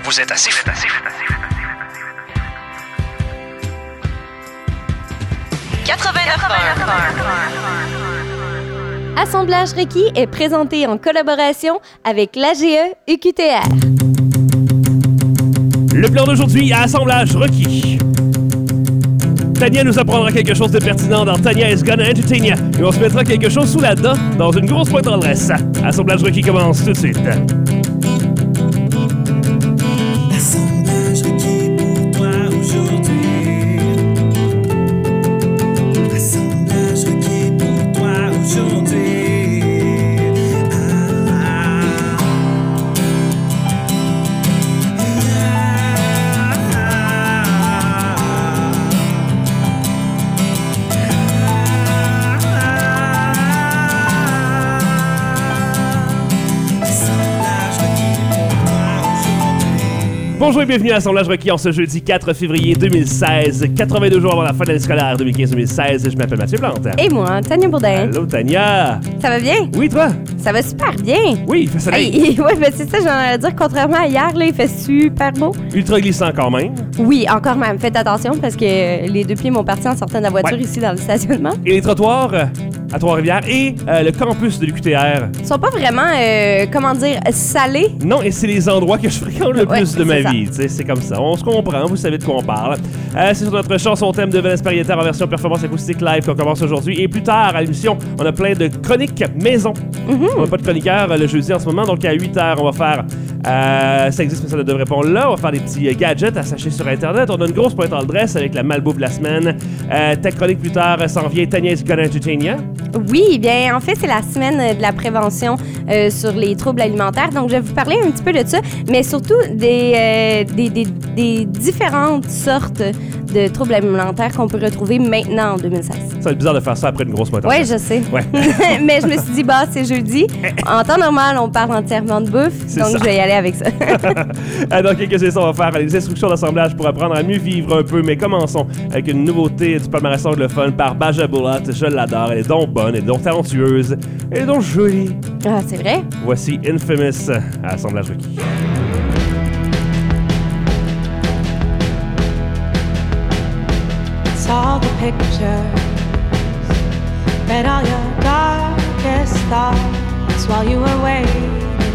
Vous êtes assez fou. Assemblage requis est présenté en collaboration avec l'AGE UQTR. Le plan d'aujourd'hui à Assemblage requis. Tania nous apprendra quelque chose de pertinent dans Tania is Gonna Entertain Ya. Et on se mettra quelque chose sous la dent dans une grosse pointe en dresse. Assemblage requis commence tout de suite. Assemblage requis pour toi aujourd'hui. Assemblage requis pour toi aujourd'hui. Bonjour et bienvenue à Assemblage requis en ce jeudi 4 février 2016, 82 jours avant la fin de l'année scolaire 2015-2016. Je m'appelle Mathieu Plante. Et moi, Tania Bourdin. Allô Tania. Ça va bien? Oui, toi? Ça va super bien. Oui, il fait soleil. Hey, ouais, ben c'est ça, j'en allais dire, contrairement à hier, là, il fait super beau. Ultra glissant quand même. Oui, encore même. Faites attention parce que les deux pieds m'ont parti en sortant de la voiture ici dans le stationnement. Et les trottoirs à Trois-Rivières et le campus de l'UQTR. Ils sont pas vraiment, comment dire, salés. Non, et c'est les endroits que je fréquente le plus de ma ça. vie. T'sais, c'est comme ça. On se comprend, vous savez de quoi on parle. C'est sur notre chanson thème de Vanessa Parietta en version performance acoustique live qu'on commence aujourd'hui. Et plus tard, à l'émission, on a plein de chroniques maison. On n'a pas de chroniqueur le jeudi en ce moment, donc à 8h, on va faire... ça existe, mais ça ne devrait pas là. On va faire des petits gadgets à s'acheter sur Internet. On a une grosse pointe en dresse avec la malbouffe de la semaine. Ta chronique plus tard s'en vient. Tania is Gonna Entertain Ya. Oui, bien, en fait, c'est la semaine de la prévention sur les troubles alimentaires. Donc, je vais vous parler un petit peu de ça, mais surtout des différentes sortes de troubles alimentaires qu'on peut retrouver maintenant en 2016. Ça va être bizarre de faire ça après une grosse pointe en Oui, dresse. je sais. Ouais. Mais je me suis dit, bah, c'est jeudi. En temps normal, on parle entièrement de bouffe, C'est donc ça. je vais y aller avec ça. Dans quelques instants, on va faire les instructions d'assemblage pour apprendre à mieux vivre un peu. Mais commençons avec une nouveauté du palmarès anglophone par Baja Bullock. Je l'adore. Elle est donc bonne, elle est donc talentueuse, elle est donc jolie. Ah, c'est vrai? Voici Infamous à Assemblage requis. Saw the pictures, read all your darkest thoughts while you were waiting,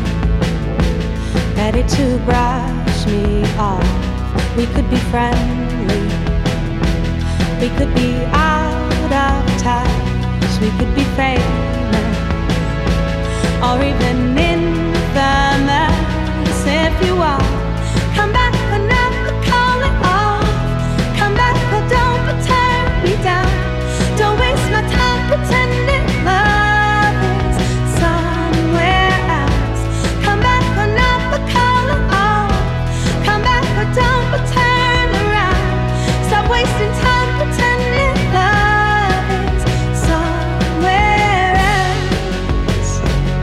ready to brush me off. We could be friendly, we could be out of touch, we could be famous, or even infamous if you are. Come back but never call it off. Come back but don't turn me down. Don't waste my time pretending love is somewhere else. Come back but never call it off. Come back but don't turn around. Stop wasting time pretending love is somewhere else.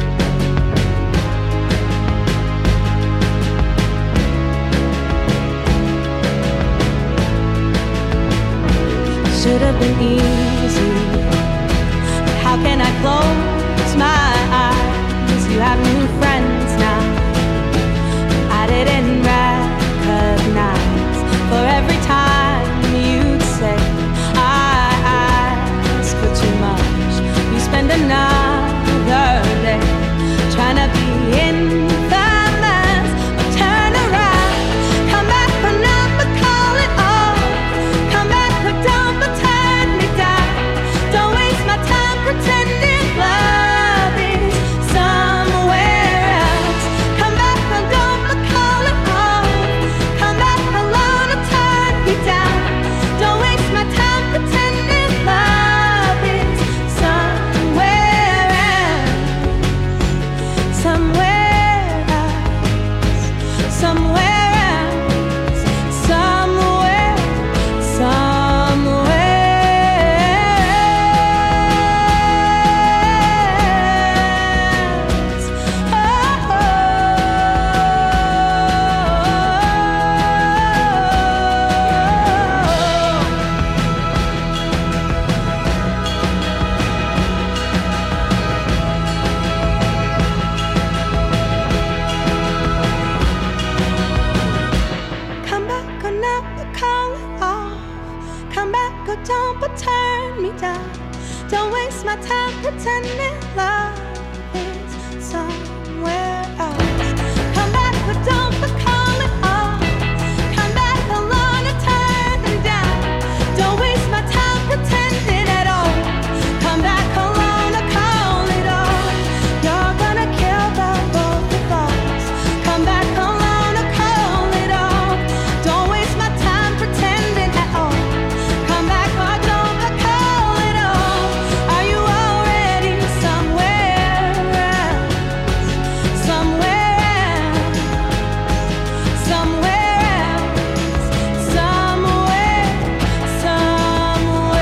Should have been easy. How can I close my eyes? You have new friends now. I didn't recognize. For every time you'd say I ask for too much, you spend another day trying to be infamous. But turn around, come back but never call it off. Come back but don't turn me down. Don't waste my time pretending love would turn me down. Don't waste my time pretending love is somewhere else. Come back, but don't call it off. Come back alone and turn me down. Don't waste my time pretending at all. Come back alone and call it off. You're gonna kill the both of us. Come back alone and call it off. Don't waste my time pretending at all. Come back or don't call it off. Are you already somewhere else? Somewhere else. Somewhere else. Somewhere. Somewhere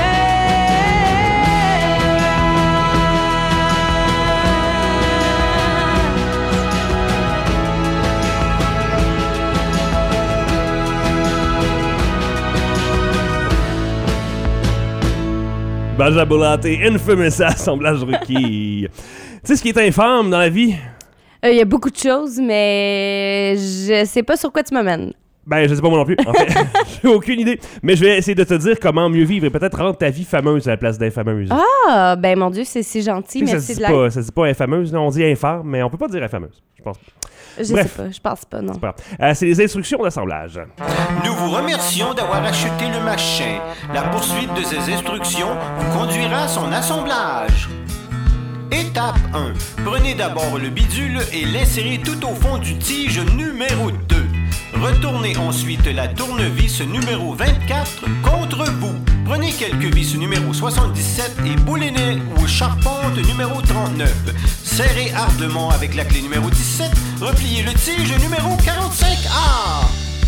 Bajaboulaté, Infamous Assemblage Rookie. Tu sais ce qui est infâme dans la vie? Il y a beaucoup de choses, mais je sais pas sur quoi tu m'amènes. Ben, je sais pas moi non plus. En fait, j'ai aucune idée. Mais je vais essayer de te dire comment mieux vivre et peut-être rendre ta vie fameuse à la place d'infameuse. Ah, ben mon Dieu, c'est gentil, Tu sais, merci de ça l'aide. se dit pas infameuse, non, on dit infâme, mais on peut pas dire infameuse. Je pense pas. Je Bref. sais pas, je pense pas, non. C'est pas grave. C'est les instructions d'assemblage. Nous vous remercions d'avoir acheté le machin. La poursuite de ces instructions vous conduira à son assemblage. Étape 1. Prenez d'abord le bidule et l'insérez tout au fond du tige numéro 2. Retournez ensuite la tournevis numéro 24 contre vous. Prenez quelques vis numéro 77 et boulonnez ou charpente numéro 39. Serrez ardemment avec la clé numéro 17. Repliez le tige numéro 45A.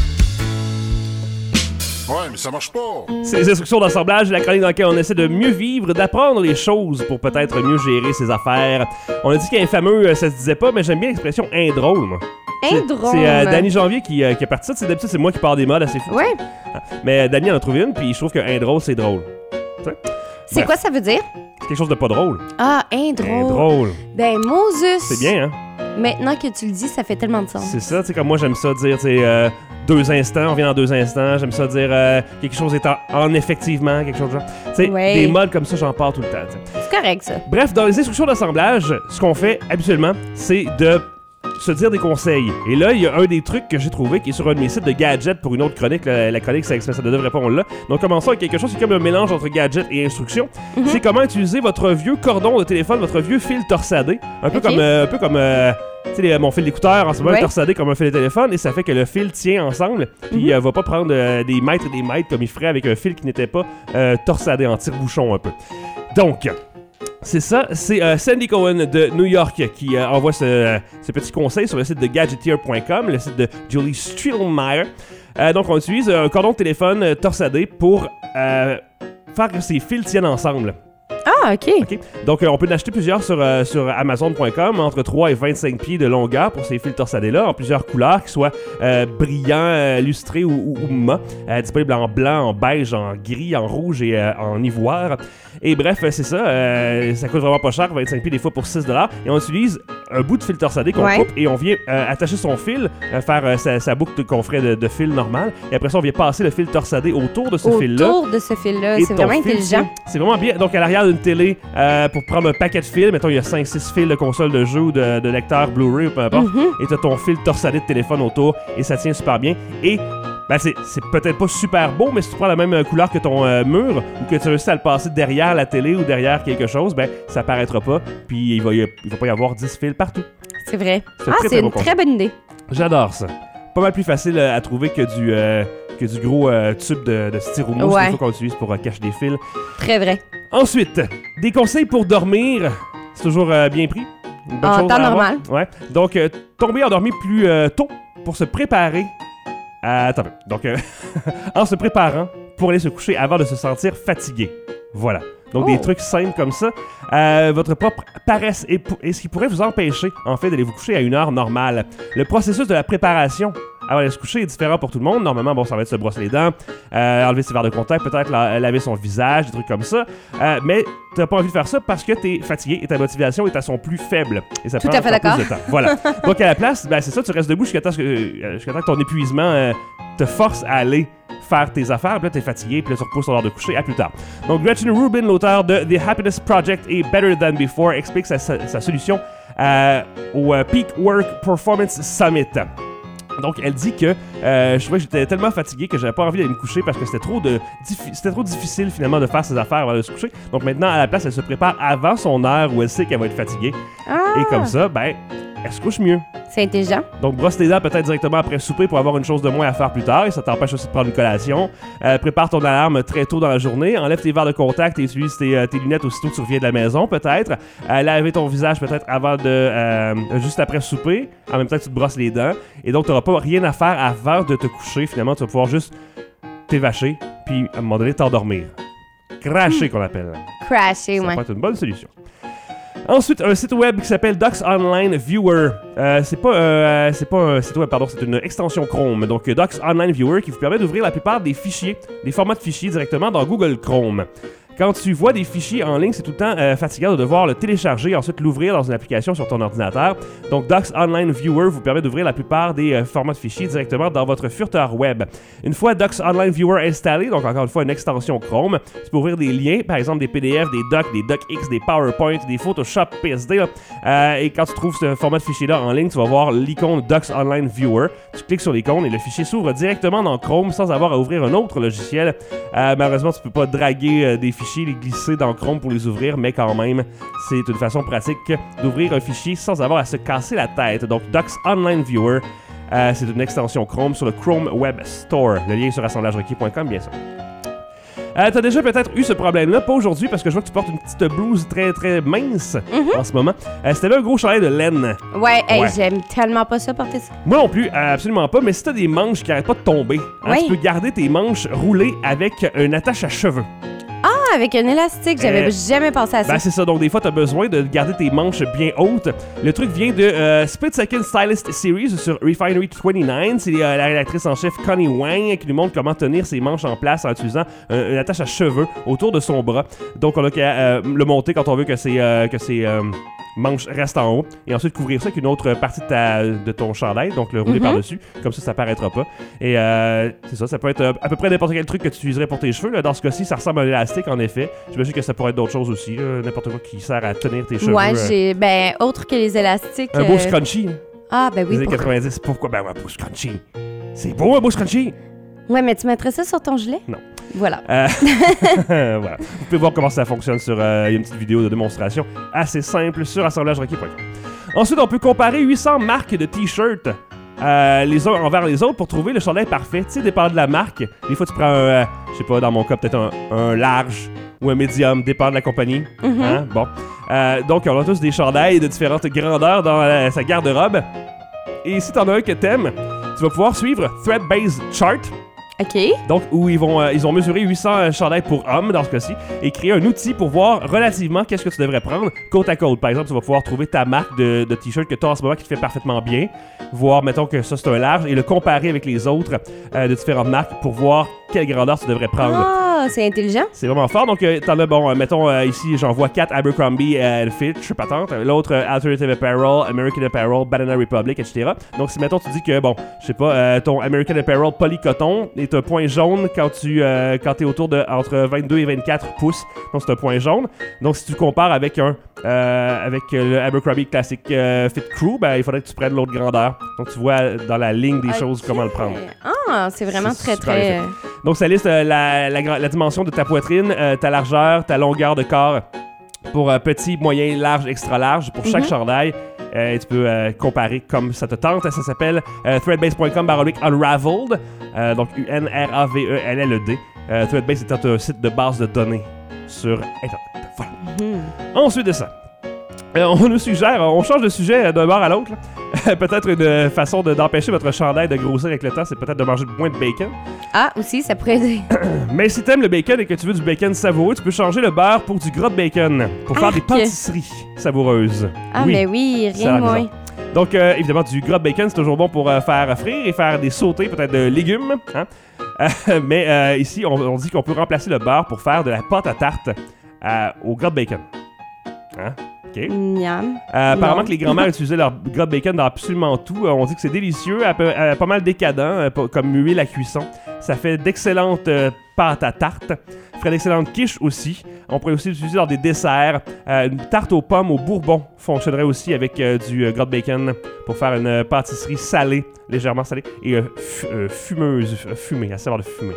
Ouais, mais ça marche pas. C'est les instructions d'assemblage, la chronique dans laquelle on essaie de mieux vivre, d'apprendre les choses pour peut-être mieux gérer ses affaires. On a dit qu'infameux, ça se disait pas, mais j'aime bien l'expression indrôle, moi. Indrôle. C'est Danny Janvier qui a parti ça. D'habitude, c'est moi qui pars des modes assez fou. Ouais. Mais Danny en a trouvé une, puis je trouve que indrôle, c'est drôle. Tu sais? C'est Bref, quoi ça veut dire? c'est quelque chose de pas drôle. Ah, indrôle. Indrôle. Ben, Moses. C'est bien, hein? Maintenant que tu le dis, ça fait tellement de sens. C'est ça, tu sais, comme moi, j'aime ça dire, tu sais, 2 instants, on revient dans 2 instants. J'aime ça dire quelque chose est en effectivement, quelque chose de genre. Tu sais, Ouais. des modes comme ça, j'en parle tout le temps, tu sais. C'est correct, ça. Bref, dans les instructions d'assemblage, ce qu'on fait habituellement, c'est de se dire des conseils. Et là, il y a un des trucs que j'ai trouvé qui est sur un de mes sites de gadgets pour une autre chronique. La chronique, ça ne devrait pas, on l'a. Donc, commençons avec quelque chose qui est comme un mélange entre gadgets et instructions. C'est comment utiliser votre vieux cordon de téléphone, votre vieux fil torsadé. Un peu Ok. comme tu sais, mon fil d'écouteur en ce moment Ouais. est torsadé comme un fil de téléphone et ça fait que le fil tient ensemble. Puis il va pas prendre des mètres et des mètres comme il ferait avec un fil qui n'était pas torsadé en tire-bouchon un peu. Donc, c'est ça, c'est Sandy Cohen de New York qui envoie ce petit conseil sur le site de Gadgeteer.com, le site de Julie Streelmeyer. Donc, on utilise un cordon de téléphone torsadé pour faire que ces fils tiennent ensemble. Ah, OK. OK? Donc, on peut en acheter plusieurs sur Amazon.com, entre 3 et 25 pieds de longueur pour ces fils torsadés-là, en plusieurs couleurs, qui soient brillants, lustrés ou mat, disponibles en blanc, en beige, en gris, en rouge et en ivoire. Et bref, c'est ça, ça coûte vraiment pas cher, 25 pieds des fois pour 6$. Et on utilise un bout de fil torsadé qu'on Ouais. coupe et on vient attacher son fil, faire sa boucle qu'on ferait de fil normal. Et après ça, on vient passer le fil torsadé autour de ce fil-là. Autour de ce fil-là. Et C'est ton vraiment fil intelligent. tient. C'est vraiment bien. Donc, à l'arrière d'une télé, pour prendre un paquet de fils, mettons, il y a 5-6 fils de console de jeu ou de lecteur Blu-ray ou peu importe, et tu as ton fil torsadé de téléphone autour, et ça tient super bien. Et ben, c'est peut-être pas super beau, mais si tu prends la même couleur que ton mur, ou que tu réussis à le passer derrière la télé ou derrière quelque chose, ben, ça paraîtra pas, puis il va pas y avoir 10 fils partout. C'est vrai. C'est un Ah, très, c'est très beau une concept. très bonne idée. J'adore ça. Pas mal plus facile à trouver que du gros tube de styromousse Ouais. qu'il faut qu'on utilise pour cacher des fils. Très vrai. Ensuite, des conseils pour dormir. C'est toujours bien pris. Une bonne En chose temps à avoir. normal. Ouais. Donc, tomber endormi plus tôt pour se préparer à... Attends un peu. Donc, en se préparant pour aller se coucher avant de se sentir fatigué. Voilà. Donc, Oh. des trucs simples comme ça. Votre propre paresse est ce qui pourrait vous empêcher, en fait, d'aller vous coucher à une heure normale. Le processus de la préparation avant d'aller se coucher est différent pour tout le monde. Normalement, bon, ça va être se brosser les dents, enlever ses verres de contact, peut-être laver son visage, des trucs comme ça. Mais tu n'as pas envie de faire ça parce que tu es fatigué et ta motivation est à son plus faible. Et ça Tout prend à fait encore d'accord. plus de temps. Voilà. Donc, à la place, ben, c'est ça, tu restes debout jusqu'à temps que ton épuisement te force à aller faire tes affaires, puis là, t'es fatigué, puis là, tu repousses ton heure de coucher à plus tard. Donc, Gretchen Rubin, l'auteur de The Happiness Project et Better Than Before, explique sa solution au Peak Work Performance Summit. Donc, elle dit que je trouvais que j'étais tellement fatigué que j'avais pas envie d'aller me coucher parce que c'était trop difficile finalement de faire ses affaires avant de se coucher. Donc maintenant, à la place, elle se prépare avant son heure où elle sait qu'elle va être fatiguée. Et comme ça, ben, elle se couche mieux. C'est intelligent. Donc, brosse tes dents peut-être directement après souper pour avoir une chose de moins à faire plus tard et ça t'empêche aussi de prendre une collation. Prépare ton alarme très tôt dans la journée. Enlève tes verres de contact et utilise tes lunettes aussitôt que tu reviens de la maison, peut-être. Laver ton visage peut-être avant de... juste après souper, en même temps que tu te brosses les dents. Et donc, tu n'auras pas rien à faire avant de te coucher. Finalement, tu vas pouvoir juste t'évacher puis, à un moment donné, t'endormir. Crasher, qu'on appelle. Crasher, Ça ouais. peut être une bonne solution. Ensuite, un site web qui s'appelle Docs Online Viewer. C'est pas un site web, pardon, c'est une extension Chrome. Donc, Docs Online Viewer qui vous permet d'ouvrir la plupart des fichiers, des formats de fichiers directement dans Google Chrome. Quand tu vois des fichiers en ligne, c'est tout le temps fatigant de devoir le télécharger et ensuite l'ouvrir dans une application sur ton ordinateur. Donc, Docs Online Viewer vous permet d'ouvrir la plupart des formats de fichiers directement dans votre furteur web. Une fois Docs Online Viewer installé, donc encore une fois une extension Chrome, tu peux ouvrir des liens, par exemple des PDF, des docs, des docx, des PowerPoint, des Photoshop PSD. Et quand tu trouves ce format de fichier-là en ligne, tu vas voir l'icône Docs Online Viewer. Tu cliques sur l'icône et le fichier s'ouvre directement dans Chrome sans avoir à ouvrir un autre logiciel. Malheureusement, tu peux pas draguer des fichiers, les glisser dans Chrome pour les ouvrir, mais quand même, c'est une façon pratique d'ouvrir un fichier sans avoir à se casser la tête. Donc, Docs Online Viewer, c'est une extension Chrome sur le Chrome Web Store. Le lien est sur assemblagerequis.com, bien sûr. T'as déjà peut-être eu ce problème-là, pas aujourd'hui, parce que je vois que tu portes une petite blouse très très mince en ce moment. C'était un gros chalet de laine. Ouais, hey, Ouais. j'aime tellement pas ça, porter ça. Moi non plus, absolument pas, mais si t'as des manches qui arrêtent pas de tomber, Oui. tu peux garder tes manches roulées avec une attache à cheveux. Ah, avec un élastique, j'avais jamais pensé à ça. Ben c'est ça, donc des fois t'as besoin de garder tes manches bien hautes. Le truc vient de Split Second Stylist Series sur Refinery 29. C'est la rédactrice en chef Connie Wang qui nous montre comment tenir ses manches en place en utilisant une attache à cheveux autour de son bras. Donc on a qu'à le monter quand on veut que ses manches restent en haut et ensuite couvrir ça avec une autre partie de ton chandail, donc le rouler par-dessus, comme ça paraîtra pas. Et c'est ça peut être à peu près n'importe quel truc que tu utiliserais pour tes cheveux. Là. Dans ce cas-ci, ça ressemble à un élastique en effet. J'imagine que ça pourrait être d'autres choses aussi, n'importe quoi qui sert à tenir tes cheveux. Ouais, j'ai. Ben, autre que les élastiques. Un beau scrunchie. Ah, ben Les oui. années 90, pourquoi? Ben ouais, un beau scrunchie. C'est beau un beau scrunchie. Ouais, mais tu mettrais ça sur ton gilet? Non. Voilà. Voilà. Vous pouvez voir comment ça fonctionne sur il y a une petite vidéo de démonstration assez simple sur assemblagerequis.com. Ensuite, on peut comparer 800 marques de t-shirts les uns envers les autres pour trouver le chandail parfait. Tu sais, dépendant de la marque. Des fois, tu prends un, je sais pas, dans mon cas, peut-être un large ou un médium, dépendant de la compagnie. Hein? Bon. Donc, on a tous des chandails de différentes grandeurs dans sa garde-robe. Et si t'en as un que t'aimes, tu vas pouvoir suivre Threadbase Chart. OK. Donc, où ils ont mesuré 800 chandails pour hommes, dans ce cas-ci, et créé un outil pour voir relativement qu'est-ce que tu devrais prendre côte à côte. Par exemple, tu vas pouvoir trouver ta marque de t-shirt que tu as en ce moment qui te fait parfaitement bien, voir, mettons, que ça, c'est un large, et le comparer avec les autres de différentes marques pour voir quelle grandeur tu devrais prendre. Ah, c'est intelligent. C'est vraiment fort. Donc, t'en as, bon, mettons, ici, j'en vois 4 Abercrombie Fitch, patente. L'autre, Alternative Apparel, American Apparel, Banana Republic, etc. Donc, si, mettons, tu dis que, bon, je sais pas, ton American Apparel polycoton est un point jaune quand t'es autour de entre 22 et 24 pouces. Donc, c'est un point jaune. Donc, si tu compares avec le Abercrombie Classic Fit Crew, ben, il faudrait que tu prennes l'autre grandeur. Donc, tu vois dans la ligne des choses comment le prendre. Ah, c'est vraiment C'est très, super très... Donc, ça liste la dimension de ta poitrine, ta largeur, ta longueur de corps pour petit, moyen, large, extra large pour chaque chandail. Tu peux comparer comme ça te tente. Ça s'appelle threadbase.com/unraveled. Donc, UNRAVELLED. Threadbase est un site de base de données sur Internet. Voilà. Ensuite de ça, on nous suggère, on change de sujet d'un bord à l'autre. Peut-être une façon d'empêcher votre chandail de grossir avec le temps, c'est peut-être de manger moins de bacon. Ah, aussi, ça pourrait aider. Mais si t'aimes le bacon et que tu veux du bacon savoureux, tu peux changer le beurre pour du gras de bacon pour faire des pâtisseries savoureuses. Ah, mais oui, c'est à rien la de moins. maison. Donc, évidemment, du gras de bacon, c'est toujours bon pour faire frire et faire des sautés, peut-être de légumes. Hein? Mais ici, on dit qu'on peut remplacer le beurre pour faire de la pâte à tarte au gras de bacon. Hein? OK. Miam. Apparemment Non. que les grands-mères utilisaient leur gras de bacon dans absolument tout. On dit que c'est délicieux, pas mal décadent, comme huile à cuisson. Ça fait d'excellentes pâtes à tarte. Ferait d'excellentes quiches aussi. On pourrait aussi l'utiliser dans des desserts. Une tarte aux pommes au bourbon fonctionnerait aussi avec du gras de bacon pour faire une pâtisserie salée, légèrement salée, et fumée, à savoir de fumée.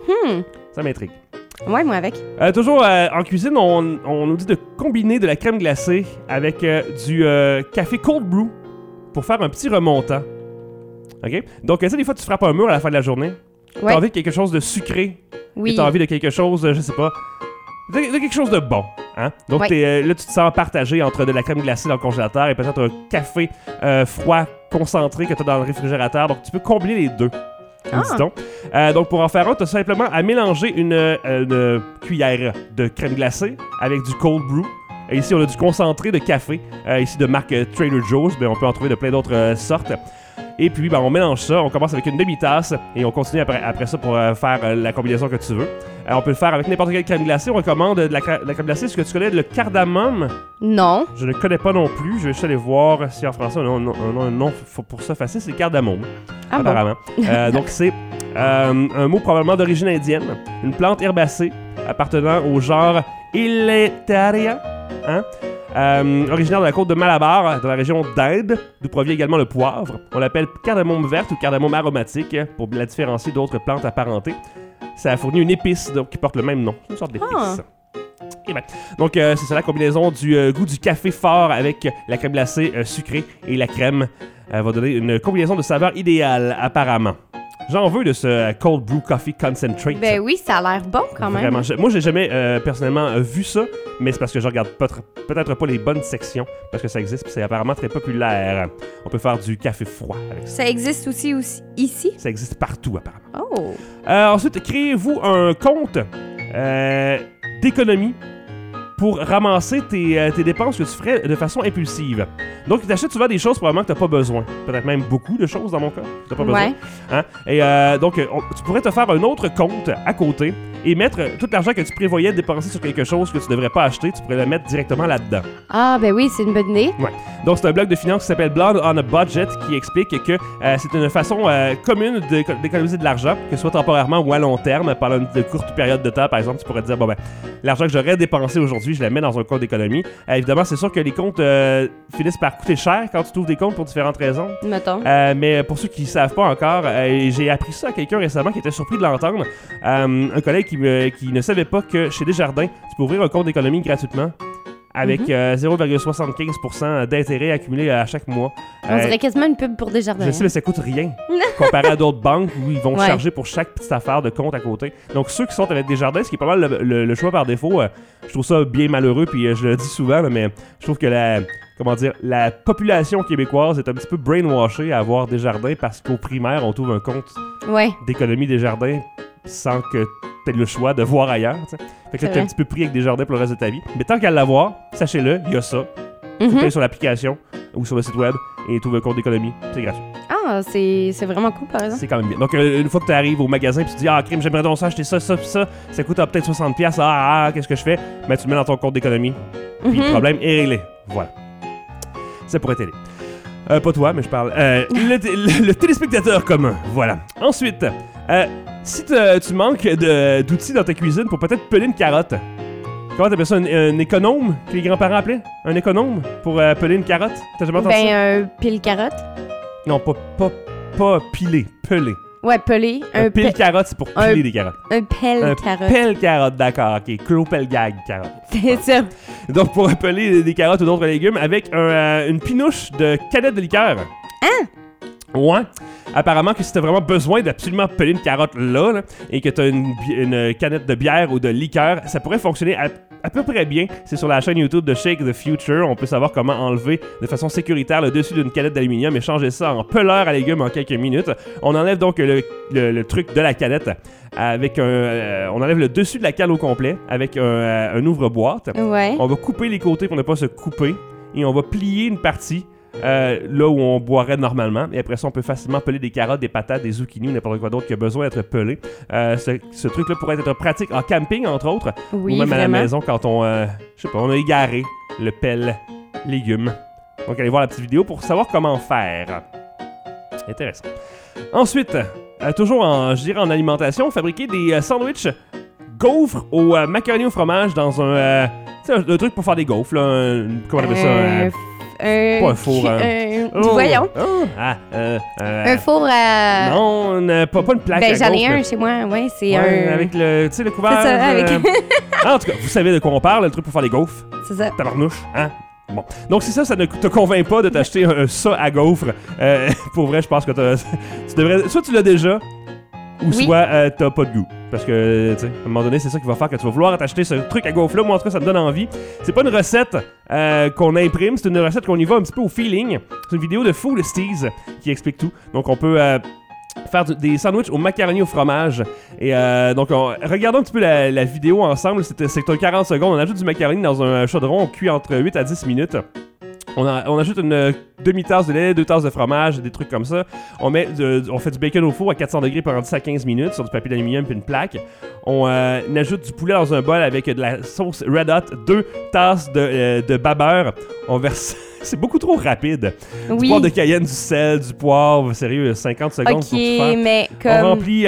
Ça m'intrigue. Ouais, moi avec. Toujours en cuisine, on nous dit de combiner de la crème glacée avec du café cold brew pour faire un petit remontant. OK? Donc, ça, des fois, tu frappes un mur à la fin de la journée. Ouais. T'as envie de quelque chose de sucré. Oui. Et t'as envie de quelque chose, je sais pas, de quelque chose de bon. Hein? Donc, Ouais. là, tu te sens partagé entre de la crème glacée dans le congélateur et peut-être un café froid concentré que tu as dans le réfrigérateur. Donc, tu peux combiner les deux. Dit-on. Donc, pour en faire un, tu as simplement à mélanger une cuillère de crème glacée avec du cold brew. Et ici, on a du concentré de café. Ici, de marque Trader Joe's. Mais on peut en trouver de plein d'autres sortes. Et puis, on mélange ça. On commence avec une demi-tasse et on continue après ça pour faire la combinaison que tu veux. On peut le faire avec n'importe quelle crème glacée. On recommande de la crème glacée. Est-ce que tu connais le cardamome? Non. Je ne connais pas non plus. Je vais juste aller voir si en français on a un nom pour ça facile. C'est cardamome, Ah bon? apparemment. Donc, c'est un mot probablement d'origine indienne. Une plante herbacée appartenant au genre Elateria. Hein? Originaire de la côte de Malabar, dans la région d'Inde, d'où provient également le poivre. On l'appelle cardamome verte ou cardamome aromatique pour la différencier d'autres plantes apparentées. Ça a fourni une épice donc, qui porte le même nom, une sorte d'épice. Ah. Et ben, donc, c'est ça la combinaison du goût du café fort avec la crème glacée sucrée et la crème va donner une combinaison de saveurs idéale, apparemment. J'en veux de ce Cold Brew Coffee Concentrate. Ben oui, ça a l'air bon quand même. Vraiment. Moi, j'ai jamais personnellement vu ça, mais c'est parce que je regarde peut-être pas les bonnes sections, parce que ça existe, puis c'est apparemment très populaire. On peut faire du café froid avec ça. Ça existe aussi ici? Ça existe partout, apparemment. Oh! Ensuite, créez-vous un compte d'économie pour ramasser tes dépenses que tu ferais de façon impulsive. Donc, tu achètes souvent des choses probablement que tu n'as pas besoin. Peut-être même beaucoup de choses dans mon cas que tu n'as pas besoin. Ouais. Hein? Et donc, tu pourrais te faire un autre compte à côté et mettre tout l'argent que tu prévoyais dépenser sur quelque chose que tu ne devrais pas acheter, tu pourrais le mettre directement là-dedans. Ah, ben oui, c'est une bonne idée. Ouais. Donc, c'est un blog de finance qui s'appelle Blonde on a Budget qui explique que c'est une façon commune d'économiser de l'argent, que ce soit temporairement ou à long terme, pendant une courte période de temps. Par exemple, tu pourrais te dire, bon ben, l'argent que j'aurais dépensé aujourd'hui, je le mets dans un compte d'économie. Évidemment, c'est sûr que les comptes finissent par coûter cher quand tu trouves des comptes pour différentes raisons. Mettons. Mais pour ceux qui ne savent pas encore, j'ai appris ça à quelqu'un récemment qui était surpris de l'entendre. Un collègue qui ne savait pas que chez Desjardins, tu peux ouvrir un compte d'économie gratuitement avec 0,75% d'intérêt accumulé à chaque mois. On dirait quasiment une pub pour Desjardins. Je sais, mais ça coûte rien comparé à d'autres banques où ils vont Ouais. charger pour chaque petite affaire de compte à côté. Donc, ceux qui sont avec Desjardins, ce qui est pas mal le choix par défaut, je trouve ça bien malheureux, puis je le dis souvent, là, mais je trouve que la population québécoise est un petit peu brainwashée à avoir Desjardins parce qu'au primaire, on trouve un compte Ouais. d'économie Desjardins sans que tu aies le choix de voir ailleurs. T'sais. Fait que là, C'est t'es un vrai. petit peu pris avec Desjardins pour le reste de ta vie. Mais tant qu'à l'avoir, sachez-le, il y a ça. Tu Mhm. payes sur l'application ou sur le site web et trouve un compte d'économie. C'est gratuit. Ah, c'est vraiment cool, par exemple. C'est quand même bien. Donc, une fois que tu arrives au magasin et tu te dis, ah, crime, j'aimerais donc ça, acheter ça, ça, puis ça coûte peut-être 60$. Qu'est-ce que je fais? Ben, tu le mets dans ton compte d'économie. Puis le problème est réglé. Voilà. Ça pourrait t'aider. Pas toi, mais je parle. Le téléspectateur commun. Voilà. Ensuite, si tu manques d'outils dans ta cuisine pour peut-être peler une carotte, comment t'appelles ça? Un économe que les grands-parents appelaient? Un économe pour peler une carotte? T'as jamais entendu ça? Ben, un pile carotte. Non, pas piler, peler. Ouais, pelé. Un pile carotte, c'est pour piler des carottes. Un pelle Un carotte. pelle carotte, d'accord. OK, clopelgag carotte. C'est ça. Donc, pour peler des carottes ou d'autres légumes avec une pinouche de canette de liqueur. Hein? Ouais. Apparemment que si t'as vraiment besoin d'absolument peler une carotte là, et que t'as une canette de bière ou de liqueur, ça pourrait fonctionner à peu près bien. C'est sur la chaîne YouTube de Shake the Future. On peut savoir comment enlever de façon sécuritaire le dessus d'une canette d'aluminium et changer ça en peleur à légumes en quelques minutes. On enlève donc le truc de la canette avec on enlève le dessus de la canne au complet avec un ouvre-boîte. Ouais. On va couper les côtés pour ne pas se couper et on va plier une partie là où on boirait normalement. Et après ça, on peut facilement peler des carottes, des patates, des zucchini ou n'importe quoi d'autre qui a besoin d'être pelé. Ce truc-là pourrait être pratique en camping, entre autres. Oui, ou même à la vraiment. maison quand on a égaré le pelle légumes. Donc, allez voir la petite vidéo pour savoir comment faire. Intéressant. Ensuite, toujours je dirais en alimentation, fabriquer des sandwichs gaufres au macaroni au fromage dans un truc pour faire des gaufres. Là, comment on appelle ça? Pas un four. Voyons. Un four à... Non, pas une plaque à j'en ai gaufres, un chez moi, ouais, c'est ouais, un... avec le couvert. C'est ça, avec... En tout cas, vous savez de quoi on parle, le truc pour faire les gaufres. C'est ça. Tabarnouche, hein? Bon. Donc, si ça ne te convainc pas de t'acheter ça à gaufres, pour vrai, je pense que tu devrais... Soit tu l'as déjà, ou soit t'as pas de goût. Parce que, tu sais, à un moment donné, c'est ça qui va faire que tu vas vouloir t'acheter ce truc à gaufres-là. Moi, en tout cas, ça me donne envie. C'est pas une recette qu'on imprime, c'est une recette qu'on y va un petit peu au feeling. C'est une vidéo de Foodsteez qui explique tout. Donc, on peut faire des sandwichs au macaroni au fromage. Et donc, regardons un petit peu la vidéo ensemble. C'est un 40 secondes. On ajoute du macaroni dans un chaudron. On cuit entre 8 à 10 minutes. On ajoute une demi-tasse de lait, 2 tasses de fromage, des trucs comme ça. On fait du bacon au four à 400 degrés pendant 10 à 15 minutes sur du papier d'aluminium puis une plaque. On ajoute du poulet dans un bol avec de la sauce Red Hot, 2 tasses de babeur. On verse... C'est beaucoup trop rapide. Oui. Du poivre de Cayenne, du sel, du poivre. Sérieux, 50 secondes pour tout faire. Mais comme... On remplit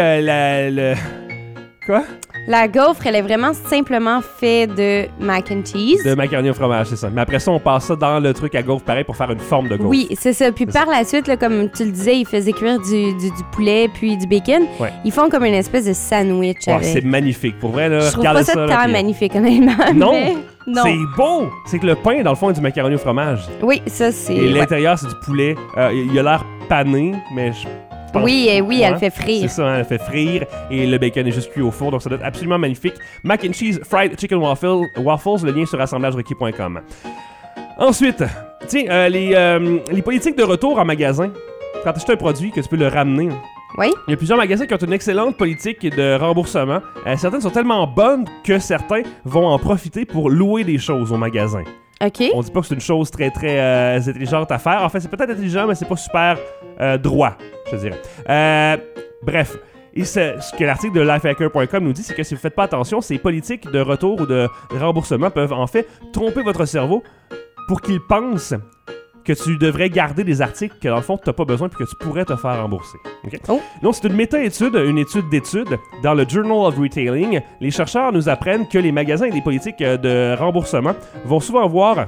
Quoi? La gaufre, elle est vraiment simplement faite de mac and cheese. De macaroni au fromage, c'est ça. Mais après ça, on passe ça dans le truc à gaufre pareil pour faire une forme de gaufre. Oui, c'est ça. Puis par la suite, là, comme tu le disais, ils faisaient cuire du poulet puis du bacon. Ouais. Ils font comme une espèce de sandwich avec. C'est magnifique. Pour vrai, là, je trouve regardez pas ça là, tant puis... magnifique, honnêtement. Non, mais... non. C'est beau! C'est que le pain, dans le fond, est du macaroni au fromage. Oui, ça, c'est... Et l'intérieur, c'est du poulet. Il a l'air pané, mais je pense... Oui, ouais, elle fait frire. C'est ça, hein, elle fait frire. Et le bacon est juste cuit au four, donc ça doit être absolument magnifique. Mac and cheese fried chicken waffles, le lien sur assemblagerequis.com. Ensuite, tiens, les politiques de retour en magasin. Quand tu achètes un produit, que tu peux le ramener... Oui. Il y a plusieurs magasins qui ont une excellente politique de remboursement. Certaines sont tellement bonnes que certains vont en profiter pour louer des choses au magasin. OK. On dit pas que c'est une chose très, très intelligente à faire. En fait, c'est peut-être intelligent, mais c'est pas super droit, je dirais. Bref. Et ce que l'article de lifehacker.com nous dit, c'est que si vous faites pas attention, ces politiques de retour ou de remboursement peuvent en fait tromper votre cerveau pour qu'il pense que tu devrais garder des articles que dans le fond tu n'as pas besoin puis que tu pourrais te faire rembourser. Okay? Oh. Donc c'est une méta-étude, une étude d'études dans le Journal of Retailing. Les chercheurs nous apprennent que les magasins et les politiques de remboursement vont souvent voir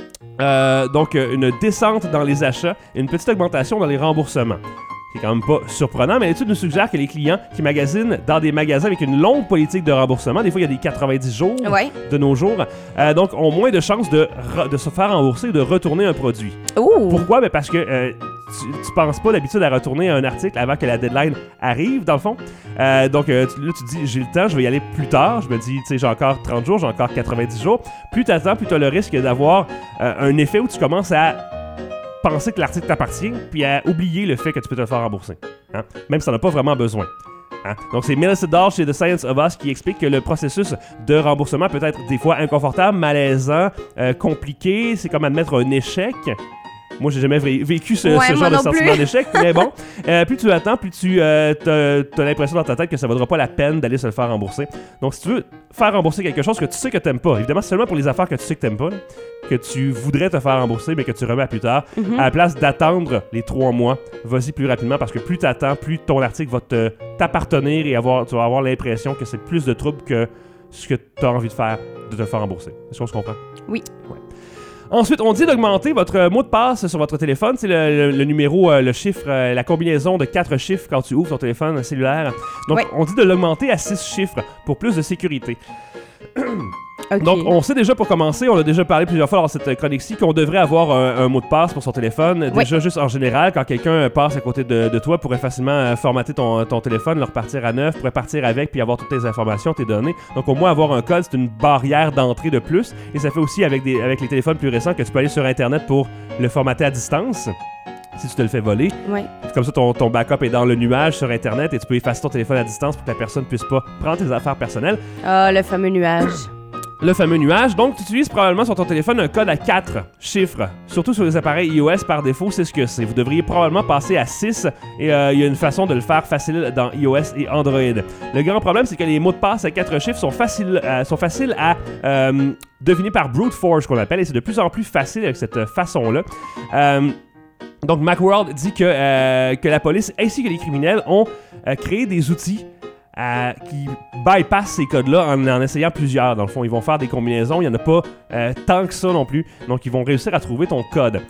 donc une descente dans les achats et une petite augmentation dans les remboursements. C'est quand même pas surprenant, mais l'étude nous suggère que les clients qui magasinent dans des magasins avec une longue politique de remboursement, des fois il y a des 90 jours de nos jours, donc ont moins de chances de se faire rembourser ou de retourner un produit. Ooh. Pourquoi? Ben parce que tu penses pas d'habitude à retourner un article avant que la deadline arrive, dans le fond. Donc là, tu te dis, j'ai le temps, je vais y aller plus tard. Je me dis, tu sais, j'ai encore 30 jours, j'ai encore 90 jours. Plus t'attends, plus t'as le risque d'avoir un effet où tu commences à penser que l'article t'appartient, puis à oublier le fait que tu peux te le faire rembourser. Hein? Même si t'en as pas vraiment besoin. Hein? Donc c'est Melissa Dahl chez The Science of Us qui explique que le processus de remboursement peut être des fois inconfortable, malaisant, compliqué. C'est comme admettre un échec. Moi, j'ai jamais vécu ce genre de sentiment d'échec, mais bon, plus tu attends, plus tu as l'impression dans ta tête que ça vaudra pas la peine d'aller se le faire rembourser. Donc, si tu veux faire rembourser quelque chose que tu sais que t'aimes pas, évidemment, c'est seulement pour les affaires que tu sais que t'aimes pas, là, que tu voudrais te faire rembourser, mais que tu remets à plus tard, à la place d'attendre les 3 mois, vas-y plus rapidement, parce que plus t'attends, plus ton article va t'appartenir et tu vas avoir l'impression que c'est plus de trouble que ce que tu as envie de faire, de te faire rembourser. Est-ce qu'on se comprend? Oui. Ouais. Ensuite, on dit d'augmenter votre mot de passe sur votre téléphone. C'est le numéro, le chiffre, la combinaison de 4 chiffres quand tu ouvres ton téléphone cellulaire. Donc, on dit de l'augmenter à 6 chiffres pour plus de sécurité. Okay. Donc, on sait déjà pour commencer, on a déjà parlé plusieurs fois dans cette chronique-ci qu'on devrait avoir un mot de passe pour son téléphone. Déjà, juste en général, quand quelqu'un passe à côté de toi, pourrait facilement formater ton téléphone, le repartir à neuf, pourrait partir avec puis avoir toutes tes informations, tes données. Donc, au moins, avoir un code, c'est une barrière d'entrée de plus. Et ça fait aussi avec les téléphones plus récents que tu peux aller sur Internet pour le formater à distance. Si tu te le fais voler. Ouais. Comme ça, ton backup est dans le nuage sur Internet et tu peux effacer ton téléphone à distance pour que la personne puisse pas prendre tes affaires personnelles. Ah, le fameux nuage. le fameux nuage. Donc, tu utilises probablement sur ton téléphone un code à 4 chiffres. Surtout sur les appareils iOS, par défaut, c'est ce que c'est. Vous devriez probablement passer à 6 et il y a une façon de le faire facile dans iOS et Android. Le grand problème, c'est que les mots de passe à 4 chiffres sont faciles à deviner par brute force, qu'on appelle, et c'est de plus en plus facile avec cette façon-là. Donc, Macworld dit que la police ainsi que les criminels ont créé des outils qui bypassent ces codes-là en essayant plusieurs. Dans le fond, ils vont faire des combinaisons. Il n'y en a pas tant que ça non plus. Donc, ils vont réussir à trouver ton code.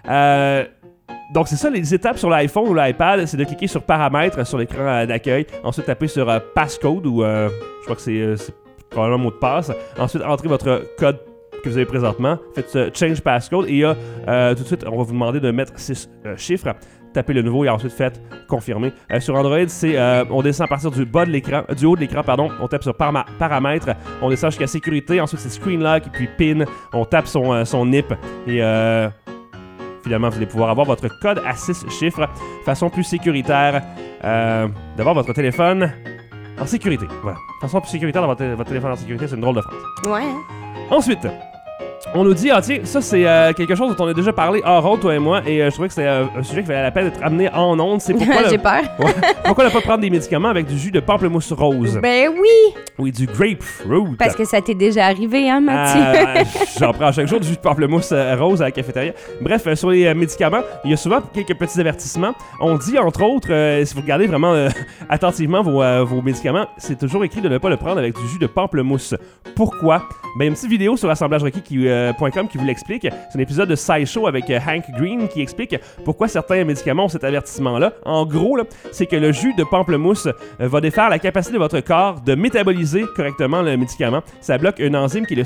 Donc, c'est ça, les étapes sur l'iPhone ou l'iPad, c'est de cliquer sur paramètres sur l'écran d'accueil. Ensuite, taper sur passcode ou je crois que c'est probablement un mot de passe. Ensuite, entrez votre code que vous avez présentement. Faites change passcode et il y a tout de suite, on va vous demander de mettre 6 chiffres. Tapez le nouveau et ensuite faites confirmer. Sur Android, c'est on descend à partir du haut de l'écran, on tape sur paramètres, on descend jusqu'à sécurité, ensuite c'est screen lock et puis pin, on tape son NIP et finalement vous allez pouvoir avoir votre code à 6 chiffres, façon plus sécuritaire d'avoir votre téléphone en sécurité. Voilà, façon plus sécuritaire d'avoir votre téléphone en sécurité, c'est une drôle de phrase. Ouais. Ensuite, on nous dit, tiens, ça c'est quelque chose dont on a déjà parlé hors honte, toi et moi, et je trouvais que c'était un sujet qui valait la peine d'être amené en ondes. C'est pourquoi J'ai peur. Ouais, pourquoi ne pas prendre des médicaments avec du jus de pamplemousse rose? Ben oui! Oui, du grapefruit. Parce que ça t'est déjà arrivé, hein, Mathieu? J'en prends chaque jour du jus de pamplemousse rose à la cafétéria. Bref, sur les médicaments, il y a souvent quelques petits avertissements. On dit, entre autres, si vous regardez vraiment attentivement vos médicaments, c'est toujours écrit de ne pas le prendre avec du jus de pamplemousse. Pourquoi? Ben, il y a une petite vidéo sur assemblagerequis.com qui vous l'explique. C'est un épisode de SciShow avec Hank Green qui explique pourquoi certains médicaments ont cet avertissement-là. En gros, là, c'est que le jus de pamplemousse va défaire la capacité de votre corps de métaboliser correctement le médicament. Ça bloque une enzyme qui est le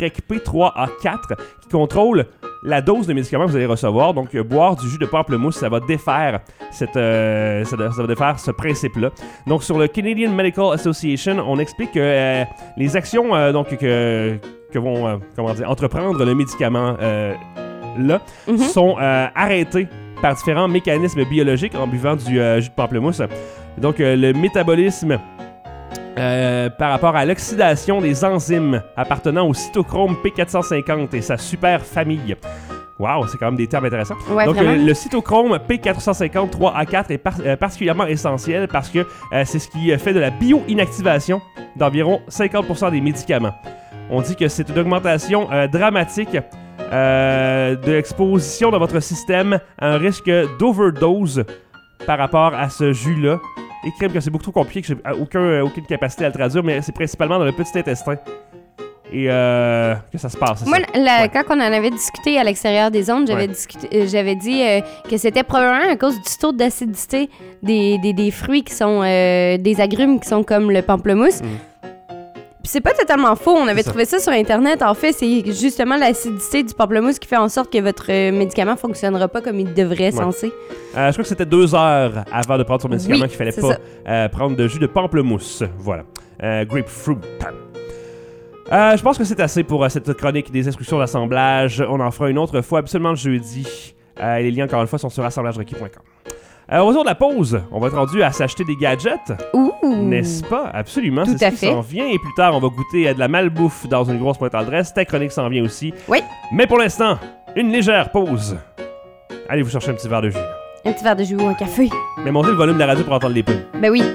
CYP3A4 qui contrôle la dose de médicaments que vous allez recevoir. Donc, boire du jus de pamplemousse, ça va défaire ça va défaire ce principe-là. Donc, sur le Canadian Medical Association, on explique que les actions que vont entreprendre le médicament là sont arrêtées par différents mécanismes biologiques en buvant du jus de pamplemousse. Donc, le métabolisme par rapport à l'oxydation des enzymes appartenant au cytochrome P450 et sa super famille. Wow, c'est quand même des termes intéressants. Ouais, donc, le cytochrome P450-3A4 est particulièrement essentiel parce que c'est ce qui fait de la bio-inactivation d'environ 50% des médicaments. On dit que c'est une augmentation dramatique de l'exposition de votre système à un risque d'overdose par rapport à ce jus-là. Et crème que c'est beaucoup trop compliqué, que j'ai aucune capacité à le traduire, mais c'est principalement dans le petit intestin. Et que ça se passe. Moi, quand on en avait discuté à l'extérieur des ondes, j'avais dit que c'était probablement à cause du taux d'acidité des fruits qui sont des agrumes qui sont comme le pamplemousse. Puis c'est pas totalement faux, on avait trouvé ça sur Internet. En fait, c'est justement l'acidité du pamplemousse qui fait en sorte que votre médicament fonctionnera pas comme il devrait, censé. Je crois que c'était 2 heures avant de prendre son médicament qu'il fallait pas prendre de jus de pamplemousse. Voilà. Grapefruit. Je pense que c'est assez pour cette chronique des instructions d'assemblage. On en fera une autre fois, absolument le jeudi. Les liens, encore une fois, sont sur assemblagerequis.com. Au retour de la pause, on va être rendu à s'acheter des gadgets. Ouh! N'est-ce pas? Absolument, tout c'est à ce fait. qui s'en vient. Et plus tard, on va goûter de la malbouffe dans une grosse pointe à l'adresse. Ta chronique s'en vient aussi. Oui. Mais pour l'instant, une légère pause. Allez vous chercher un petit verre de jus. Un petit verre de jus ou un café. Mais montez le volume de la radio pour entendre les pubs. Ben oui.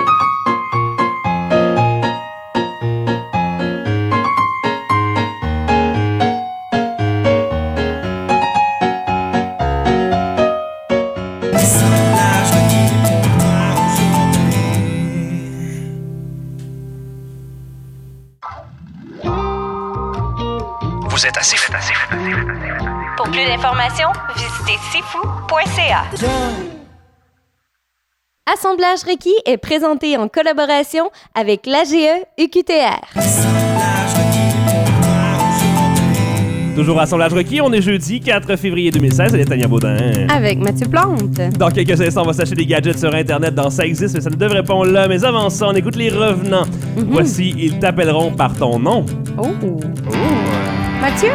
Vous êtes assez fou. Pour plus d'informations, visitez sifou.ca. Assemblage Requis est présenté en collaboration avec l'AGE UQTR. Toujours Assemblage Requis, on est jeudi 4 février 2016, c'est Tania Baudin. Avec Mathieu Plante. Dans quelques instants, on va s'acheter des gadgets sur Internet dans Ça existe, mais ça ne devrait pas là. Mais avant ça, on écoute les revenants. Voici, ils t'appelleront par ton nom. Oh! Mathieu!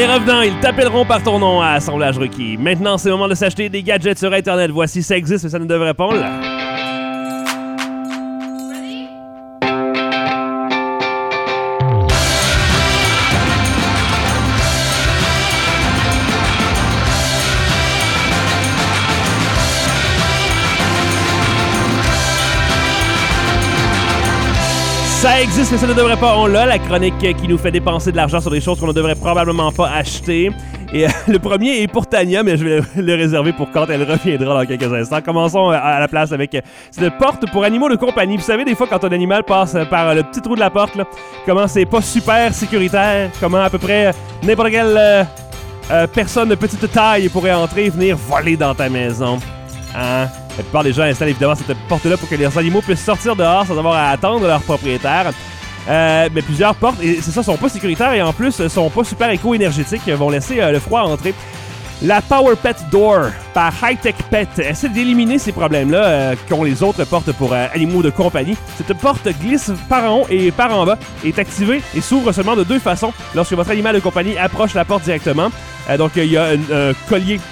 revenants, ils t'appelleront par ton nom à Assemblage requis. Maintenant, c'est le moment de s'acheter des gadgets sur Internet. Voici, ça existe, mais ça ne devrait pas. Là. Ça existe, mais ça ne devrait pas. On l'a, la chronique qui nous fait dépenser de l'argent sur des choses qu'on ne devrait probablement pas acheter. Et le premier est pour Tania, mais je vais le réserver pour quand elle reviendra dans quelques instants. Commençons à la place avec cette porte pour animaux de compagnie. Vous savez, des fois, quand un animal passe par le petit trou de la porte, là, comment c'est pas super sécuritaire, comment à peu près n'importe quelle personne de petite taille pourrait entrer et venir voler dans ta maison. Hein? La plupart des gens installent évidemment cette porte-là pour que les animaux puissent sortir dehors sans avoir à attendre leur propriétaire. Mais plusieurs portes, et c'est ça, sont pas sécuritaires et en plus sont pas super éco-énergétiques, vont laisser le froid entrer. La Power Pet Door par High-Tech Pet essaie d'éliminer ces problèmes-là qu'ont les autres portes pour animaux de compagnie. Cette porte glisse par en haut et par en bas, est activée et s'ouvre seulement de deux façons lorsque votre animal de compagnie approche la porte directement. Donc il y a un collier.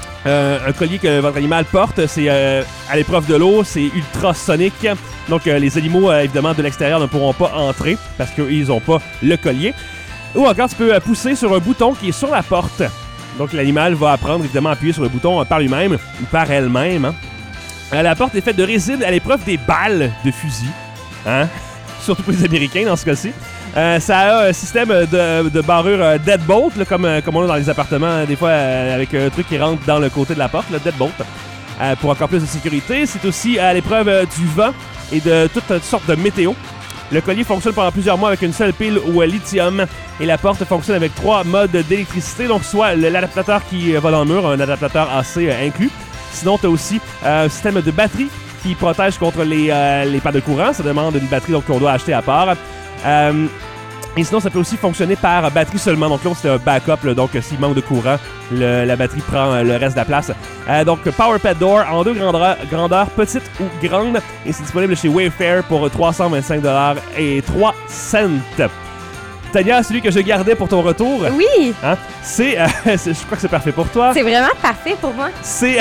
Un collier que votre animal porte, c'est à l'épreuve de l'eau, c'est ultrasonique. Donc les animaux, évidemment, de l'extérieur ne pourront pas entrer parce qu'ils n'ont pas le collier. Ou encore, tu peux pousser sur un bouton qui est sur la porte. Donc l'animal va apprendre, évidemment, à appuyer sur le bouton par lui-même ou par elle-même. Hein. La porte est faite de résine à l'épreuve des balles de fusil. Hein? Surtout pour les Américains, dans ce cas-ci. Ça a un système de barrure deadbolt, là, comme on a dans les appartements, des fois avec un truc qui rentre dans le côté de la porte, le deadbolt, pour encore plus de sécurité. C'est aussi à l'épreuve du vent et de toutes sortes de météo. Le collier fonctionne pendant plusieurs mois avec une seule pile au lithium et la porte fonctionne avec 3 modes d'électricité, donc soit l'adaptateur qui va dans le mur, un adaptateur AC inclus. Sinon, tu as aussi un système de batterie qui protège contre les pannes de courant. Ça demande une batterie donc qu'on doit acheter à part. Et sinon, ça peut aussi fonctionner par batterie seulement. Donc là, c'est un backup. Là, donc, s'il manque de courant, la batterie prend le reste de la place. Donc, Power Pet Door en deux grandeurs, petite ou grande. Et c'est disponible chez Wayfair pour 325$ et 3 cents. Tania, celui que je gardais pour ton retour. Oui. Hein, je crois que c'est parfait pour toi. C'est vraiment parfait pour moi. C'est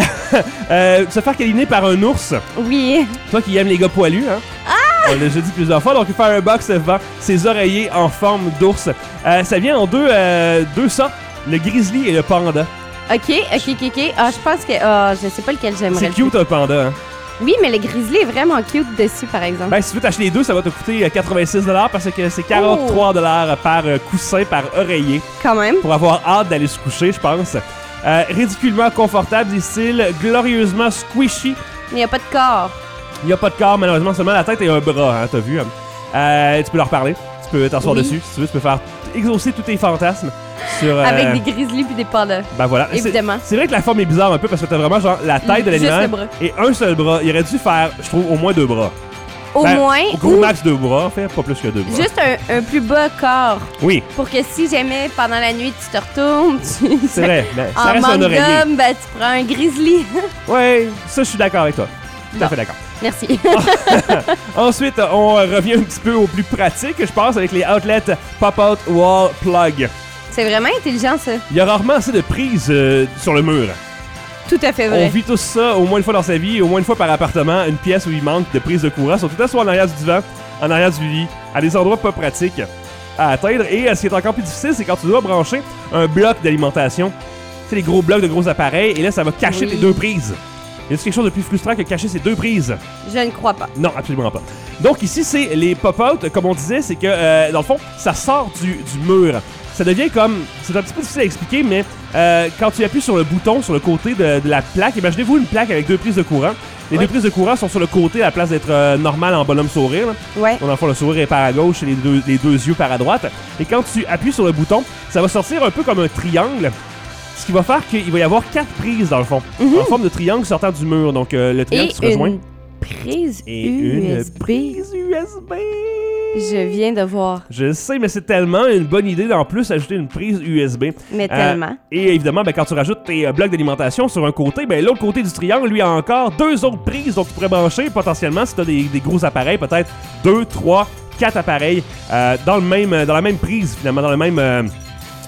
se faire câliner par un ours. Oui. Toi qui aimes les gars poilus, hein? On l'a déjà dit plusieurs fois. Donc, Firebox vend ses oreillers en forme d'ours. Ça vient en deux sortes, le grizzly et le panda. OK. Ah, je pense que... je sais pas lequel j'aimerais. C'est cute un panda, hein? Oui, mais le grizzly est vraiment cute dessus, par exemple. Ben, si tu veux t'acheter les deux, ça va te coûter 86$ parce que c'est 43$ par coussin, par oreiller. Quand même. Pour avoir hâte d'aller se coucher, je pense. Ridiculement confortable, des styles glorieusement squishy. Mais il n'y a pas de corps. Il n'y a pas de corps, malheureusement, seulement la tête et un bras, hein, t'as vu. Tu peux leur parler, tu peux t'asseoir dessus, si tu veux, tu peux faire exaucer tous tes fantasmes. Avec des grizzlies puis des pandas. Ben voilà. Évidemment. C'est vrai que la forme est bizarre un peu parce que t'as vraiment genre la taille de l'animal et un seul bras. Il aurait dû faire, je trouve, au moins 2 bras. Au moins. Au gros max 2 bras, en fait, pas plus que 2 bras. Juste un plus bas corps. Oui. Pour que si jamais pendant la nuit tu te retournes, c'est vrai. Ben, ça en reste un manque oreiller. d'homme, ben, tu prends un grizzly. Ouais, ça je suis d'accord avec toi. Tout à fait d'accord. Merci. Ensuite, on revient un petit peu au plus pratique, je pense, avec les outlets Pop-Out Wall Plug. C'est vraiment intelligent, ça. Il y a rarement assez de prises sur le mur. Tout à fait vrai. On vit tous ça au moins une fois dans sa vie, au moins une fois par appartement, une pièce où il manque de prise de courant, sont tout à soit en arrière du divan, en arrière du lit, à des endroits pas pratiques à atteindre. Et ce qui est encore plus difficile, c'est quand tu dois brancher un bloc d'alimentation. C'est les gros blocs de gros appareils, et là, ça va cacher tes 2 prises. Y a-t-il quelque chose de plus frustrant que cacher ces 2 prises? Je ne crois pas. Non, absolument pas. Donc ici, c'est les pop-out, comme on disait, c'est que, dans le fond, ça sort du mur. Ça devient comme... C'est un petit peu difficile à expliquer, mais quand tu appuies sur le bouton, sur le côté de la plaque, imaginez-vous une plaque avec 2 prises de courant. Les 2 prises de courant sont sur le côté à la place d'être normal en bonhomme sourire. Là. Ouais. Donc, dans le fond, le sourire est par à gauche et les deux yeux par à droite. Et quand tu appuies sur le bouton, ça va sortir un peu comme un triangle. Ce qui va faire qu'il va y avoir 4 prises, dans le fond, en forme de triangle sortant du mur. Donc, le triangle se rejoint. Prise Et USB. une prise USB. Je viens de voir. Je sais, mais c'est tellement une bonne idée d'en plus ajouter une prise USB. Mais tellement. Et évidemment, quand tu rajoutes tes blocs d'alimentation sur un côté, l'autre côté du triangle, lui, a encore 2 autres prises. Donc, tu pourrais brancher potentiellement, si tu as des gros appareils, peut-être 2, 3, 4 appareils dans la même prise, finalement, dans le même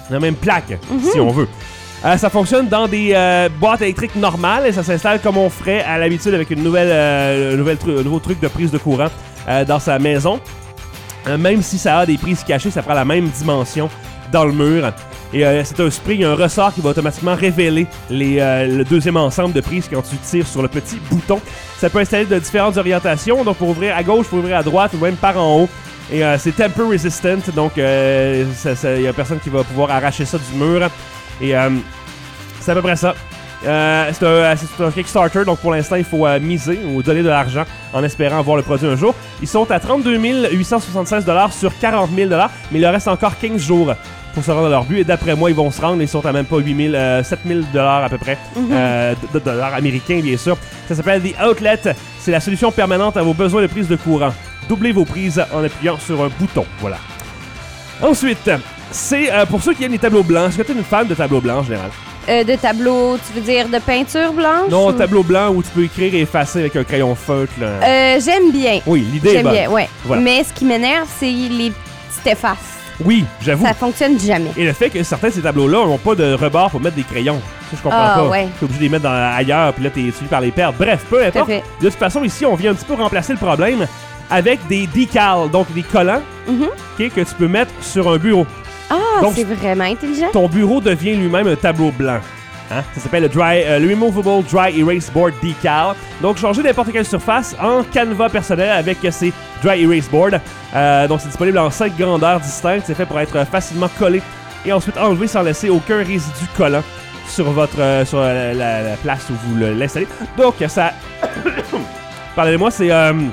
la même plaque, si on veut. Ça fonctionne dans des boîtes électriques normales et ça s'installe comme on ferait à l'habitude avec un nouveau truc de prise de courant dans sa maison. Même si ça a des prises cachées, ça prend la même dimension dans le mur. Et c'est un spring, un ressort qui va automatiquement révéler le deuxième ensemble de prises quand tu tires sur le petit bouton. Ça peut installer de différentes orientations, donc pour ouvrir à gauche, pour ouvrir à droite ou même par en haut. Et c'est temper resistant, donc il y a personne qui va pouvoir arracher ça du mur. Et c'est à peu près ça. C'est un Kickstarter, donc pour l'instant, il faut miser ou donner de l'argent en espérant avoir le produit un jour. Ils sont à 32 876 $ sur 40 000 $, mais il leur reste encore 15 jours pour se rendre à leur but. Et d'après moi, ils vont se rendre. Ils sont à même pas 7 000 $ à peu près, de dollars américains, bien sûr. Ça s'appelle The Outlet. C'est la solution permanente à vos besoins de prise de courant. Doublez vos prises en appuyant sur un bouton. Voilà. Ensuite, c'est pour ceux qui aiment les tableaux blancs. Est-ce que tu es une fan de tableaux blancs en général? De tableaux, tu veux dire de peinture blanche? Non, ou... tableau blanc où tu peux écrire et effacer avec un crayon feutre. Là. J'aime bien. Oui, l'idée est bonne. J'aime bien, ouais. Voilà. Mais ce qui m'énerve, c'est les petites effaces. Oui, j'avoue. Ça fonctionne jamais. Et le fait que certains de ces tableaux-là n'ont pas de rebord pour mettre des crayons. Ça, je comprends pas. Ouais. Tu es obligé de les mettre ailleurs, puis là, t'es suivi par les perdre. Bref, peu importe. fait. De toute façon, ici, on vient un petit peu remplacer le problème avec des decals, donc des collants que tu peux mettre sur un bureau. Ah, Donc, c'est vraiment intelligent. Ton bureau devient lui-même un tableau blanc. Hein? Ça s'appelle le Removable Dry Erase Board Decal. Donc, changer n'importe quelle surface en canevas personnel avec ces Dry Erase Board. Donc, c'est disponible en 5 grandeurs distinctes. C'est fait pour être facilement collé et ensuite enlevé sans laisser aucun résidu collant sur sur la place où vous l'installez. Donc, ça... Pardonnez-moi, c'est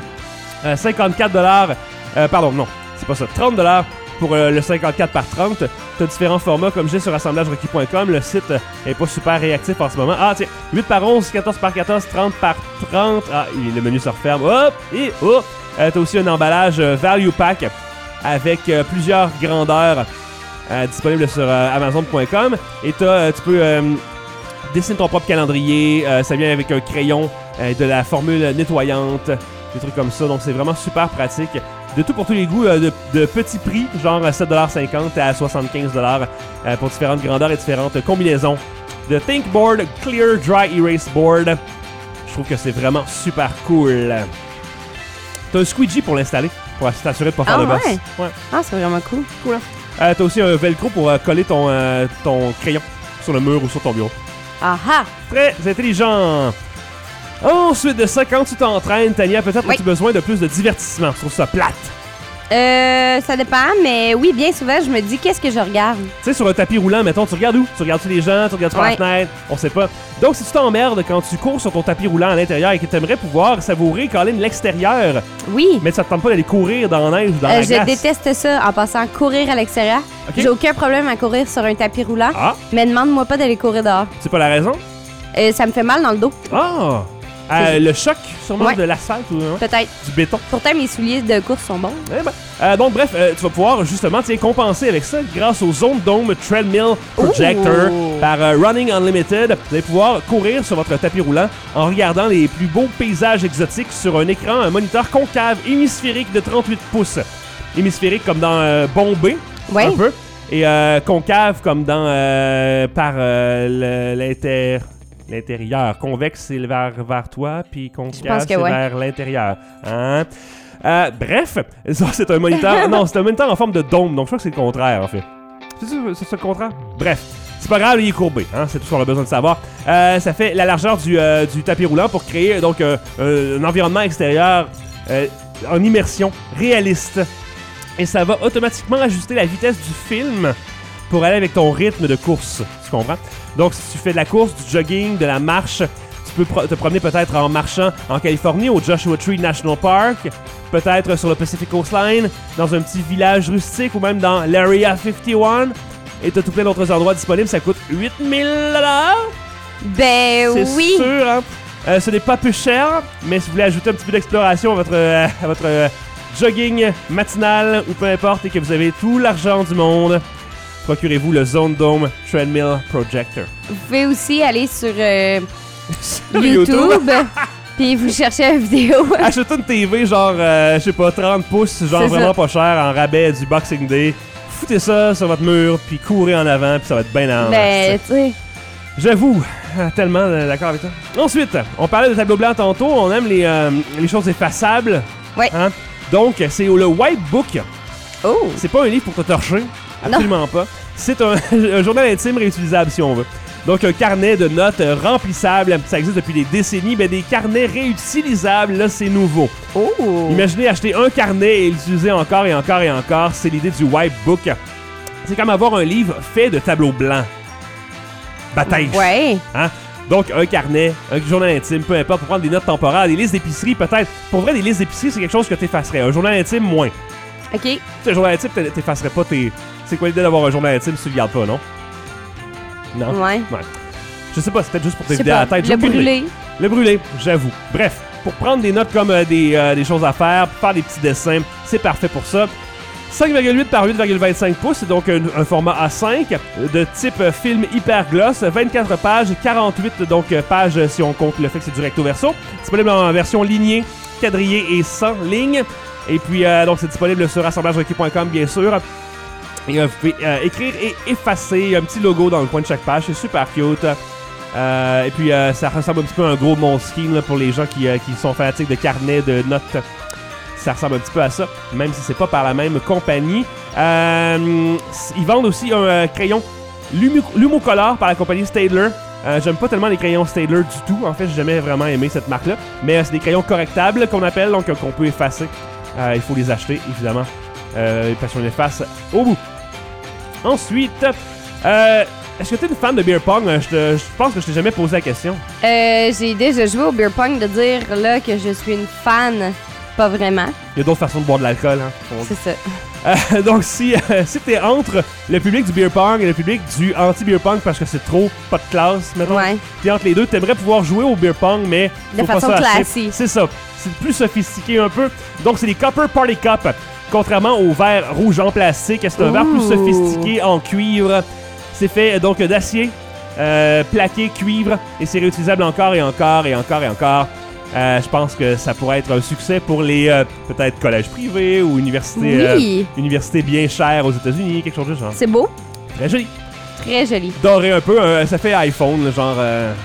54 $. Pardon, non, c'est pas ça. 30 $ pour le 54 par 30. T'as différents formats comme j'ai sur assemblagerequis.com. Le site est pas super réactif en ce moment. Ah tiens, 8 par 11, 14 par 14, 30 par 30. Ah, le menu se referme. Hop, et hop. T'as aussi un emballage Value Pack avec plusieurs grandeurs disponibles sur Amazon.com. Et tu peux dessiner ton propre calendrier. Ça vient avec un crayon, de la formule nettoyante, des trucs comme ça. Donc c'est vraiment super pratique. De tout pour tous les goûts, de petits prix, genre 7,50$ à 75$ pour différentes grandeurs et différentes combinaisons. De ThinkBoard Clear Dry Erase Board. Je trouve que c'est vraiment super cool. T'as un squeegee pour l'installer, pour t'assurer de pas faire de boss. Ouais. Ah, c'est vraiment cool. Cool, hein? T'as aussi un velcro pour coller ton crayon sur le mur ou sur ton bureau. Aha! Très intelligent! Ensuite de ça, quand tu t'entraînes, Tania, peut-être as-tu besoin de plus de divertissement. Je trouve ça plate. Ça dépend, mais oui, bien souvent, je me dis, qu'est-ce que je regarde? Tu sais, sur un tapis roulant, mettons, tu regardes où? Tu regardes-tu les gens? Tu regardes par la fenêtre? On sait pas. Donc, si tu t'emmerdes quand tu cours sur ton tapis roulant à l'intérieur et que tu aimerais pouvoir savourer, Colin, l'extérieur. Oui. Mais ça te tente pas d'aller courir dans la neige ou dans la glace? Je déteste ça en passant courir à l'extérieur. Okay. J'ai aucun problème à courir sur un tapis roulant. Ah. Mais demande-moi pas d'aller courir dehors. C'est pas la raison? Ça me fait mal dans le dos. Ah! Le choc, sûrement, de l'asphalte ou peut-être du béton. Pourtant, mes souliers de course sont bons. Eh ben, donc, bref, tu vas pouvoir justement compenser avec ça grâce au Zone Dome Treadmill Projector par Running Unlimited. Vous allez pouvoir courir sur votre tapis roulant en regardant les plus beaux paysages exotiques sur un écran, un moniteur concave hémisphérique de 38 pouces. Hémisphérique comme dans Bombay, un peu. Et concave comme dans par l'intérieur. Convexe, c'est vers toi, puis concave, c'est vers l'intérieur. Hein? Bref, ça, c'est un moniteur... non, c'est un moniteur en forme de dôme, donc je crois que c'est le contraire, en fait. C'est ça le contraire? Bref, c'est pas grave, il est courbé, hein? C'est tout ce qu'on a besoin de savoir. Ça fait la largeur du tapis roulant pour créer donc un environnement extérieur en immersion réaliste. Et ça va automatiquement ajuster la vitesse du film pour aller avec ton rythme de course, tu comprends? Donc, si tu fais de la course, du jogging, de la marche, tu peux te promener peut-être en marchant en Californie, au Joshua Tree National Park, peut-être sur le Pacific Coast Line, dans un petit village rustique ou même dans l'Area 51. Et tu as tout plein d'autres endroits disponibles. Ça coûte 8 000 $. Ben oui! C'est sûr, hein? Ce n'est pas peu cher, mais si vous voulez ajouter un petit peu d'exploration à votre jogging matinal ou peu importe et que vous avez tout l'argent du monde, procurez-vous le Zone Dome Treadmill Projector. Vous pouvez aussi aller sur YouTube puis vous cherchez une vidéo. Achetez une TV genre, je sais pas, 30 pouces, genre vraiment pas cher, en rabais du Boxing Day. foutez ça sur votre mur, puis courez en avant, puis ça va être bien en Ben, tu sais. J'avoue, tellement d'accord avec toi. Ensuite, on parlait de tableau blanc tantôt, on aime les choses effaçables. Ouais. Hein? Donc, c'est le White Book. Oh! C'est pas un livre pour te torcher, absolument pas. C'est un journal intime réutilisable, si on veut. Donc, un carnet de notes remplissable, ça existe depuis des décennies, mais des carnets réutilisables, là, c'est nouveau. Oh! Imaginez acheter un carnet et l'utiliser encore et encore et encore, c'est l'idée du White Book. C'est comme avoir un livre fait de tableaux blancs. Bataille. Ouais. Hein? Donc, un carnet, un journal intime, peu importe, pour prendre des notes temporaires, des listes d'épicerie, peut-être. Pour vrai, des listes d'épicerie, c'est quelque chose que t'effacerais. Un journal intime, moins. OK. Tu sais, un journal intime, t'effacerais pas tes... C'est quoi l'idée d'avoir un journal intime si tu le gardes pas, non? Non? Ouais. Je sais pas, c'est peut-être juste pour Je sais t'évider à la pas. tête. Le J'ai aucune idée. brûler. Le brûler, j'avoue. Bref, pour prendre des notes comme des choses à faire, pour faire des petits dessins, c'est parfait pour ça. 5,8 par 8,25 pouces, c'est donc un format A5 de type film hypergloss, 24 pages, 48 donc pages si on compte le fait que c'est du recto verso. Disponible en version lignée, quadrillée et sans ligne. Et puis donc c'est disponible sur assemblagerequis.com bien sûr. Et vous pouvez écrire et effacer un petit logo dans le coin de chaque page, c'est super cute. Et puis ça ressemble un petit peu à un gros Moleskine là, pour les gens qui sont fanatiques de carnets de notes. Ça ressemble un petit peu à ça, même si c'est pas par la même compagnie. Ils vendent aussi un crayon Lumocolor par la compagnie Staedtler. J'aime pas tellement les crayons Staedtler du tout. En fait, j'ai jamais vraiment aimé cette marque-là. Mais c'est des crayons correctables qu'on appelle, donc qu'on peut effacer. Il faut les acheter, évidemment. Parce qu'on efface au bout. Ensuite, est-ce que tu es une fan de beer pong? Je pense que je t'ai jamais posé la question. J'ai déjà joué au beer pong, de dire là que je suis une fan. Pas vraiment. Il y a d'autres façons de boire de l'alcool. Hein, C'est ça. donc, si t'es entre le public du beer pong et le public du anti-beer pong parce que c'est trop pas de classe, mettons, Ouais. puis entre les deux, t'aimerais pouvoir jouer au beer pong, mais De faut pas façon ça acheter. classique. C'est ça. C'est plus sophistiqué un peu. Donc, c'est des Copper Party Cup. Contrairement au verre rouge en plastique, c'est un verre plus sophistiqué en cuivre. C'est fait donc d'acier, plaqué, cuivre, et c'est réutilisable encore et encore et encore et encore. Je pense que ça pourrait être un succès pour les peut-être collèges privés ou universités, universités bien chères aux États-Unis, quelque chose de genre. C'est beau. Très joli. Très joli. Doré un peu, ça fait iPhone, là, genre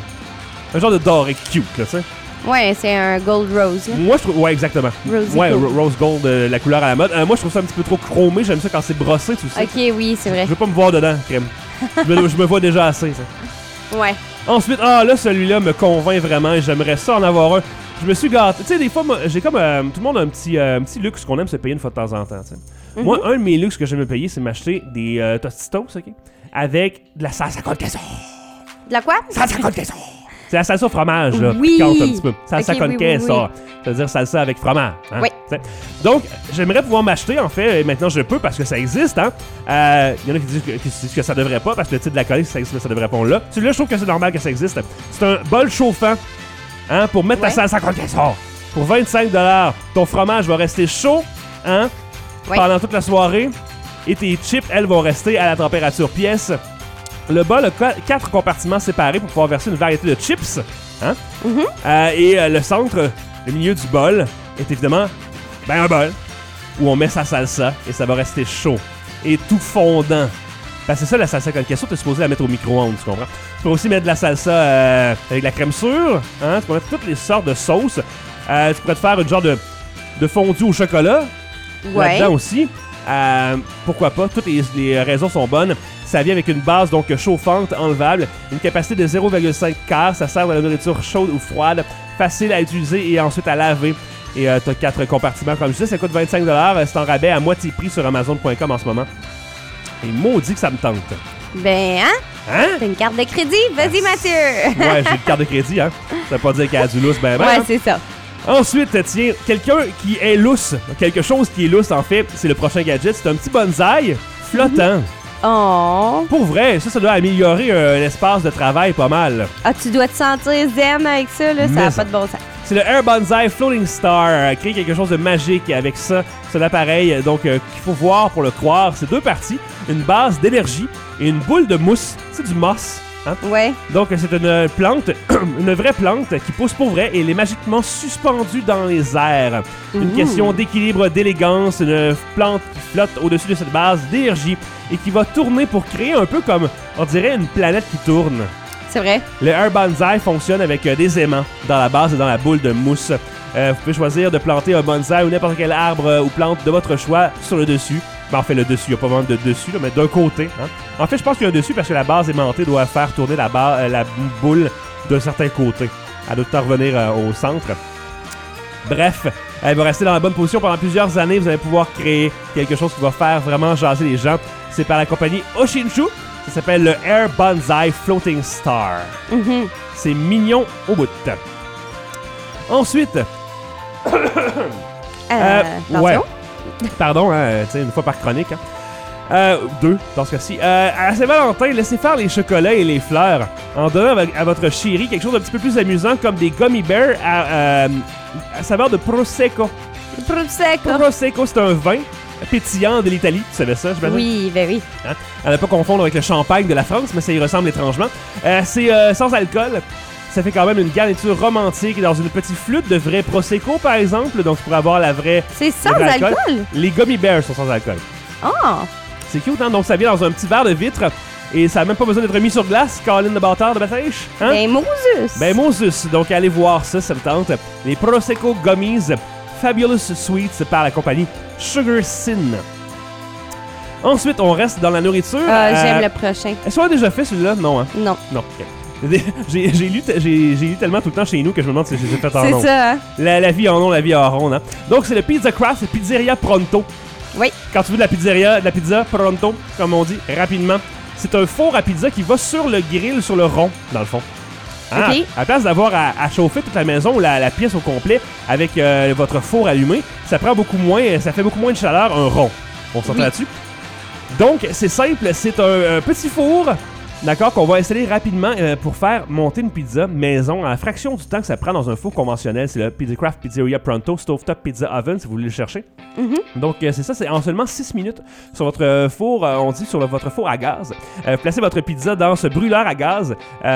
un genre de doré cute, là, tu sais. Ouais, c'est un gold rose. Là. Moi, je trouve, ouais, exactement. Rosy ouais, gold. rose gold, la couleur à la mode. Moi, je trouve ça un petit peu trop chromé. J'aime ça quand c'est brossé, tu sais. Ok, oui, c'est vrai. Je veux pas me voir dedans, crème. je me vois déjà assez, ça. Ouais. Ensuite, là, celui-là me convainc vraiment et j'aimerais ça en avoir un. Je me suis gâté. Tu sais, des fois, moi, j'ai comme... tout le monde a un petit luxe qu'on aime se payer une fois de temps en temps, tu sais. Moi, un de mes luxes que j'aime me payer, c'est m'acheter des Tostitos, OK? Avec de la salsa con queso. De la quoi? Salsa con queso. C'est la salsa au fromage, là, Oui. piquante un petit peu. Salsa Ok, con oui, queso. oui. C'est-à-dire salsa avec fromage. Hein? Oui. T'sais. Donc, j'aimerais pouvoir m'acheter, en fait, et maintenant je peux parce que ça existe. Hein? Il y en a qui disent que ça devrait pas parce que le titre de la colline, ça existe, ça devrait pas là. Celui-là, je trouve que c'est normal que ça existe. C'est un bol chauffant hein, pour mettre la salsa con queso. Pour 25$, ton fromage va rester chaud hein, pendant toute la soirée et tes chips, elles, vont rester à la température pièce. Le bol a 4 compartiments séparés pour pouvoir verser une variété de chips. Hein? Et le centre, le milieu du bol, est évidemment un bol où on met sa salsa et ça va rester chaud et tout fondant. Parce que c'est ça la salsa con queso, t'es supposé la mettre au micro-ondes, tu comprends? Tu peux aussi mettre de la salsa avec de la crème sûre, hein? Tu peux mettre toutes les sortes de sauces. Tu pourrais te faire une genre de fondue au chocolat là-dedans aussi. Pourquoi pas? Toutes les raisons sont bonnes. Ça vient avec une base donc chauffante, enlevable, une capacité de 0,5 quart. Ça sert dans la nourriture chaude ou froide, facile à utiliser et ensuite à laver. Et t'as 4 compartiments. Comme je disais, ça coûte 25$. C'est en rabais à moitié prix sur Amazon.com en ce moment. Et maudit que ça me tente. Ben, hein? Hein? T'as une carte de crédit? Vas-y, Mathieu! Ouais, j'ai une carte de crédit, hein? Ça veut pas dire qu'il y a du lousse, Ouais, hein? c'est ça. Ensuite, tiens, quelqu'un qui est lousse, quelque chose qui est lousse en fait, c'est le prochain gadget, c'est un petit bonsaï flottant. Oh! Pour vrai, ça doit améliorer un espace de travail pas mal. Ah, tu dois te sentir zen avec ça, là, ça n'a pas de bon sens. C'est le Air Bonsai Floating Star, créer quelque chose de magique avec ça, c'est l'appareil donc qu'il faut voir pour le croire. C'est 2 parties, une base d'énergie et une boule de mousse, c'est du moss, Hein? Ouais. Donc, c'est une plante, une vraie plante qui pousse pour vrai et elle est magiquement suspendue dans les airs. Une question d'équilibre, d'élégance, une plante qui flotte au-dessus de cette base d'énergie et qui va tourner pour créer un peu comme, on dirait, une planète qui tourne. C'est vrai. Le Air Bonsai fonctionne avec des aimants dans la base et dans la boule de mousse. Vous pouvez choisir de planter un bonsai ou n'importe quel arbre ou plante de votre choix sur le dessus. Ben, en fait, le dessus, il n'y a pas vraiment de dessus, là, mais d'un côté. Hein. En fait, je pense qu'il y a un dessus parce que la base aimantée doit faire tourner la boule d'un certain côté. Elle doit revenir au centre. Bref, elle va rester dans la bonne position pendant plusieurs années. Vous allez pouvoir créer quelque chose qui va faire vraiment jaser les gens. C'est par la compagnie Oshinshu. Ça s'appelle le Air Bonsai Floating Star. C'est mignon au bout. Ensuite... ouais. Pardon, tu sais, une fois par chronique. Hein. Deux, dans ce cas-ci. À Saint-Valentin, laissez faire les chocolats et les fleurs en donnant à votre chérie quelque chose d'un petit peu plus amusant comme des gummy bears à saveur de Prosecco. Prosecco, c'est un vin pétillant de l'Italie. Tu savais ça, j'imagine? Oui, ben oui. Hein? À ne pas confondre avec le champagne de la France, mais ça y ressemble étrangement. C'est sans alcool. Ça fait quand même une garniture romantique dans une petite flûte de vrai Prosecco, par exemple. Donc, tu pourrais avoir la vraie... C'est sans alcool? Les gummy bears sont sans alcool. Ah! C'est cute, hein? Donc, ça vient dans un petit verre de vitre et ça n'a même pas besoin d'être mis sur glace. Colin de bâtard de Bataille. Hein? Ben, Moses! Ben, Moses. Donc, allez voir ça, ça me tente. Les Prosecco Gummies Fabulous Sweets par la compagnie Sugar Sin. Ensuite, on reste dans la nourriture. J'aime le prochain. Est-ce qu'on a déjà fait celui-là? Non, hein? Non. Non, ok. J'ai lu tellement tout le temps chez nous que je me demande si j'ai fait en rond. C'est ça, hein? La vie en rond, la vie en rond. Hein? Donc, c'est le Pizza Craft Pizzeria Pronto. Oui. Quand tu veux de la pizza Pronto, comme on dit, rapidement, c'est un four à pizza qui va sur le grill, sur le rond, dans le fond. Hein? OK. À la place d'avoir à chauffer toute la maison ou la pièce au complet avec votre four allumé, ça fait beaucoup moins de chaleur, un rond. On s'entend là-dessus? Donc, c'est simple, c'est un petit four... D'accord, qu'on va installer rapidement pour faire monter une pizza maison à la fraction du temps que ça prend dans un four conventionnel. C'est le Pizza Craft Pizzeria Pronto Stovetop Pizza Oven, si vous voulez le chercher. Donc, c'est ça, c'est en seulement 6 minutes sur votre four, on dit sur votre four à gaz. Placez votre pizza dans ce brûleur à gaz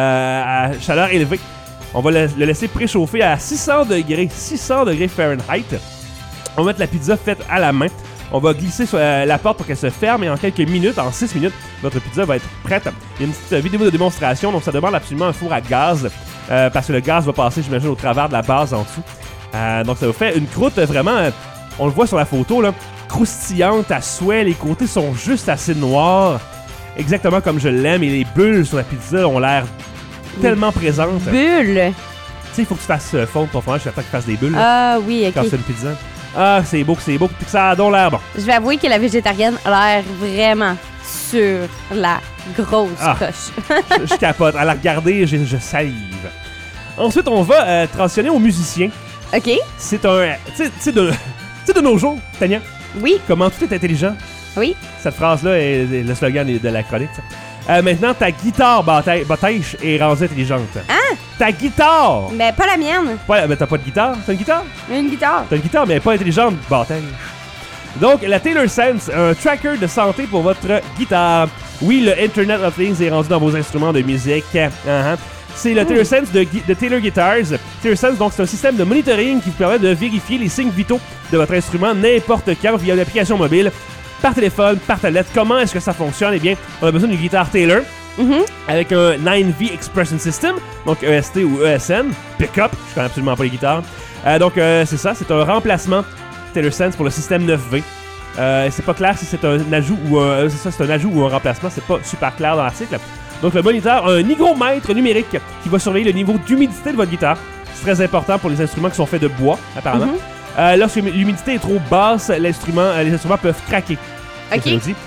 à chaleur élevée. On va le laisser préchauffer à 600 degrés Fahrenheit. On va mettre la pizza faite à la main. On va glisser sur la porte pour qu'elle se ferme et en quelques minutes, en 6 minutes, votre pizza va être prête. Il y a une petite vidéo de démonstration, donc ça demande absolument un four à gaz parce que le gaz va passer, j'imagine, au travers de la base en dessous. Donc ça vous fait une croûte vraiment, on le voit sur la photo, là, croustillante à souhait. Les côtés sont juste assez noirs, exactement comme je l'aime. Et les bulles sur la pizza ont l'air tellement présentes. Bulles? Tu sais, il faut que tu fasses fondre ton fromage jusqu'à temps qu'il fasse des bulles. Ah oui, ok. Quand c'est une pizza. Ah, c'est beau, puis que ça a donc l'air bon. Je vais avouer que la végétarienne a l'air vraiment sur la grosse coche. je capote. À la regarder, je salive. Ensuite, on va transitionner aux musiciens. OK. C'est un... Tu sais, de nos jours, Tania. Oui. Comment tout est intelligent. Oui. Cette phrase-là est le slogan de la chronique. Maintenant, ta guitare bâtèche est rendue intelligente. Hein? Ta guitare! Mais pas la mienne. Ouais, mais t'as pas de guitare? T'as une guitare? Une guitare. T'as une guitare, mais elle est pas intelligente, bâtèche. Donc, la Taylor Sense, un tracker de santé pour votre guitare. Oui, le Internet of Things est rendu dans vos instruments de musique. C'est le Taylor Sense de Taylor Guitars. Taylor Sense, donc, c'est un système de monitoring qui vous permet de vérifier les signes vitaux de votre instrument n'importe quand via une application mobile, par téléphone, par tablette. Comment est-ce que ça fonctionne? Eh bien, on a besoin d'une guitare Taylor avec un 9V Expression System, donc EST ou ESN, pick-up, je connais absolument pas les guitares. Donc, c'est ça, c'est un remplacement Taylor Sense pour le système 9V. C'est pas clair si c'est un ajout ou c'est un ajout ou un remplacement, c'est pas super clair dans l'article. Donc, le moniteur a un hygromètre numérique qui va surveiller le niveau d'humidité de votre guitare. C'est très important pour les instruments qui sont faits de bois, apparemment. Lorsque l'humidité est trop basse, les instruments peuvent craquer. OK.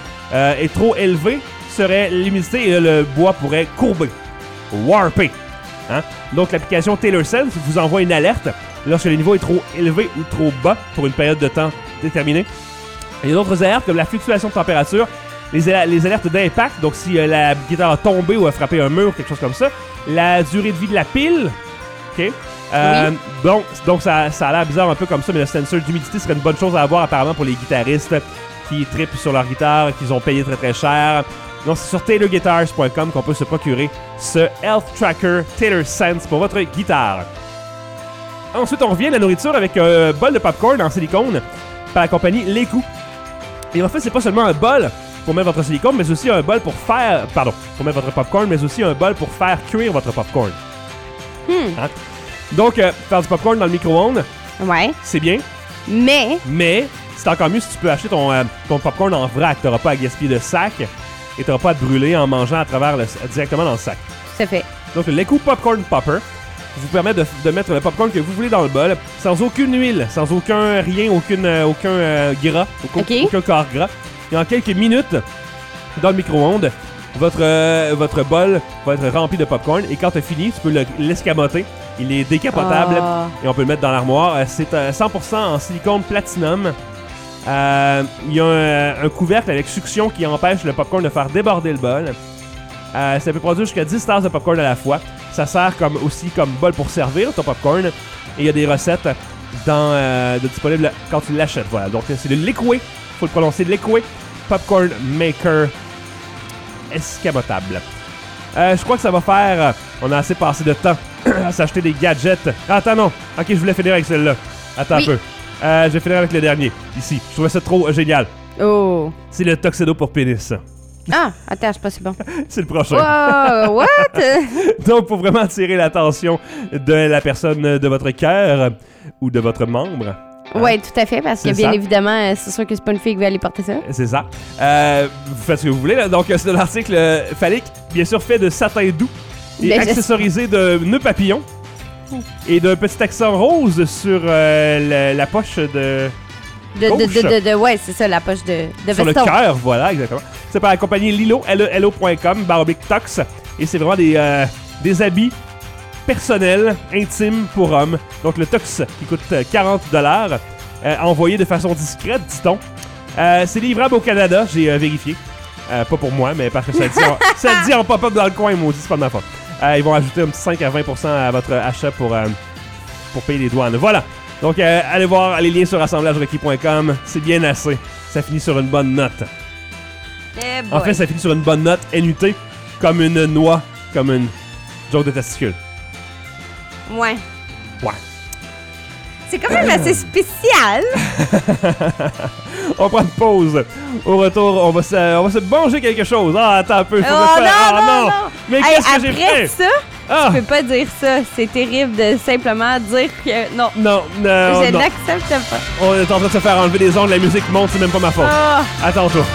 Est trop élevé serait l'humidité et le bois pourrait courber, warper. Hein? Donc l'application Taylor Sense vous envoie une alerte lorsque le niveau est trop élevé ou trop bas pour une période de temps déterminée. Il y a d'autres alertes comme la fluctuation de température, les alertes d'impact, donc si la guitare a tombé ou a frappé un mur, quelque chose comme ça, la durée de vie de la pile. OK. Oui. Donc ça a l'air bizarre un peu comme ça, mais le sensor d'humidité serait une bonne chose à avoir apparemment pour les guitaristes qui trippent sur leur guitare, qu'ils ont payé très très cher. Donc, c'est sur taylorguitars.com qu'on peut se procurer ce Health Tracker Taylor Sense pour votre guitare. Ensuite, on revient à la nourriture avec un bol de popcorn en silicone par la compagnie Leku. Et en fait, c'est pas seulement un bol pour mettre votre silicone, mais aussi un bol pour faire... Pardon, pour mettre votre popcorn, mais aussi un bol pour faire cuire votre popcorn. Hein? Donc, faire du popcorn dans le micro-ondes, Ouais. c'est bien, Mais, mais c'est encore mieux si tu peux acheter ton popcorn en vrac. T'auras pas à gaspiller de sac et t'auras pas à te brûler en mangeant à travers directement dans le sac. ça fait. Donc, le Leku Popcorn Popper vous permet de mettre le popcorn que vous voulez dans le bol, sans aucune huile, sans aucun gras, aucun corps gras. Et en quelques minutes, dans le micro-ondes, votre bol va être rempli de popcorn. Et quand tu as fini, tu peux l'escamoter. Il est décapotable et on peut le mettre dans l'armoire. C'est 100% en silicone platinum. Il y a un couvercle avec succion qui empêche le popcorn de faire déborder le bol. Ça peut produire jusqu'à 10 tasses de popcorn à la fois. Ça sert aussi comme bol pour servir ton popcorn. Et il y a des recettes disponibles quand tu l'achètes. Voilà. Donc c'est le Liquid, faut le prononcer, Liquid Popcorn Maker escamotable. Je crois que ça va faire... on a assez passé de temps à s'acheter des gadgets. Attends, non. Ok, je voulais finir avec celle-là. Attends un peu. Je vais finir avec le dernier. Ici. Je trouvais ça trop génial. Oh. C'est le Tuxedo pour pénis. Ah, attends, je sais pas si bon. C'est le prochain. Wow, what? Donc, pour vraiment attirer l'attention de la personne de votre cœur ou de votre membre. Ouais, tout à fait, parce que C'est bien ça. évidemment, c'est sûr que c'est pas une fille qui va aller porter ça. C'est ça. Vous faites ce que vous voulez. Là. Donc, c'est de l'article phallique, bien sûr fait de satin doux et Ben, accessorisé de nœuds papillons et d'un petit accent rose sur la poche de... Ouais, c'est ça, la poche de sur le veston. cœur, voilà, exactement. C'est par la compagnie Lilo, lelo.com, /tox. Et c'est vraiment des habits personnels, intimes pour hommes. Donc le tox qui coûte 40$, envoyé de façon discrète, dit-on. C'est livrable au Canada, j'ai vérifié. Pas pour moi, mais parce que ça dit en pop-up dans le coin, maudit, c'est pas de ma faute. Ils vont ajouter un petit 5 à 20% à votre achat pour payer les douanes. Voilà. Donc, allez voir les liens sur assemblagerequis.com. C'est bien assez. Ça finit sur une bonne note. En fait, ça finit sur une bonne note NUT, comme une noix, comme une joke de testicule. Ouais. Ouais. C'est quand même assez spécial. On prend une pause. Au retour, on va se manger quelque chose. Ah, attends un peu. Faut Oh me faire... non. Mais Hey, qu'est-ce que j'ai après fait? ça, Ah! tu peux pas dire ça. C'est terrible de simplement dire que non. Non. Je n'accepte pas. On est en train de se faire enlever des ondes. La musique monte, c'est même pas ma faute. Ah. À tantôt.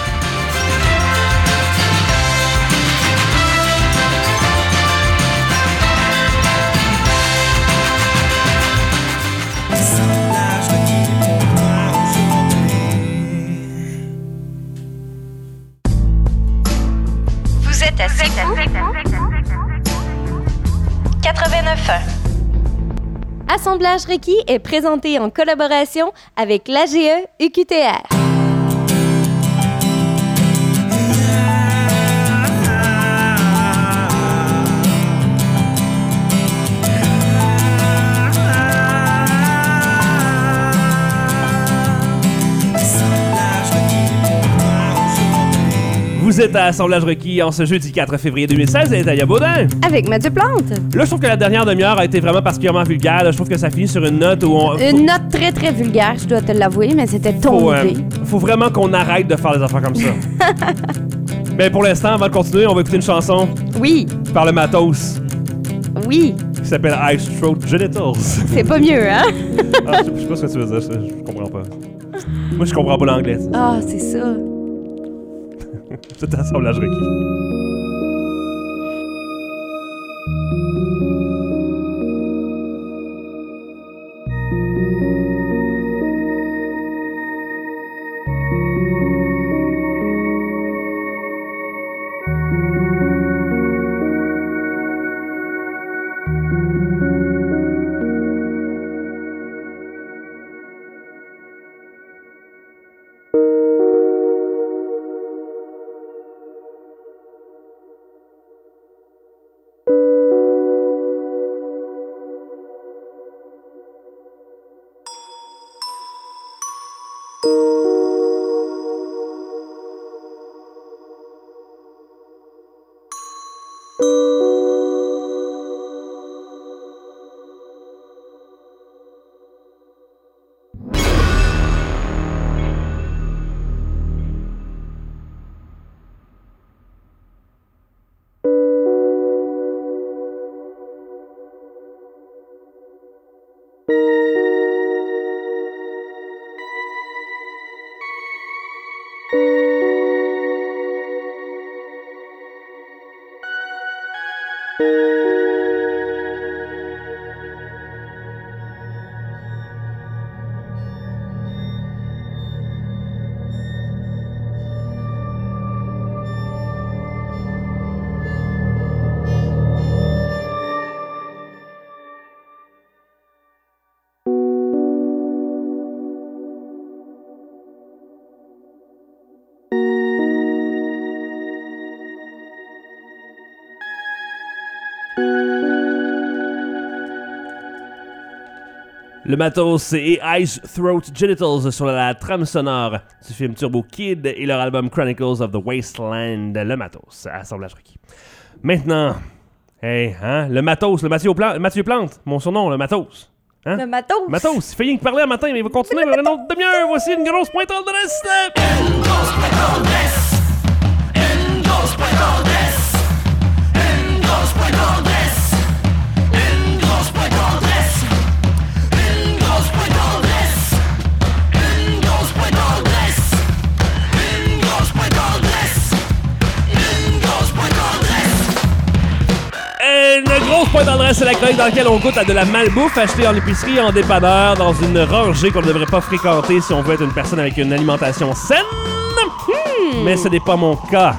Assemblage requis pour toi aujourd'hui. Vous êtes à Sikou 89.1. Assemblage requis est présenté en collaboration avec l'AGE UQTR. Assemblage requis pour toi aujourd'hui. Vous êtes à Assemblage requis en ce jeudi 4 février 2016 et Taya Baudin. Avec Mathieu Plante. Là, je trouve que la dernière demi-heure a été vraiment particulièrement vulgaire. Là, je trouve que ça finit sur une note où on... Une note très très vulgaire, je dois te l'avouer, mais c'était ton idée. faut vraiment qu'on arrête de faire des affaires comme ça. Mais pour l'instant, avant de continuer, on va écouter une chanson Oui, par le Matos oui, qui s'appelle Ice Throat Genitals. c'est pas mieux, hein? Ah, je sais pas ce que tu veux dire, je comprends pas. Moi, je comprends pas l'anglais. Ah, c'est ça. C'est Assemblage requis. Le Matos et Ice Throat Genitals sur la trame sonore du film Turbo Kid et leur album Chronicles of the Wasteland. Le Matos, assemblage requis. Maintenant, le Matos, Mathieu Plante, mon surnom, le Matos. Hein? Le Matos. Matos, il fait rien que parler un matin, mais il va continuer vers une autre demi-heure. Voici une grosse pointe en dresse. Une grosse pointe en dresse. Une grosse pointe en dresse. Une grosse pointe en dresse. Une grosse pointe en dresse. Une grosse pointe en dresse. Une grosse pointe en dresse. Une grosse pointe en dresse. Une grosse pointe en dresse. Une grosse pointe en dresse, c'est la chronique dans laquelle on goûte à de la malbouffe achetée en épicerie, en dépanneur, dans une rangée qu'on ne devrait pas fréquenter si on veut être une personne avec une alimentation saine. Mais ce n'est pas mon cas.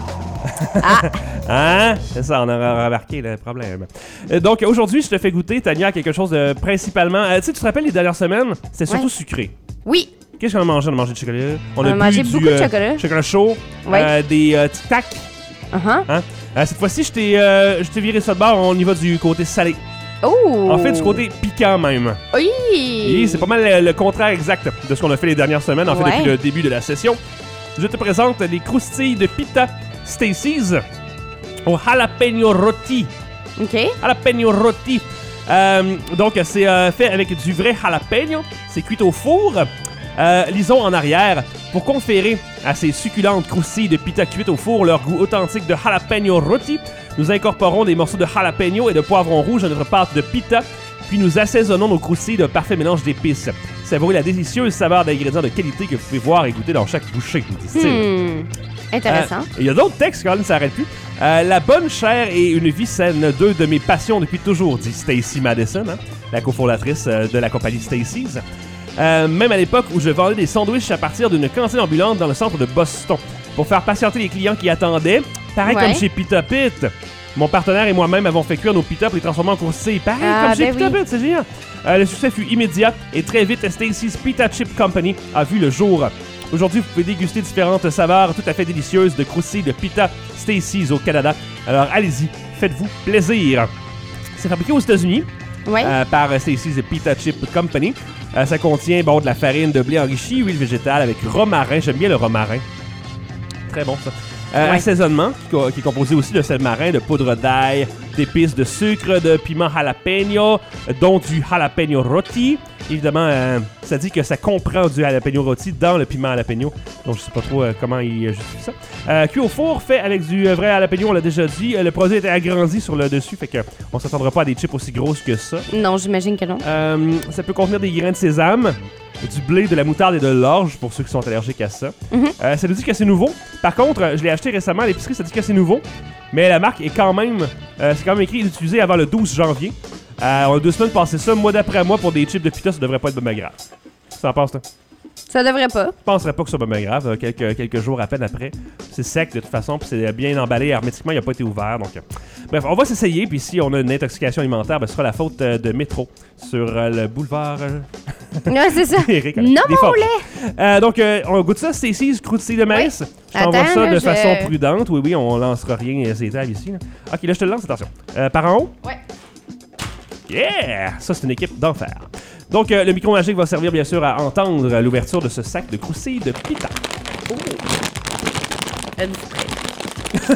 Hein? C'est ça, on a remarqué le problème. Donc, aujourd'hui, je te fais goûter, Tania, quelque chose de principalement... tu sais, tu te rappelles les dernières semaines? C'était surtout sucré. Oui. Qu'est-ce qu'on a mangé? On a mangé du chocolat. On a mangé beaucoup de chocolat. Chocolat chaud. Ouais. Des Tic Tac. Hein? Cette fois-ci, je t'ai viré ça de bord. On y va du côté salé. Oh! En fait, du côté piquant même. Oui! Et c'est pas mal le contraire exact de ce qu'on a fait les dernières semaines, en fait, depuis le début de la session. Je te présente les croustilles de pita Stacy's au jalapeno roti. OK. Jalapeno roti. Donc, c'est fait avec du vrai jalapeno. C'est cuit au four. Lisons en arrière. Pour conférer à ces succulentes croustilles de pita cuites au four leur goût authentique de jalapeno roti, nous incorporons des morceaux de jalapeno et de poivron rouge à notre pâte de pita, puis nous assaisonnons nos croustilles d'un parfait mélange d'épices. Savourez la délicieuse saveur d'ingrédients de qualité que vous pouvez voir et goûter dans chaque bouchée. Intéressant. Il y a d'autres textes, quand même, ça n'arrête plus. La bonne chair et une vie saine, deux de mes passions depuis toujours, dit Stacy Madison, la cofondatrice de la compagnie Stacy's. Même à l'époque où je vendais des sandwichs à partir d'une cantine ambulante dans le centre de Boston. Pour faire patienter les clients qui attendaient, pareil comme chez Pita Pit. Mon partenaire et moi-même avons fait cuire nos pita pour les transformer en croustilles. Pareil comme chez Pita Pit, c'est génial. Le succès fut immédiat et très vite, Stacy's Pita Chip Company a vu le jour. Aujourd'hui, vous pouvez déguster différentes saveurs tout à fait délicieuses de croustilles de pita Stacy's au Canada. Alors allez-y, faites-vous plaisir. C'est fabriqué aux États-Unis. Par Stacy's Pita Chip Company. Ça contient de la farine de blé enrichie, huile végétale avec romarin. J'aime bien le romarin. Très bon ça. Assaisonnement, qui est composé aussi de sel marin, de poudre d'ail, d'épices, de sucre, de piment jalapeno, dont du jalapeno roti. Évidemment, ça dit que ça comprend du jalapeno roti dans le piment jalapeno. Donc, je sais pas trop comment il justifie ça. Cuit au four, fait avec du vrai jalapeno, on l'a déjà dit. Le produit était agrandi sur le dessus, fait que on s'attendra pas à des chips aussi grosses que ça. Non, j'imagine que non. Ça peut contenir des grains de sésame, du blé, de la moutarde et de l'orge, pour ceux qui sont allergiques à ça. Ça nous dit que c'est nouveau. Par contre, je l'ai acheté récemment à l'épicerie, ça dit que c'est nouveau. Mais la marque est quand même... c'est quand même écrit utilisé avant le 12 janvier. On a 2 semaines passé ça. Moi, d'après moi, pour des chips de pita, ça devrait pas être bien grave. Ça en passe, toi? Ça devrait pas. Je penserais pas que ça soit bien grave. Quelques jours à peine après. C'est sec de toute façon, puis c'est bien emballé hermétiquement, il n'a pas été ouvert. Donc, bref, on va s'essayer, puis si on a une intoxication alimentaire, ce sera la faute de métro sur le boulevard. Ouais, c'est ça. Non, mon lait! Donc, on goûte ça, Stacy's croustilles de maïs. Je t'envoie ça de façon prudente. Oui, on lancera rien ces tables ici. Là. Ok, là, je te le lance, attention. Par en haut? Ouais. Yeah! Ça, c'est une équipe d'enfer. Donc, le micro magique va servir, bien sûr, à entendre l'ouverture de ce sac de croustilles de pita. Oh! Êtes-vous prêts?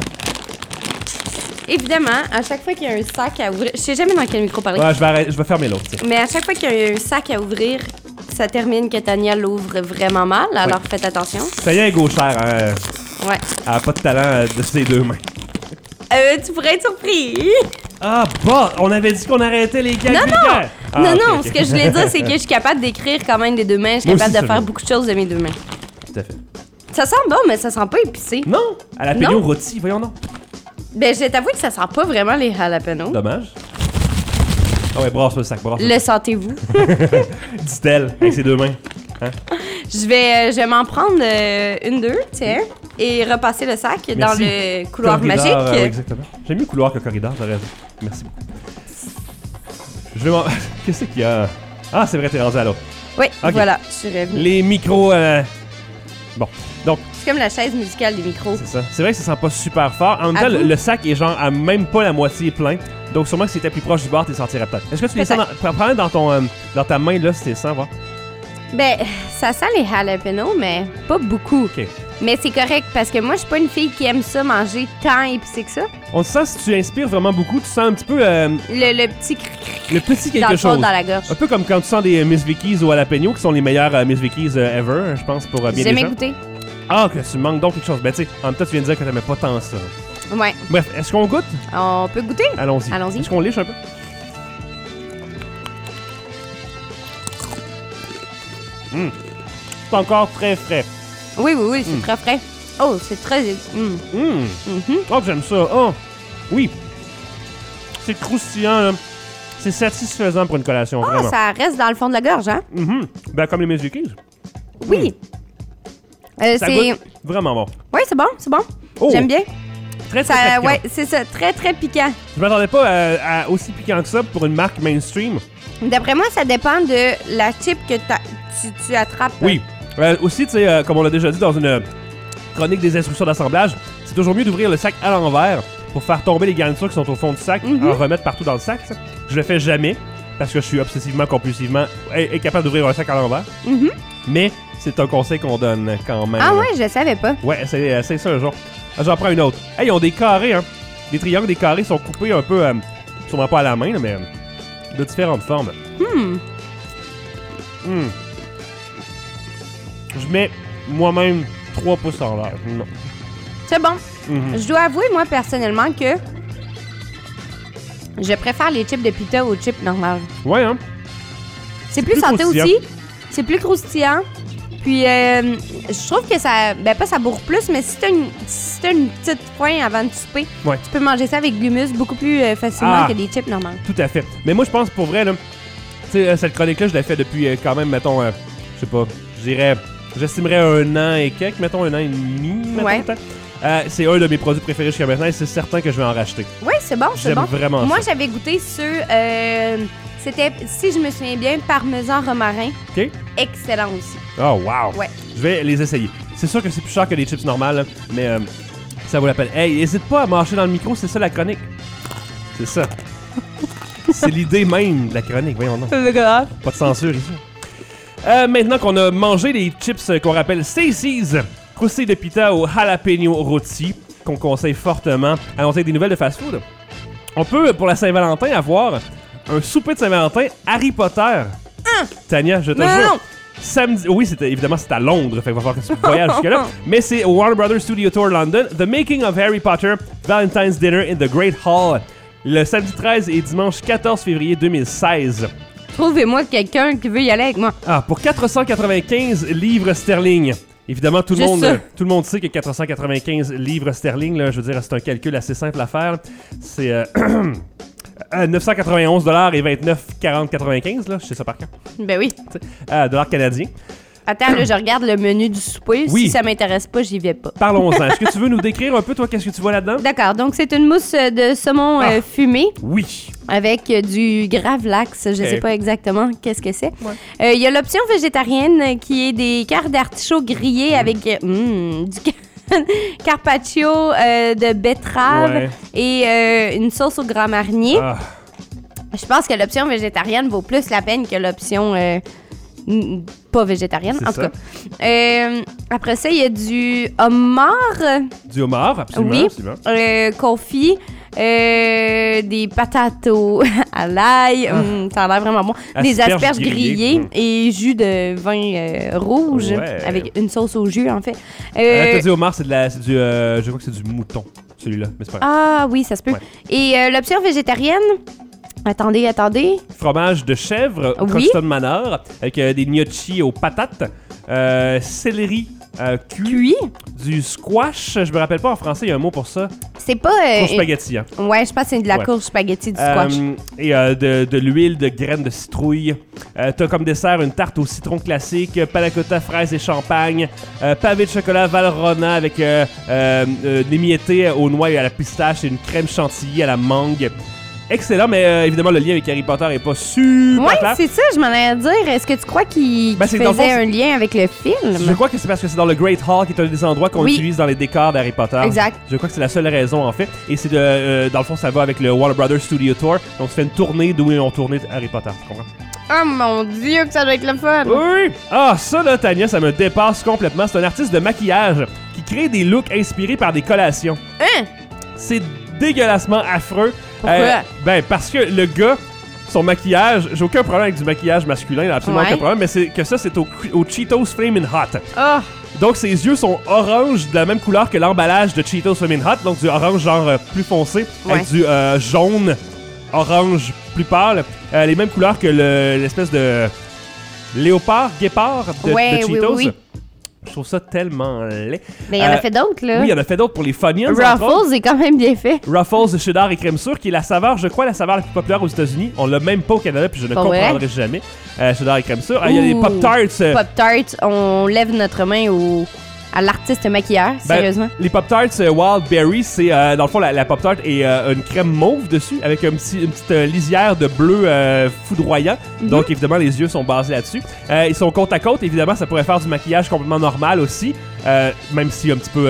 Évidemment, à chaque fois qu'il y a un sac à ouvrir... Je sais jamais dans quel micro parler. Ouais, je vais fermer l'autre. T'sais. Mais à chaque fois qu'il y a un sac à ouvrir, ça termine que Tania l'ouvre vraiment mal. Alors, faites attention. Tania est gauchère. Ouais. Elle n'a pas de talent de ses deux mains. Tu pourrais être surpris. Ah, bah! On avait dit qu'on arrêtait les gags vulgaires. Non, ce que je voulais dire, c'est que je suis capable d'écrire quand même des deux mains. Je suis capable de faire beaucoup de choses de mes deux mains. Tout à fait. Ça sent bon, mais ça sent pas épicé. Non! À la pignon rôti, voyons non. Ben, je vais t'avouer que ça sent pas vraiment les jalapenos. Dommage. Ah ouais, brasse le sac, brasse. Le sentez-vous? Dit-elle, avec ses deux mains. Hein? Je vais m'en prendre une, deux, tiens, et repasser le sac dans le couloir Corridor, magique. oui, exactement. J'aime mieux couloir que corridor, t'as raison. Merci beaucoup. Je vais m'en... Qu'est-ce qu'il y a? Ah, c'est vrai, t'es rendu à l'autre. Oui, Ok. voilà, je suis revenue. Les micros... Bon, donc, C'est comme la chaise musicale des micros. c'est ça. C'est vrai que ça sent pas super fort. En même temps, Avoue. le sac est genre à même pas la moitié plein. Donc, sûrement que si t'étais plus proche du bord, t'es sentirais peut-être. Est-ce que tu les sens prends-le dans ton... dans ta main, là, si t'es sens, voir? Ben, ça sent les jalapenos, mais pas beaucoup. OK. Mais c'est correct parce que moi, je suis pas une fille qui aime ça manger tant épicé que ça. On te sent, si tu inspires vraiment beaucoup, tu sens un petit peu Le petit cric le petit dans quelque le fond, chose. dans la gorge. Un peu comme quand tu sens des Miss Vickies au jalapeno, qui sont les meilleurs Miss Vickies ever, je pense, pour bien J'ai des jamais gens. goûté. Ah, que tu manques donc quelque chose. Ben, tu sais, en même temps, tu viens de dire que t'aimais pas tant ça. Ouais. Bref, est-ce qu'on goûte? On peut goûter? Allons-y. Allons-y. Est-ce qu'on liche un peu? C'est encore très frais. Oui, c'est très frais. Oh, c'est très... Oh, j'aime ça. Oh, oui. C'est croustillant, là. C'est satisfaisant pour une collation, Ah, vraiment. ça reste dans le fond de la gorge, hein? Ben, comme les Miss Vickies. Oui. Ça C'est... goûte vraiment bon. Oui, c'est bon, c'est bon. Oh. J'aime bien. Très, très, Ça, très piquant. ouais, c'est ça, très, très piquant. Je m'attendais pas à aussi piquant que ça pour une marque mainstream. D'après moi, ça dépend de la chip que tu attrapes. Oui. Aussi, tu sais, comme on l'a déjà dit dans une chronique des instructions d'assemblage, c'est toujours mieux d'ouvrir le sac à l'envers pour faire tomber les garnitures qui sont au fond du sac, en remettre partout dans le sac. Ça. Je le fais jamais parce que je suis obsessivement, compulsivement incapable d'ouvrir un sac à l'envers. Mais c'est un conseil qu'on donne quand même. Ah ouais, je savais pas. Ouais, c'est ça un jour. J'en prends une autre. Hey, ils ont des carrés, hein. Des triangles, des carrés sont coupés un peu, sûrement pas à la main, là, mais de différentes formes. Je mets moi-même 3 pouces en l'air. Non. C'est bon. Je dois avouer, moi, personnellement, que je préfère les chips de pita aux chips normales. Ouais, hein. C'est plus santé croustillant. aussi. C'est plus croustillant. Puis, je trouve que ça... Ben, pas ça bourre plus, mais si t'as une petite faim avant de souper, Ouais. tu peux manger ça avec de l'humus beaucoup plus facilement que des chips normales. Tout à fait. Mais moi, je pense pour vrai, là, tu sais, cette chronique-là, je l'ai fait depuis quand même, mettons, je sais pas, j'estimerais 1 an et quelques, mettons 1 an et demi, mettons, Ouais. peut-être. C'est un de mes produits préférés jusqu'à maintenant et c'est certain que je vais en racheter. Oui, c'est bon, c'est J'aime bon. vraiment Moi, ça. j'avais goûté sur... c'était, si je me souviens bien, parmesan romarin. OK? Excellent aussi. Oh, wow! Ouais. Je vais les essayer. C'est sûr que c'est plus cher que les chips normales, là, mais ça vaut la peine. Hey, n'hésite pas à marcher dans le micro, c'est ça la chronique. C'est ça. C'est l'idée même de la chronique, voyons donc. C'est grave. Pas de censure ici. Maintenant qu'on a mangé les chips qu'on rappelle Stacy's, croustilles de pita au jalapeno rôti, qu'on conseille fortement, annoncer des nouvelles de fast-food, on peut, pour la Saint-Valentin, avoir un souper de Saint-Valentin Harry Potter. Tania, je te Non, jure. non. Samedi, oui, évidemment, c'est à Londres, fait qu'il va falloir que tu voyages jusque-là. Mais c'est au Warner Brothers Studio Tour London, The Making of Harry Potter, Valentine's Dinner in the Great Hall, le samedi 13 et dimanche 14 février 2016. Trouvez-moi quelqu'un qui veut y aller avec moi. Ah, pour 495 livres sterling. Évidemment, tout le monde sait que 495 livres sterling, là, je veux dire, c'est un calcul assez simple à faire. C'est 991 $ et 29,40,95, là, je sais ça par cœur. Ben oui. Dollars canadiens. Attends, là, je regarde le menu du souper. Oui. Si ça m'intéresse pas, j'y vais pas. Parlons-en. Est-ce que tu veux nous décrire un peu, toi, qu'est-ce que tu vois là-dedans? D'accord, donc c'est une mousse de saumon fumé Oui. avec du gravlax. Je sais Ok. pas exactement qu'est-ce que c'est. Il y a l'option végétarienne qui est des cœurs d'artichaut grillés avec du carpaccio de betterave Ouais. et une sauce au grand marnier. Ah, Je pense que l'option végétarienne vaut plus la peine que l'option pas végétarienne, C'est en tout ça. cas. Après ça, il y a du homard, du homard, absolument. oui, absolument. confit, des patates à l'ail, ça a l'air vraiment bon. Des Asperges asperges grillées, grillées et jus de vin rouge Ouais. avec une sauce au jus, en fait. T'as dit homard, c'est du, je crois que c'est du mouton, celui-là, mais c'est pas grave. Ah oui, ça se peut. Ouais. Et l'option végétarienne... Attendez. Fromage de chèvre, Oui. Custom Manor, avec des gnocchis aux patates, céleri Cuit? Du squash, je me rappelle pas en français, il y a un mot pour ça. C'est pas... Courge spaghetti, hein. Ouais, je pense que c'est de la courge spaghetti du squash. Et de l'huile de graines de citrouille. T'as comme dessert une tarte au citron classique, panna cotta, fraises et champagne, pavé de chocolat Valrhona avec l'émietté aux noix et à la pistache et une crème chantilly à la mangue. Excellent, mais évidemment, le lien avec Harry Potter est pas super clair. Ouais, c'est ça, je m'en allais dire. Est-ce que tu crois qu'il faisait un lien avec le film? Je crois que c'est parce que c'est dans le Great Hall, qui est un des endroits qu'on utilise dans les décors d'Harry Potter. Exact. Je crois que c'est la seule raison, en fait. Et c'est dans le fond, ça va avec le Warner Brothers Studio Tour. Donc, c'est une tournée d'où ils ont tourné Harry Potter, tu comprends? Oh mon Dieu, que ça doit être le fun! Oui! Ah, ça là, Tania, ça me dépasse complètement. C'est un artiste de maquillage qui crée des looks inspirés par des collations. Hein? C'est dégueulassement affreux. Pourquoi? Parce que le gars, son maquillage, j'ai aucun problème avec du maquillage masculin, absolument aucun problème, mais c'est que ça, c'est au Cheetos Flamin' Hot. Oh. Donc, ses yeux sont orange, de la même couleur que l'emballage de Cheetos Flamin' Hot, donc du orange genre plus foncé, avec du jaune, orange plus pâle, les mêmes couleurs que l'espèce de guépard de Cheetos. Oui. Je trouve ça tellement laid. Mais il y en a fait d'autres, là. Oui, il y en a fait d'autres pour les Funyuns. Ruffles est quand même bien fait. Ruffles, cheddar et crème sûre, qui est la saveur, je crois, la saveur la plus populaire aux États-Unis. On l'a même pas au Canada, puis je ne comprendrai jamais. Cheddar et crème sûre. Il y a les Pop-Tarts. Pop-Tarts, on lève notre main à l'artiste maquilleur, sérieusement. Les Pop-Tarts Wild Berry, c'est dans le fond, la Pop-Tart est une crème mauve dessus, avec une petite lisière de bleu foudroyant. Donc, évidemment, les yeux sont basés là-dessus. Ils sont côte à côte. Évidemment, ça pourrait faire du maquillage complètement normal aussi, même si un petit peu,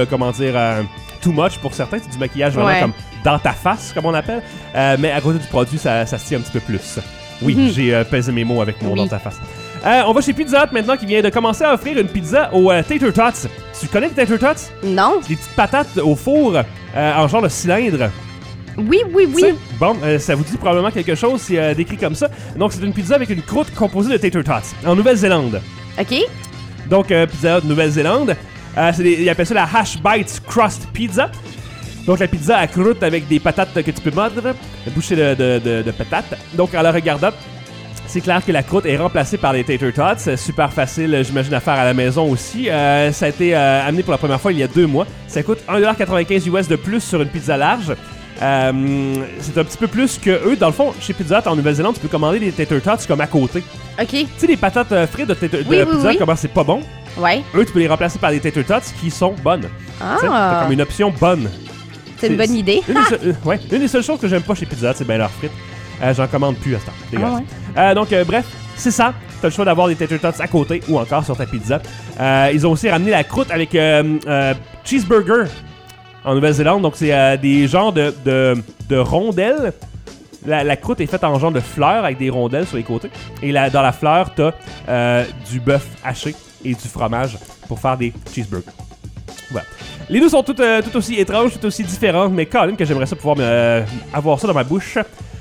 too much pour certains. C'est du maquillage vraiment comme dans ta face, comme on appelle. Mais à côté du produit, ça se tient un petit peu plus. Oui, j'ai pesé mes mots avec mon dans ta face. On va chez Pizza Hut maintenant, qui vient de commencer à offrir une pizza aux Tater Tots. Tu connais les Tater Tots? Non. C'est des petites patates au four en genre de cylindre. Oui. Bon, ça vous dit probablement quelque chose, c'est décrit comme ça. Donc, c'est une pizza avec une croûte composée de Tater Tots en Nouvelle-Zélande. OK. Donc, Pizza Hut Nouvelle-Zélande. Ils appellent ça la Hash Bites Crust Pizza. Donc, la pizza à croûte avec des patates que tu peux mordre, bouchées de patates. Donc, en la regardant, c'est clair que la croûte est remplacée par les Tater Tots. C'est super facile, j'imagine, à faire à la maison aussi. Ça a été amené pour la première fois il y a 2 mois. Ça coûte 1,95$ US de plus sur une pizza large. C'est un petit peu plus que eux. Dans le fond, chez Pizza Hut en Nouvelle-Zélande, tu peux commander des Tater Tots comme à côté. OK. Tu sais, les patates frites de Pizza Hut, comment c'est pas bon? Ouais. Eux, tu peux les remplacer par des Tater Tots qui sont bonnes. C'est comme une option bonne. C'est une bonne idée. Une des seules choses que j'aime pas chez Pizza Hut, c'est bien leurs frites. J'en commande plus à ce temps. Dégueulasse. Donc, bref, c'est ça. T'as le choix d'avoir des Tater Tots à côté ou encore sur ta pizza. Ils ont aussi ramené la croûte avec cheeseburger en Nouvelle-Zélande. Donc, c'est des genres de rondelles. La croûte est faite en genre de fleurs avec des rondelles sur les côtés. Et dans la fleur, t'as du bœuf haché et du fromage pour faire des cheeseburgers. Voilà. Les deux sont toutes aussi étranges, toutes aussi différentes, mais quand même que j'aimerais ça pouvoir avoir ça dans ma bouche.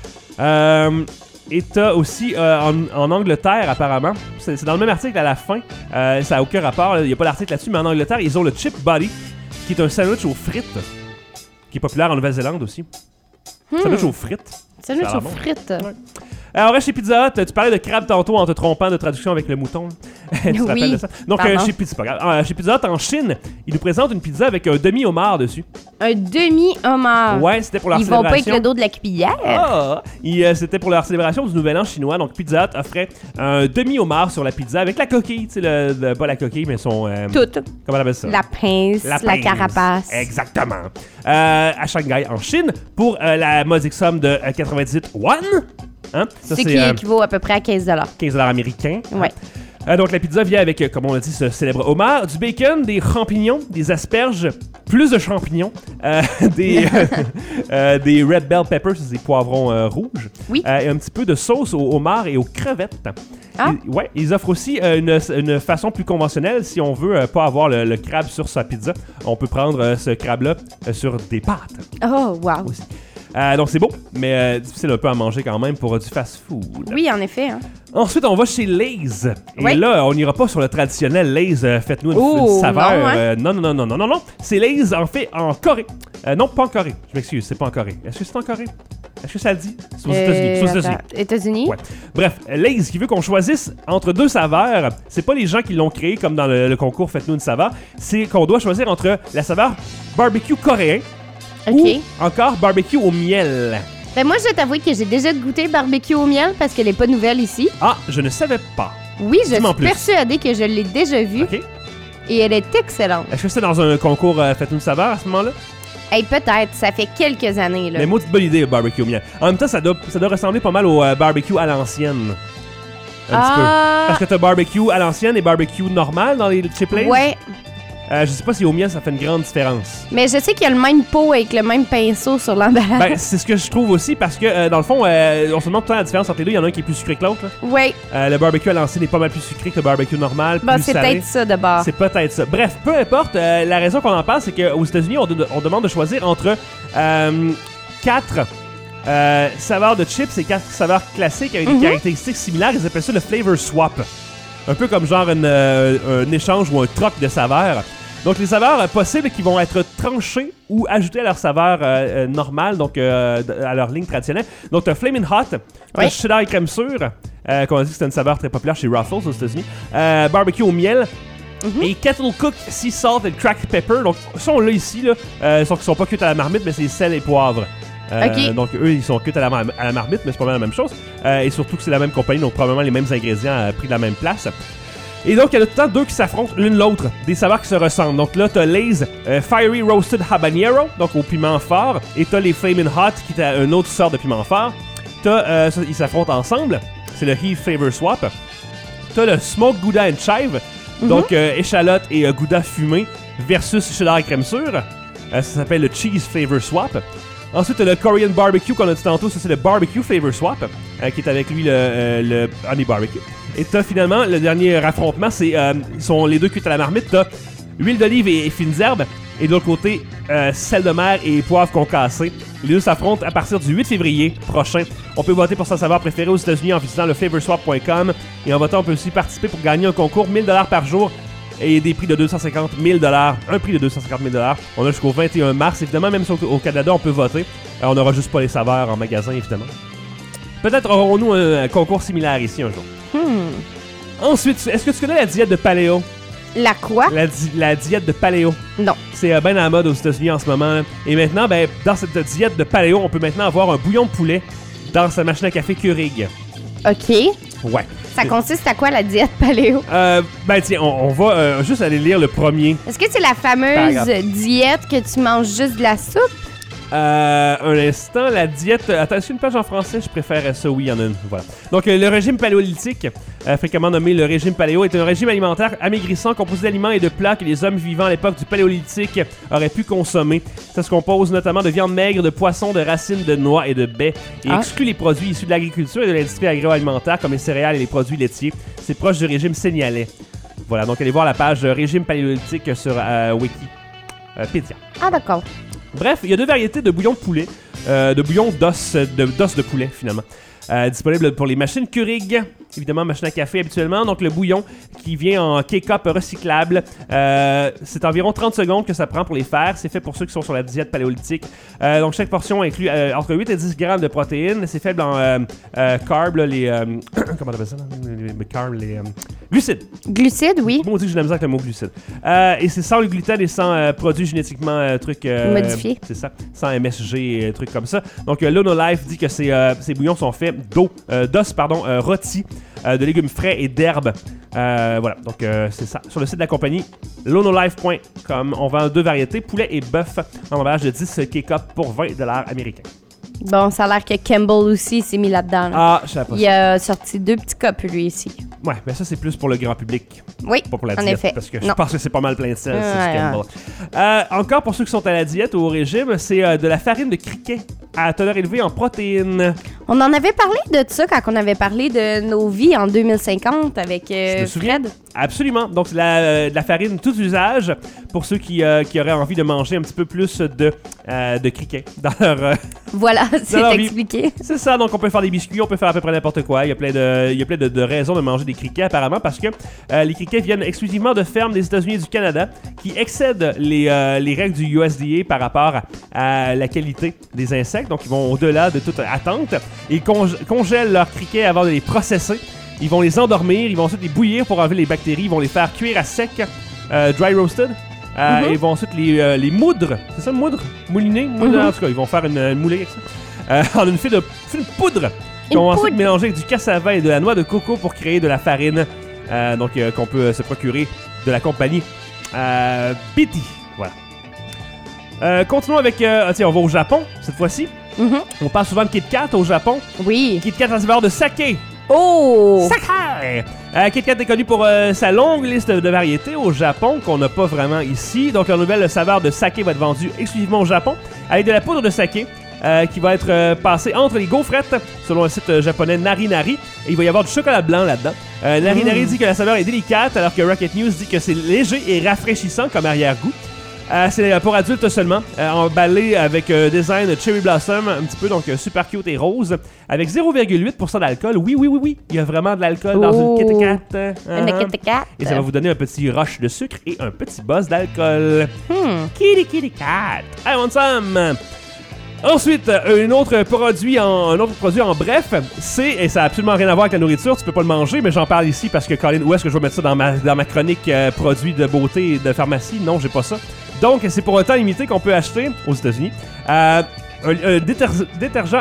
Et t'as aussi en Angleterre, apparemment, c'est dans le même article à la fin, ça n'a aucun rapport, il n'y a pas d'article là-dessus, mais en Angleterre, ils ont le Chip Buddy, qui est un sandwich aux frites, qui est populaire en Nouvelle-Zélande aussi. Sandwich aux frites. Sandwich aux frites. Ouais. Alors, on reste chez Pizza Hut. Tu parlais de crabe tantôt en te trompant de traduction avec le mouton. Tu te rappelles de ça? Donc, chez Pizza Hut en Chine, ils nous présentent une pizza avec un demi-homard dessus. Un demi-homard? Ouais, c'était pour leur célébration. Ils vont pas avec le dos de la cuillère? C'était pour leur célébration du Nouvel An chinois. Donc, Pizza Hut offrait un demi-homard sur la pizza avec la coquille. Tu sais, pas la coquille, mais son... Tout. Comment on appelle ça? La pince, la carapace. Exactement. À Shanghai, en Chine, pour la modique somme de 98 won. Hein? Ça, c'est qui équivaut à peu près à 15$. 15$ américains. Ouais. Donc, la pizza vient avec, comme on l'a dit, ce célèbre homard, du bacon, des champignons, des asperges, plus de champignons, des red bell peppers, c'est des poivrons rouges, oui. Et un petit peu de sauce au homard et aux crevettes. Ils offrent aussi une façon plus conventionnelle. Si on veut pas avoir le crabe sur sa pizza, on peut prendre ce crabe-là sur des pâtes. Oh, wow! Aussi. Donc c'est beau, mais difficile un peu à manger quand même pour du fast-food. Oui, en effet. Hein. Ensuite, on va chez Lay's. Et là, on n'ira pas sur le traditionnel Lay's, faites-nous une saveur. Non. C'est Lay's, en fait, en Corée. Non, pas en Corée. Je m'excuse, c'est pas en Corée. Est-ce que c'est en Corée? Est-ce que ça le dit? C'est aux États-Unis. C'est aux États-Unis. États-Unis? Ouais. Bref, Lay's qui veut qu'on choisisse entre deux saveurs, c'est pas les gens qui l'ont créé comme dans le concours Faites-nous une saveur, c'est qu'on doit choisir entre la saveur barbecue coréen ou encore barbecue au miel. Ben moi, je dois t'avouer que j'ai déjà goûté barbecue au miel parce qu'elle est pas nouvelle ici. Ah, je ne savais pas. Oui, je Dis-m'en suis plus. persuadée que je l'ai déjà vue. OK. Et elle est excellente. Est-ce que c'était dans un concours Faites-nous une saveur à ce moment-là? Hey, peut-être, ça fait quelques années, là. Mais moi, c'est une bonne idée, le barbecue au miel. En même temps, ça doit ressembler pas mal au barbecue à l'ancienne. Un petit peu. Parce que t'as barbecue à l'ancienne et barbecue normal dans les chip Lay's. Ouais. Je sais pas si au miel, ça fait une grande différence. Mais je sais qu'il y a le même pot avec le même pinceau sur l'emballage. Ben, c'est ce que je trouve aussi parce que, dans le fond, on se demande tout le temps la différence entre les deux. Il y en a un qui est plus sucré que l'autre. Là. Oui. Le barbecue à l'ancienne est pas mal plus sucré que le barbecue normal. Bon, plus c'est salé. peut-être ça de bord. C'est peut-être ça. Bref, peu importe, la raison qu'on en parle, c'est qu'aux États-Unis, on demande de choisir entre 4 saveurs de chips et 4 saveurs classiques avec des caractéristiques similaires. Ils appellent ça le flavor swap. Un peu comme genre un échange ou un troc de saveurs. Donc, les saveurs possibles qui vont être tranchées ou ajoutées à leur saveur normale, donc à leur ligne traditionnelle. Donc, tu as Flamin' Hot, t'as cheddar et crème sûre, qu'on a dit que c'était une saveur très populaire chez Ruffles aux États-Unis. Barbecue au miel. Et Kettle Cook, Sea Salt et Cracked Pepper. Donc, ça, on l'a ici, là. Ils sont pas cuits à la marmite, mais c'est sel et poivre. Donc, eux, ils sont cuits à la marmite, mais c'est pas mal la même chose. Et surtout que c'est la même compagnie, donc probablement les mêmes ingrédients pris de la même place. Et donc, il y en a tout le temps deux qui s'affrontent l'une l'autre, des saveurs qui se ressemblent. Donc là, t'as Lay's Fiery Roasted Habanero, donc au piment fort, et t'as les Flamin' Hot, qui est une autre sorte de piment fort. Ils s'affrontent ensemble, c'est le Heat Flavor Swap. T'as le Smoked Gouda and Chive, donc échalote et Gouda fumé, versus cheddar et crème sûre. Ça s'appelle le Cheese Flavor Swap. Ensuite, t'as le Korean Barbecue qu'on a dit tantôt, ça c'est le Barbecue Flavor Swap, qui est avec lui le Honey Barbecue. Et t'as finalement, le dernier affrontement, c'est sont les deux cuits à la marmite. T'as huile d'olive et fines herbes, et de l'autre côté, sel de mer et poivre concassé. Les deux s'affrontent à partir du 8 février prochain. On peut voter pour sa saveur préférée aux États-Unis en visitant le flavorswap.com. Et en votant, on peut aussi participer pour gagner un concours 1000$ par jour et des prix de 250 000 $. Un prix de 250 000 $. On a jusqu'au 21 mars. Évidemment, même si au Canada, on peut voter. On n'aura juste pas les saveurs en magasin, évidemment. Peut-être aurons-nous un concours similaire ici un jour. Ensuite, est-ce que tu connais la diète de paléo? La quoi? La diète de paléo. Non. C'est bien à la mode aux États-Unis en ce moment. Là. Et maintenant, ben, dans cette diète de paléo, on peut maintenant avoir un bouillon de poulet dans sa machine à café Keurig. OK. Ouais. Ça consiste à quoi, la diète paléo? Ben tiens, on va juste aller lire le premier. Est-ce que c'est la fameuse diète que tu manges juste de la soupe? Un instant, la diète... Attends, est-ce qu'il y a une page en français? Je préfère ça, oui, il y en a une. Voilà. Donc, le régime paléolithique, fréquemment nommé le régime paléo, est un régime alimentaire amaigrissant composé d'aliments et de plats que les hommes vivant à l'époque du paléolithique auraient pu consommer. Ça se compose notamment de viande maigre, de poissons, de racines, de noix et de baies, et exclut les produits issus de l'agriculture et de l'industrie agroalimentaire comme les céréales et les produits laitiers. C'est proche du régime sénégalais. Voilà, donc allez voir la page régime paléolithique sur Wikipédia. Ah, d'accord. Bref, il y a deux variétés de bouillon de poulet, de bouillon d'os de poulet finalement, disponible pour les machines Keurig, évidemment machine à café habituellement. Donc le bouillon qui vient en K-Cup recyclable, c'est environ 30 secondes que ça prend pour les faire. C'est fait pour ceux qui sont sur la diète paléolithique. Donc chaque portion inclut entre 8 et 10 grammes de protéines. C'est faible en carbs, comment on appelle ça? Les carbs, glucides. Glucides, oui. Moi, on dit que j'ai de la misère avec le mot glucides. Et c'est sans le gluten et sans produits génétiquement modifiés. C'est ça, sans MSG et trucs comme ça. Donc Lonolife dit que ces bouillons sont faits d'os rôtis, de légumes frais et d'herbes. Voilà, donc c'est ça. Sur le site de la compagnie, lonolife.com, on vend deux variétés, poulet et bœuf, en emballage de 10 K-Cup pour 20$ américains. Bon, ça a l'air que Campbell aussi s'est mis là-dedans. Ah, je savais pas. Il a sorti 2 petits cups, lui, ici. Ouais, mais ça, c'est plus pour le grand public. Oui, pas pour la en diète, effet. parce que je pense que c'est pas mal plein de sel, c'est du Campbell. Encore, pour ceux qui sont à la diète ou au régime, c'est de la farine de criquet à teneur élevée en protéines. On en avait parlé de ça quand on avait parlé de nos vies en 2050 avec Je me souviens. Fred. Absolument. Donc, c'est de la farine tout usage pour ceux qui auraient envie de manger un petit peu plus de criquet dans leur... Voilà, c'est leur vie. expliqué. C'est ça, donc on peut faire des biscuits, on peut faire à peu près n'importe quoi. Il y a plein de raisons de manger des criquets apparemment parce que les criquets viennent exclusivement de fermes des États-Unis et du Canada qui excèdent les règles du USDA par rapport à la qualité des insectes. Donc ils vont au-delà de toute attente. Ils congèlent leurs criquets avant de les processer. Ils vont les endormir, ils vont ensuite les bouillir pour enlever les bactéries, ils vont les faire cuire à sec, dry roasted. Ils vont ensuite les moudre. C'est ça, moudre? Mouliner? En tout cas, ils vont faire une moulée avec ça. En une fine poudre. Ils vont ensuite mélanger avec du cassava et de la noix de coco pour créer de la farine. Donc, qu'on peut se procurer de la compagnie Betty. Voilà. Continuons avec... tiens, on va au Japon, cette fois-ci. On parle souvent de Kit Kat au Japon. Oui. Kit Kat en saveur de saké. Oh! Saké! Kit Kat est connu pour sa longue liste de variétés au Japon qu'on n'a pas vraiment ici. Donc, la nouvelle saveur de saké va être vendue exclusivement au Japon avec de la poudre de saké qui va être passée entre les gaufrettes selon le site japonais Nari Nari. Et il va y avoir du chocolat blanc là-dedans. Nari Nari dit que la saveur est délicate alors que Rocket News dit que c'est léger et rafraîchissant comme arrière-goût. C'est pour adultes seulement, emballé avec design Cherry Blossom, un petit peu, donc super cute et rose, avec 0,8% d'alcool. Oui, il y a vraiment de l'alcool dans une Kit Kat. Une Kit Kat. Et ça va vous donner un petit rush de sucre et un petit buzz d'alcool. Kitty Cat. I want some. Ensuite, un autre produit en bref, et ça n'a absolument rien à voir avec la nourriture, tu peux pas le manger, mais j'en parle ici parce que, Colin, où est-ce que je vais mettre ça dans ma chronique produits de beauté et de pharmacie? Non, j'ai pas ça. Donc, c'est pour un temps limité qu'on peut acheter aux États-Unis un détergent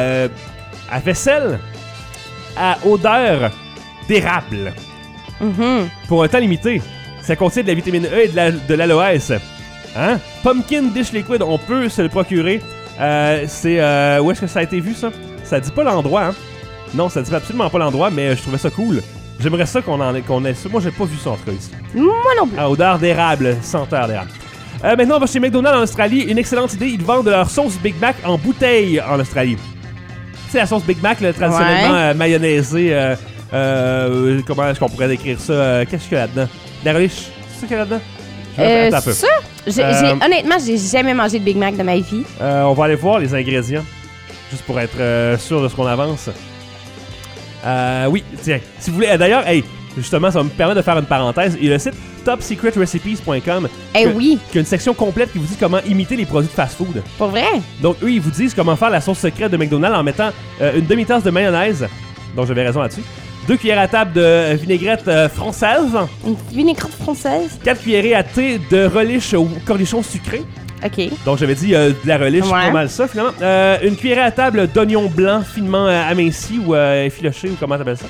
à vaisselle à odeur d'érable. Pour un temps limité. Ça contient de la vitamine E et de l'aloès. Hein? Pumpkin Dish Liquid, on peut se le procurer. Où est-ce que ça a été vu, ça? Ça dit pas l'endroit, hein? Non, ça dit absolument pas l'endroit, mais je trouvais ça cool. J'aimerais ça qu'on ait ça. Moi, j'ai pas vu ça, en tout cas, ici. Moi non plus. À odeur d'érable, senteur d'érable. Maintenant, on va chez McDonald's en Australie. Une excellente idée, ils vendent leur sauce Big Mac en bouteille en Australie. C'est la sauce Big Mac, là, traditionnellement mayonnaisée. Comment est-ce qu'on pourrait décrire ça? Qu'est-ce qu'il y a là-dedans? De la relish? C'est ça qu'il y a là-dedans? C'est ça? Honnêtement, j'ai jamais mangé de Big Mac de ma vie. On va aller voir les ingrédients, juste pour être sûr de ce qu'on avance. Oui, tiens, si vous voulez... D'ailleurs, justement, ça va me permettre de faire une parenthèse. Il y a le site topsecretrecipes.com qui a une section complète qui vous dit comment imiter les produits de fast-food. Pour vrai? Donc, eux, ils vous disent comment faire la sauce secrète de McDonald's en mettant une demi-tasse de mayonnaise. Donc, j'avais raison là-dessus. 2 cuillères à table de vinaigrette française. Une vinaigrette française? 4 cuillerées à thé de relish ou cornichons sucrés. OK. Donc, j'avais dit de la relish, pas mal ça, finalement. Une cuillerée à table d'oignons blancs finement amincis ou effilochés, ou comment t'appelles ça?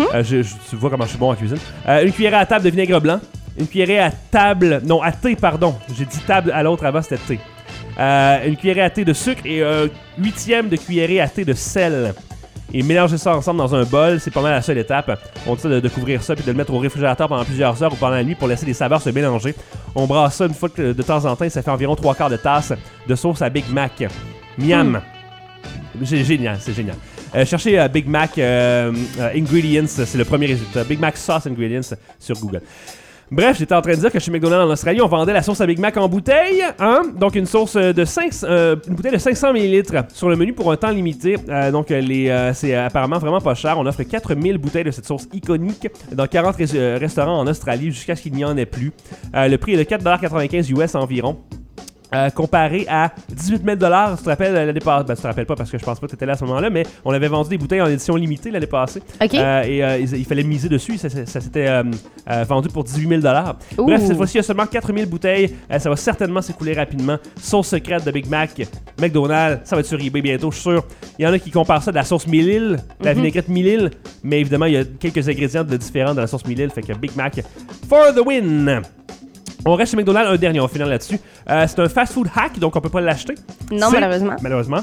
Tu vois comment je suis bon en cuisine. Une cuillerée à table de vinaigre blanc. Une cuillerée à table... Non, à thé, pardon. J'ai dit table à l'autre avant, c'était thé. Une cuillerée à thé de sucre et un 8e de cuillerée à thé de sel. Et mélanger ça ensemble dans un bol, c'est pas mal la seule étape. On dit de couvrir ça puis de le mettre au réfrigérateur pendant plusieurs heures ou pendant la nuit pour laisser les saveurs se mélanger. On brasse ça une fois de temps en temps et ça fait environ 3/4 de tasse de sauce à Big Mac. Miam! C'est génial, c'est génial. Cherchez Big Mac Ingredients, c'est le premier résultat. Big Mac Sauce Ingredients sur Google. Bref, j'étais en train de dire que chez McDonald's en Australie, on vendait la sauce à Big Mac en bouteille, hein? Donc une sauce de une bouteille de 500 ml sur le menu pour un temps limité. Donc c'est apparemment vraiment pas cher. On offre 4000 bouteilles de cette sauce iconique dans 40 restaurants en Australie jusqu'à ce qu'il n'y en ait plus. Le prix est de 4,95$ US environ. Comparé à 18 000 $, tu te rappelles l'année passée? Ben, tu te rappelles pas parce que je pense pas que tu étais là à ce moment-là, mais on avait vendu des bouteilles en édition limitée l'année passée. OK. Il fallait miser dessus. Ça s'était vendu pour 18 000 $. Bref, cette fois-ci, il y a seulement 4000 bouteilles. Ça va certainement s'écouler rapidement. Sauce secrète de Big Mac, McDonald's, ça va être sur eBay bientôt, je suis sûr. Il y en a qui comparent ça de la sauce Mille-Îles, la vinaigrette Mille-Îles, mais évidemment, il y a quelques ingrédients différents de la sauce Mille-Îles, fait que Big Mac for the win! On reste chez McDonald's, un dernier, on finit là-dessus. C'est un fast-food hack, donc on peut pas l'acheter. Non, malheureusement. Malheureusement.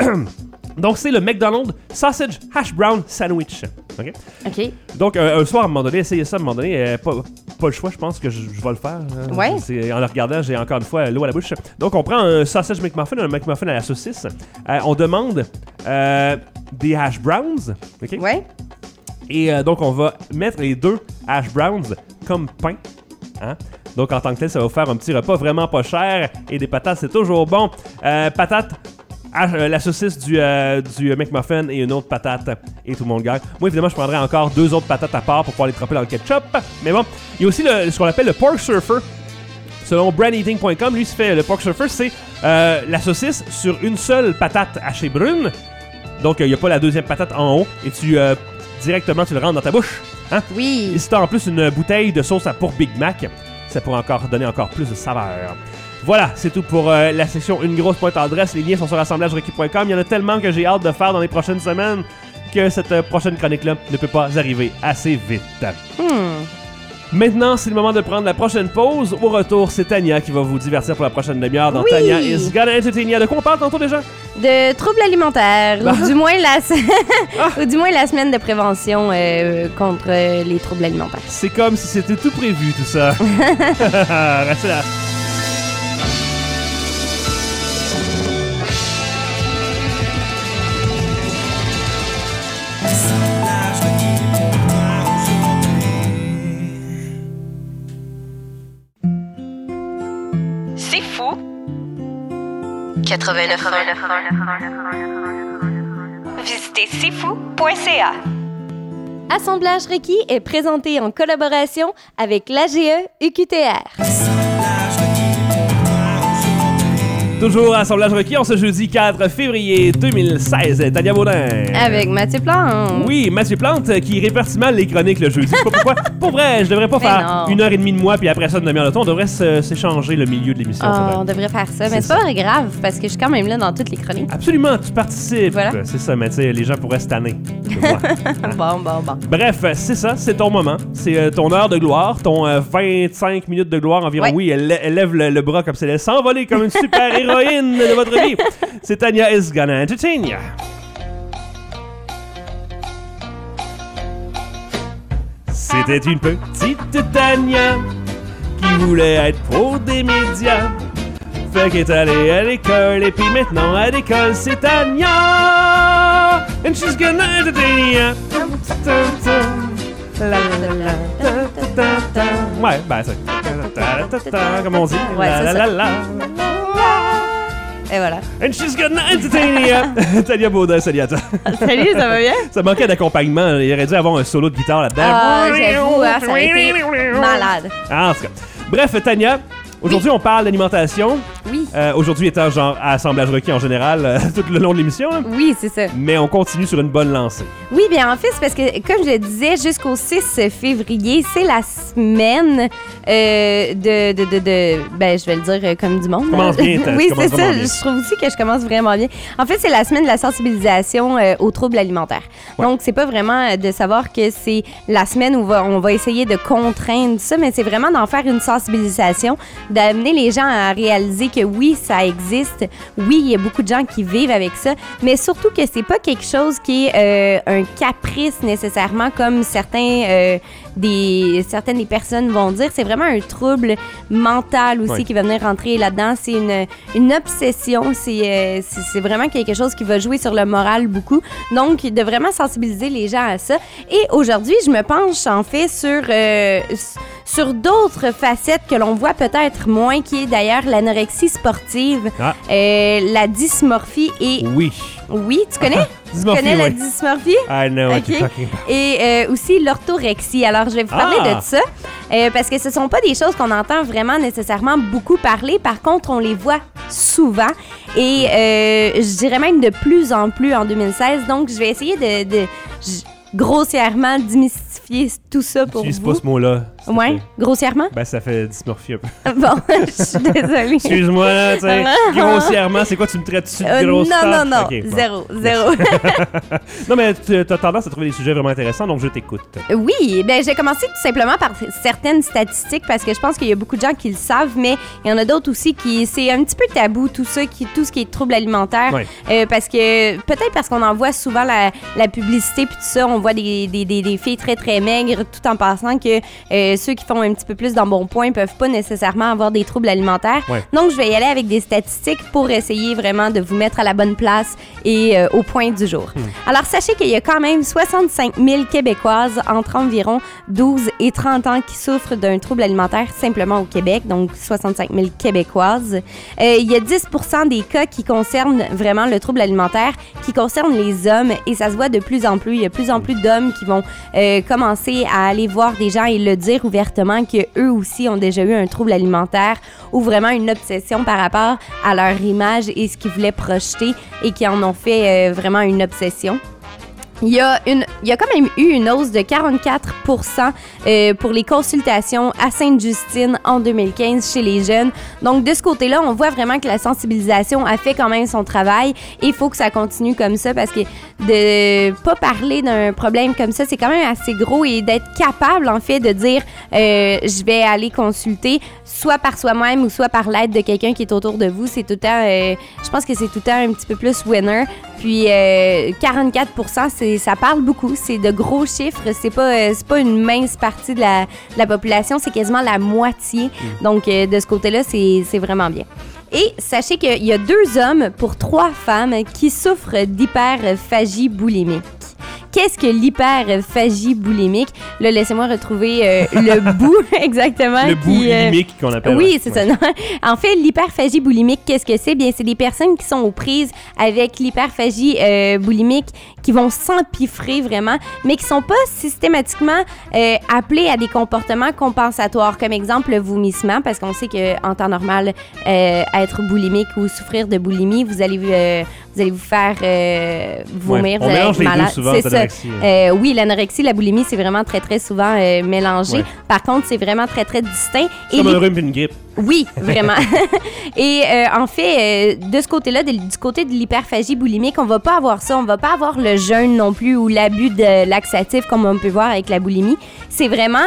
Donc, c'est le McDonald's Sausage Hash Brown Sandwich. OK? OK. Donc, un soir, à un moment donné, essayez ça, à un moment donné. Pas le choix, je pense que je vais le faire. Ouais. En le regardant, j'ai encore une fois l'eau à la bouche. Donc, on prend un sausage McMuffin, un McMuffin à la saucisse. On demande des hash browns. OK? Ouais. Et donc, on va mettre les 2 hash browns comme pain. Hein? Donc, en tant que tel, ça va vous faire un petit repas vraiment pas cher. Et des patates, c'est toujours bon. Patates, la saucisse du McMuffin et une autre patate. Et tout le monde gagne. Moi, évidemment, je prendrais encore 2 autres patates à part pour pouvoir les tremper dans le ketchup. Mais bon, il y a aussi ce qu'on appelle le pork surfer. Selon brandeating.com, lui, le pork surfer, c'est la saucisse sur une seule patate hachée brune. Donc, il n'y a pas la deuxième patate en haut. Et directement, tu le rentres dans ta bouche. Hein? Oui. Et si tu as en plus une bouteille de sauce pour Big Mac, ça pourrait donner encore plus de saveur. Voilà, c'est tout pour la section Une grosse pointe en dresse. Les liens sont sur assemblagerequis.com. Il y en a tellement que j'ai hâte de faire dans les prochaines semaines que cette prochaine chronique-là ne peut pas arriver assez vite. Maintenant, c'est le moment de prendre la prochaine pause. Au retour, c'est Tania qui va vous divertir pour la prochaine demi-heure dans Tania is Gonna Entertain You. De quoi on parle tantôt déjà? De troubles alimentaires, ou du moins ou du moins la semaine de prévention contre les troubles alimentaires. C'est comme si c'était tout prévu, tout ça. Restez là. Assemblage requis pour toi aujourd'hui. C'est fou. 89. Visitez cfou.ca. Assemblage requis est présenté en collaboration avec l'AGE UQTR. Assemblage requis pour toi aujourd'hui. Toujours à Assemblage requis, en ce jeudi 4 février 2016. Tania Baudin. Avec Mathieu Plante. Oui, Mathieu Plante qui répartit mal les chroniques le jeudi. Pourquoi? Pour vrai, je devrais pas faire non. 1h30 de moi puis après ça une demi-heure de temps. On devrait s'échanger le milieu de l'émission. On devrait faire ça, mais c'est pas grave parce que je suis quand même là dans toutes les chroniques. Absolument, tu participes. Voilà. C'est ça, mais tu sais, les gens pourraient se tanner. Bon. Bref, c'est ça, c'est ton moment. C'est ton heure de gloire, ton 25 minutes de gloire environ. Ouais. Oui, elle lève le bras comme si elle allait s'envoler comme une super héroïne de votre vie. C'est Tania is Gonna Entertain You. C'était une petite Tania qui voulait être pro des médias. Fait qu'elle est allée à l'école et puis maintenant à l'école c'est Tania. And she's gonna entertain you. Ouais, ben c'est comme on dit. Ouais, c'est ça. La. Et voilà. And she's gonna entertain you. Tania Baudin, salut à toi. Salut, ça va bien? Ça manquait d'accompagnement. Il aurait dû avoir un solo de guitare là-dedans. Ah, j'avoue, hein, ça a été malade. Ah, en tout cas. Bref, Tania, aujourd'hui on parle d'alimentation. Oui. Aujourd'hui étant genre à Assemblage requis en général tout le long de l'émission. Hein. Oui, c'est ça. Mais on continue sur une bonne lancée. Oui, bien en fait, c'est parce que, comme je le disais, jusqu'au 6 février, c'est la semaine ben, je vais le dire comme du monde. Commence bien, oui, c'est ça. Bien. Je trouve aussi que je commence vraiment bien. En fait, c'est la semaine de la sensibilisation aux troubles alimentaires. Ouais. Donc, c'est pas vraiment de savoir que c'est la semaine où on va essayer de contraindre ça, mais c'est vraiment d'en faire une sensibilisation, d'amener les gens à réaliser que oui, ça existe. Oui, il y a beaucoup de gens qui vivent avec ça, mais surtout que c'est pas quelque chose qui est un caprice nécessairement comme certaines des personnes vont dire. C'est vraiment un trouble mental aussi qui va venir rentrer là-dedans. C'est une obsession. C'est vraiment quelque chose qui va jouer sur le moral beaucoup. Donc, de vraiment sensibiliser les gens à ça. Et aujourd'hui, je me penche en fait sur d'autres facettes que l'on voit peut-être moins, qui est d'ailleurs l'anorexie sportive, la dysmorphie et... Oui, tu connais? Tu connais la dysmorphie? I know what you're talking about. Et aussi l'orthorexie. Alors, je vais vous parler de ça parce que ce sont pas des choses qu'on entend vraiment nécessairement beaucoup parler. Par contre, on les voit souvent et je dirais même de plus en plus en 2016. Donc, je vais essayer de grossièrement démystifier tout ça pour vous. Utilise pas ce mot-là. Ouais, grossièrement? Ben, ça fait dysmorphie un peu. Bon, je suis désolée. Excuse-moi, là, tu sais, grossièrement, c'est quoi, tu me traites dessus de grosse Non, okay, zéro. Non, mais tu as tendance à trouver des sujets vraiment intéressants, donc je t'écoute. Oui, ben j'ai commencé tout simplement par certaines statistiques parce que je pense qu'il y a beaucoup de gens qui le savent, mais il y en a d'autres aussi qui, c'est un petit peu tabou, tout ce qui est troubles alimentaires, parce que, peut-être parce qu'on en voit souvent la publicité puis tout ça, on voit des filles très, très maigres, tout en pensant que ceux qui font un petit peu plus d'embonpoint peuvent pas nécessairement avoir des troubles alimentaires. Ouais. Donc, je vais y aller avec des statistiques pour essayer vraiment de vous mettre à la bonne place et au point du jour. Alors, sachez qu'il y a quand même 65 000 Québécoises entre environ 12 et 30 ans qui souffrent d'un trouble alimentaire simplement au Québec, donc 65 000 Québécoises. Il y a 10 % des cas qui concernent vraiment le trouble alimentaire, qui concernent les hommes, et ça se voit de plus en plus. Il y a de plus en plus d'hommes qui vont commencer à aller voir des gens et le dire ouvertement qu'eux aussi ont déjà eu un trouble alimentaire ou vraiment une obsession par rapport à leur image et ce qu'ils voulaient projeter et qui en ont fait vraiment une obsession. Il y a quand même eu une hausse de 44 % pour les consultations à Sainte-Justine en 2015 chez les jeunes. Donc, de ce côté-là, on voit vraiment que la sensibilisation a fait quand même son travail et il faut que ça continue comme ça parce que de pas parler d'un problème comme ça, c'est quand même assez gros et d'être capable, en fait, de dire je vais aller consulter soit par soi-même ou soit par l'aide de quelqu'un qui est autour de vous, c'est tout le temps, je pense que c'est tout le temps un petit peu plus winner. Puis 44 %, ça parle beaucoup. C'est de gros chiffres. C'est pas une mince partie de la population. C'est quasiment la moitié. Donc, de ce côté-là, c'est vraiment bien. Et sachez qu'il y a 2 hommes pour 3 femmes qui souffrent d'hyperphagie boulimique. Qu'est-ce que l'hyperphagie boulimique? Là, laissez-moi retrouver le bout exactement. Le bout boulimique qu'on appelle. Oui, c'est ça. Non. En fait, l'hyperphagie boulimique, qu'est-ce que c'est? Bien, c'est des personnes qui sont aux prises avec l'hyperphagie boulimique, qui vont s'empiffrer vraiment, mais qui sont pas systématiquement appelées à des comportements compensatoires, comme exemple le vomissement, parce qu'on sait qu'en temps normal, être boulimique ou souffrir de boulimie, vous allez vous faire vomir, vous allez être malade. C'est ça. Oui, l'anorexie, la boulimie, c'est vraiment très, très souvent mélangé. Ouais. Par contre, c'est vraiment très, très distinct. C'est comme un rhume et une grippe. Oui, vraiment. Et en fait, de ce côté-là, du côté de l'hyperphagie boulimique, on va pas avoir ça. On va pas avoir le jeûne non plus ou l'abus de laxatif comme on peut voir avec la boulimie. C'est vraiment...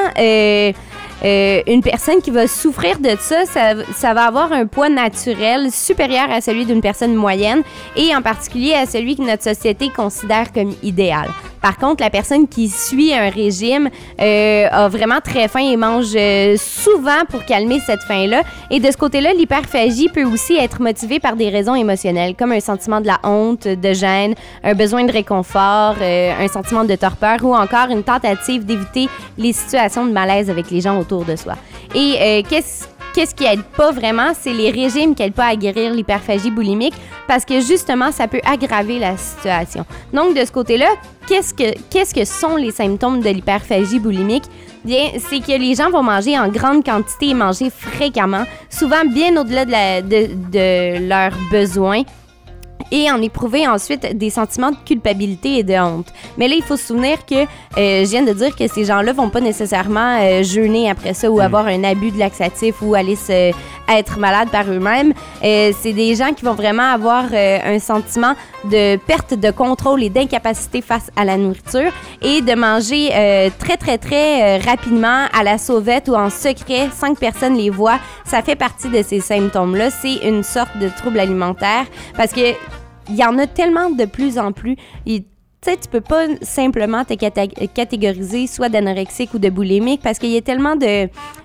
une personne qui va souffrir de ça va avoir un poids naturel supérieur à celui d'une personne moyenne et en particulier à celui que notre société considère comme idéal. Par contre, la personne qui suit un régime a vraiment très faim et mange souvent pour calmer cette faim-là. Et de ce côté-là, l'hyperphagie peut aussi être motivée par des raisons émotionnelles, comme un sentiment de la honte, de gêne, un besoin de réconfort, un sentiment de torpeur ou encore une tentative d'éviter les situations de malaise avec les gens autour de soi. Et qu'est-ce qui aide pas vraiment, c'est les régimes qui aident pas à guérir l'hyperphagie boulimique parce que justement, ça peut aggraver la situation. Donc, de ce côté-là, qu'est-ce que sont les symptômes de l'hyperphagie boulimique? Bien, c'est que les gens vont manger en grande quantité et manger fréquemment, souvent bien au-delà de leurs besoins, et en éprouver ensuite des sentiments de culpabilité et de honte. Mais là, il faut se souvenir que je viens de dire que ces gens-là vont pas nécessairement jeûner après ça ou avoir un abus de laxatif ou aller être malades par eux-mêmes. C'est des gens qui vont vraiment avoir un sentiment de perte de contrôle et d'incapacité face à la nourriture et de manger très, très, très rapidement à la sauvette ou en secret sans que personne les voit. Ça fait partie de ces symptômes-là. C'est une sorte de trouble alimentaire parce que il y en a tellement de plus en plus. Tu sais, tu peux pas simplement te catégoriser soit d'anorexique ou de boulimique parce qu'il y a tellement de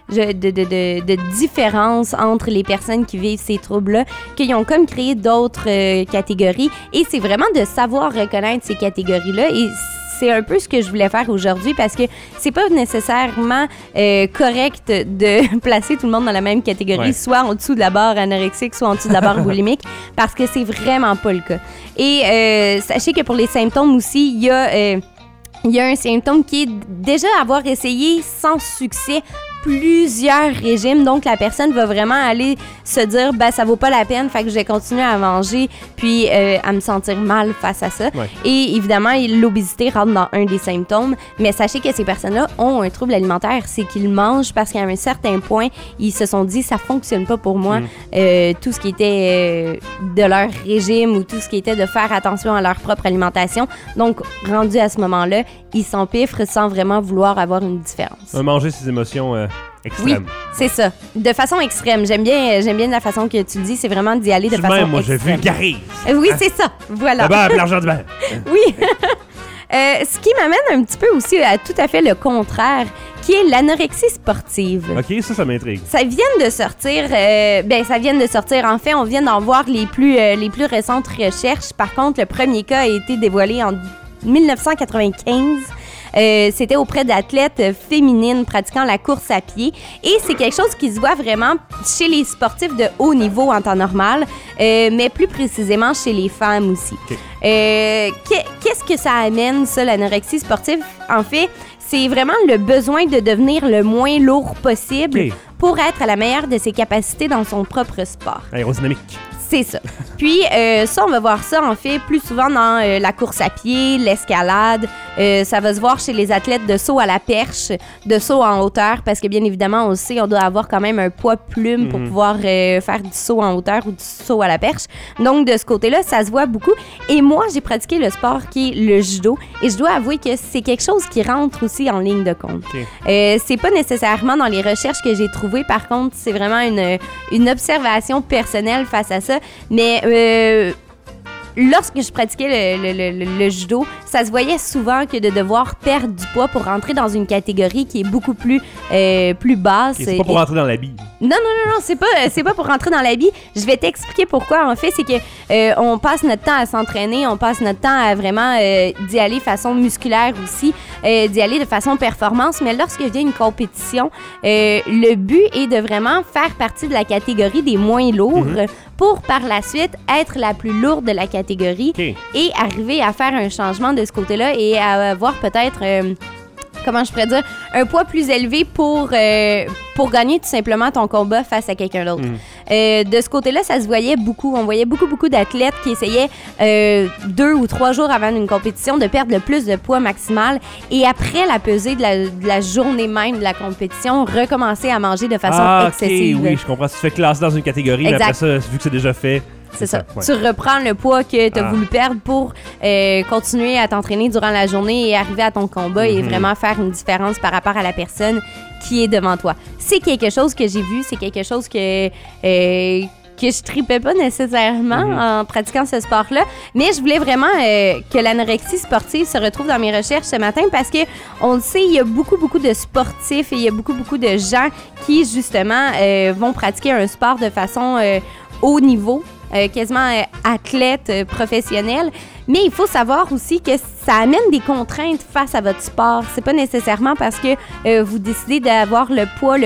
différences entre les personnes qui vivent ces troubles-là qu'ils ont comme créé d'autres catégories. Et c'est vraiment de savoir reconnaître ces catégories-là. Et c'est un peu ce que je voulais faire aujourd'hui parce que c'est pas nécessairement correct de placer tout le monde dans la même catégorie, soit en dessous de la barre anorexique, soit en dessous de la barre boulimique, parce que c'est vraiment pas le cas. Et sachez que pour les symptômes aussi, il y a un symptôme qui est déjà avoir essayé sans succès plusieurs régimes, donc la personne va vraiment aller se dire ben ça vaut pas la peine, fait que je vais continuer à manger puis à me sentir mal face à ça. Ouais. Et évidemment, l'obésité rentre dans un des symptômes, mais sachez que ces personnes-là ont un trouble alimentaire, c'est qu'ils mangent parce qu'à un certain point, ils se sont dit ça fonctionne pas pour moi, tout ce qui était de leur régime ou tout ce qui était de faire attention à leur propre alimentation. Donc, rendu à ce moment-là, ils s'empiffrent sans vraiment vouloir avoir une différence. Manger ses émotions extrêmes. Oui, c'est ça. De façon extrême. J'aime bien la façon que tu le dis. C'est vraiment d'y aller de façon extrême. Moi, je vulgarise. Oui, c'est ça. Voilà. L'argent de beurre. Oui. Ce qui m'amène un petit peu aussi à tout à fait le contraire, qui est l'anorexie sportive. OK, ça m'intrigue. Ça vient de sortir, en fait, on vient d'en voir les plus récentes recherches. Par contre, le premier cas a été dévoilé en 1995. C'était auprès d'athlètes féminines pratiquant la course à pied. Et c'est quelque chose qui se voit vraiment chez les sportifs de haut niveau en temps normal, mais plus précisément chez les femmes aussi. Okay. Qu'est-ce que ça amène, ça, l'anorexie sportive? En fait, c'est vraiment le besoin de devenir le moins lourd possible pour être à la meilleure de ses capacités dans son propre sport. Aérodynamique. C'est ça. Puis, ça, on va voir ça, en fait, plus souvent dans la course à pied, l'escalade. Ça va se voir chez les athlètes de saut à la perche, de saut en hauteur, parce que, bien évidemment, on le sait, on doit avoir quand même un poids plume pour pouvoir faire du saut en hauteur ou du saut à la perche. Donc, de ce côté-là, ça se voit beaucoup. Et moi, j'ai pratiqué le sport qui est le judo. Et je dois avouer que c'est quelque chose qui rentre aussi en ligne de compte. C'est pas nécessairement dans les recherches que j'ai trouvées. Par contre, c'est vraiment une observation personnelle face à ça. Mais lorsque je pratiquais le judo, ça se voyait souvent que de devoir perdre du poids pour rentrer dans une catégorie qui est beaucoup plus basse. C'est pas pour rentrer dans l'habit. Non, c'est pas pour rentrer dans l'habit. Je vais t'expliquer pourquoi. En fait, c'est que on passe notre temps à s'entraîner, on passe notre temps à vraiment d'y aller de façon musculaire aussi, d'y aller de façon performance. Mais lorsque vient une compétition, le but est de vraiment faire partie de la catégorie des moins lourds pour par la suite être la plus lourde de la catégorie et arriver à faire un changement de ce côté-là et à avoir peut-être... comment je pourrais dire, un poids plus élevé pour gagner tout simplement ton combat face à quelqu'un d'autre. De ce côté-là, ça se voyait beaucoup. On voyait beaucoup d'athlètes qui essayaient 2 ou 3 jours avant une compétition de perdre le plus de poids maximal et après la pesée de la journée même de la compétition, recommencer à manger de façon excessive. Oui, je comprends. Tu te fais classer dans une catégorie, mais après ça, vu que c'est déjà fait... C'est ça. Ouais. Tu reprends le poids que tu as voulu perdre pour continuer à t'entraîner durant la journée et arriver à ton combat et vraiment faire une différence par rapport à la personne qui est devant toi. C'est quelque chose que j'ai vu, c'est quelque chose que je tripais pas nécessairement en pratiquant ce sport-là, mais je voulais vraiment que l'anorexie sportive se retrouve dans mes recherches ce matin parce que on le sait, il y a beaucoup de sportifs et il y a beaucoup de gens qui justement vont pratiquer un sport de façon haut niveau. Quasiment athlète professionnel, mais il faut savoir aussi que ça amène des contraintes face à votre sport. C'est pas nécessairement parce que vous décidez d'avoir le poids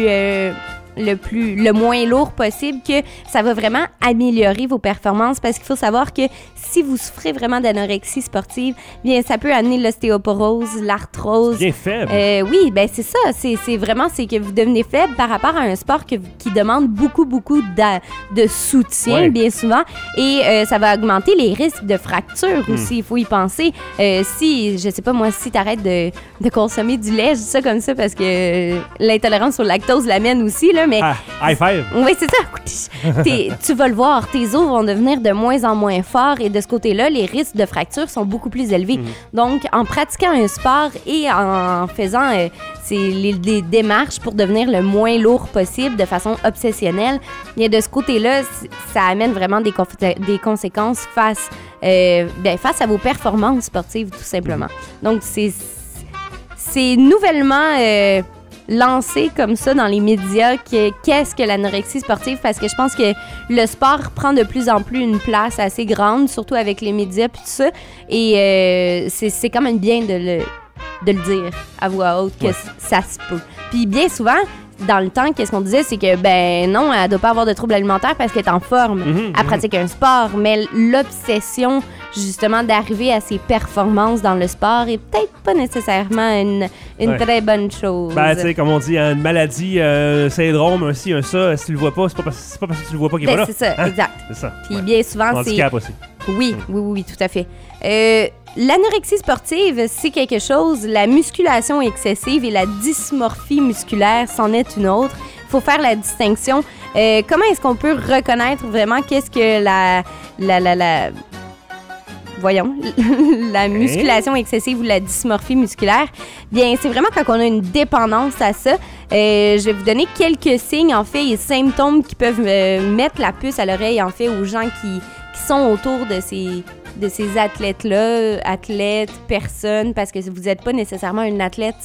le moins lourd possible que ça va vraiment améliorer vos performances parce qu'il faut savoir que si vous souffrez vraiment d'anorexie sportive, bien ça peut amener l'ostéoporose, l'arthrose. Bien faible. Oui, ben c'est ça. C'est vraiment que vous devenez faible par rapport à un sport qui demande beaucoup de soutien bien souvent et ça va augmenter les risques de fractures aussi. Il faut y penser. Si, je sais pas moi, si t'arrêtes de consommer du lait, je dis ça comme ça parce que l'intolérance au lactose l'amène aussi, là, mais... high five! Oui, c'est ça. Tu vas le voir, tes os vont devenir de moins en moins forts et de ce côté-là, les risques de fracture sont beaucoup plus élevés. Donc, en pratiquant un sport et en faisant les démarches pour devenir le moins lourd possible de façon obsessionnelle, bien, de ce côté-là, ça amène vraiment des conséquences face à vos performances sportives, tout simplement. Donc, c'est nouvellement... lancé comme ça dans les médias qu'est-ce que l'anorexie sportive parce que je pense que le sport prend de plus en plus une place assez grande, surtout avec les médias puis tout ça et c'est quand même bien de le dire à voix haute que ça se peut. Puis bien souvent dans le temps, qu'est-ce qu'on disait, c'est que, ben non, elle doit pas avoir de troubles alimentaires parce qu'elle est en forme. Elle pratique un sport, mais l'obsession, justement, d'arriver à ses performances dans le sport est peut-être pas nécessairement une très bonne chose. Ben, tu sais, comme on dit, une maladie, un syndrome, un ci, un ça, si tu le vois pas, c'est pas parce que tu le vois pas qu'il va là. C'est ça, exact. C'est ça. Puis bien souvent, c'est... handicap aussi. Oui, tout à fait. L'anorexie sportive, c'est quelque chose, la musculation excessive et la dysmorphie musculaire, c'en est une autre. Il faut faire la distinction. Comment est-ce qu'on peut reconnaître vraiment qu'est-ce que la musculation excessive ou la dysmorphie musculaire? Bien, c'est vraiment quand on a une dépendance à ça. Je vais vous donner quelques signes, en fait, et symptômes qui peuvent mettre la puce à l'oreille, en fait, aux gens qui sont autour de ces athlètes-là, athlètes, personnes, parce que vous n'êtes pas nécessairement une athlète si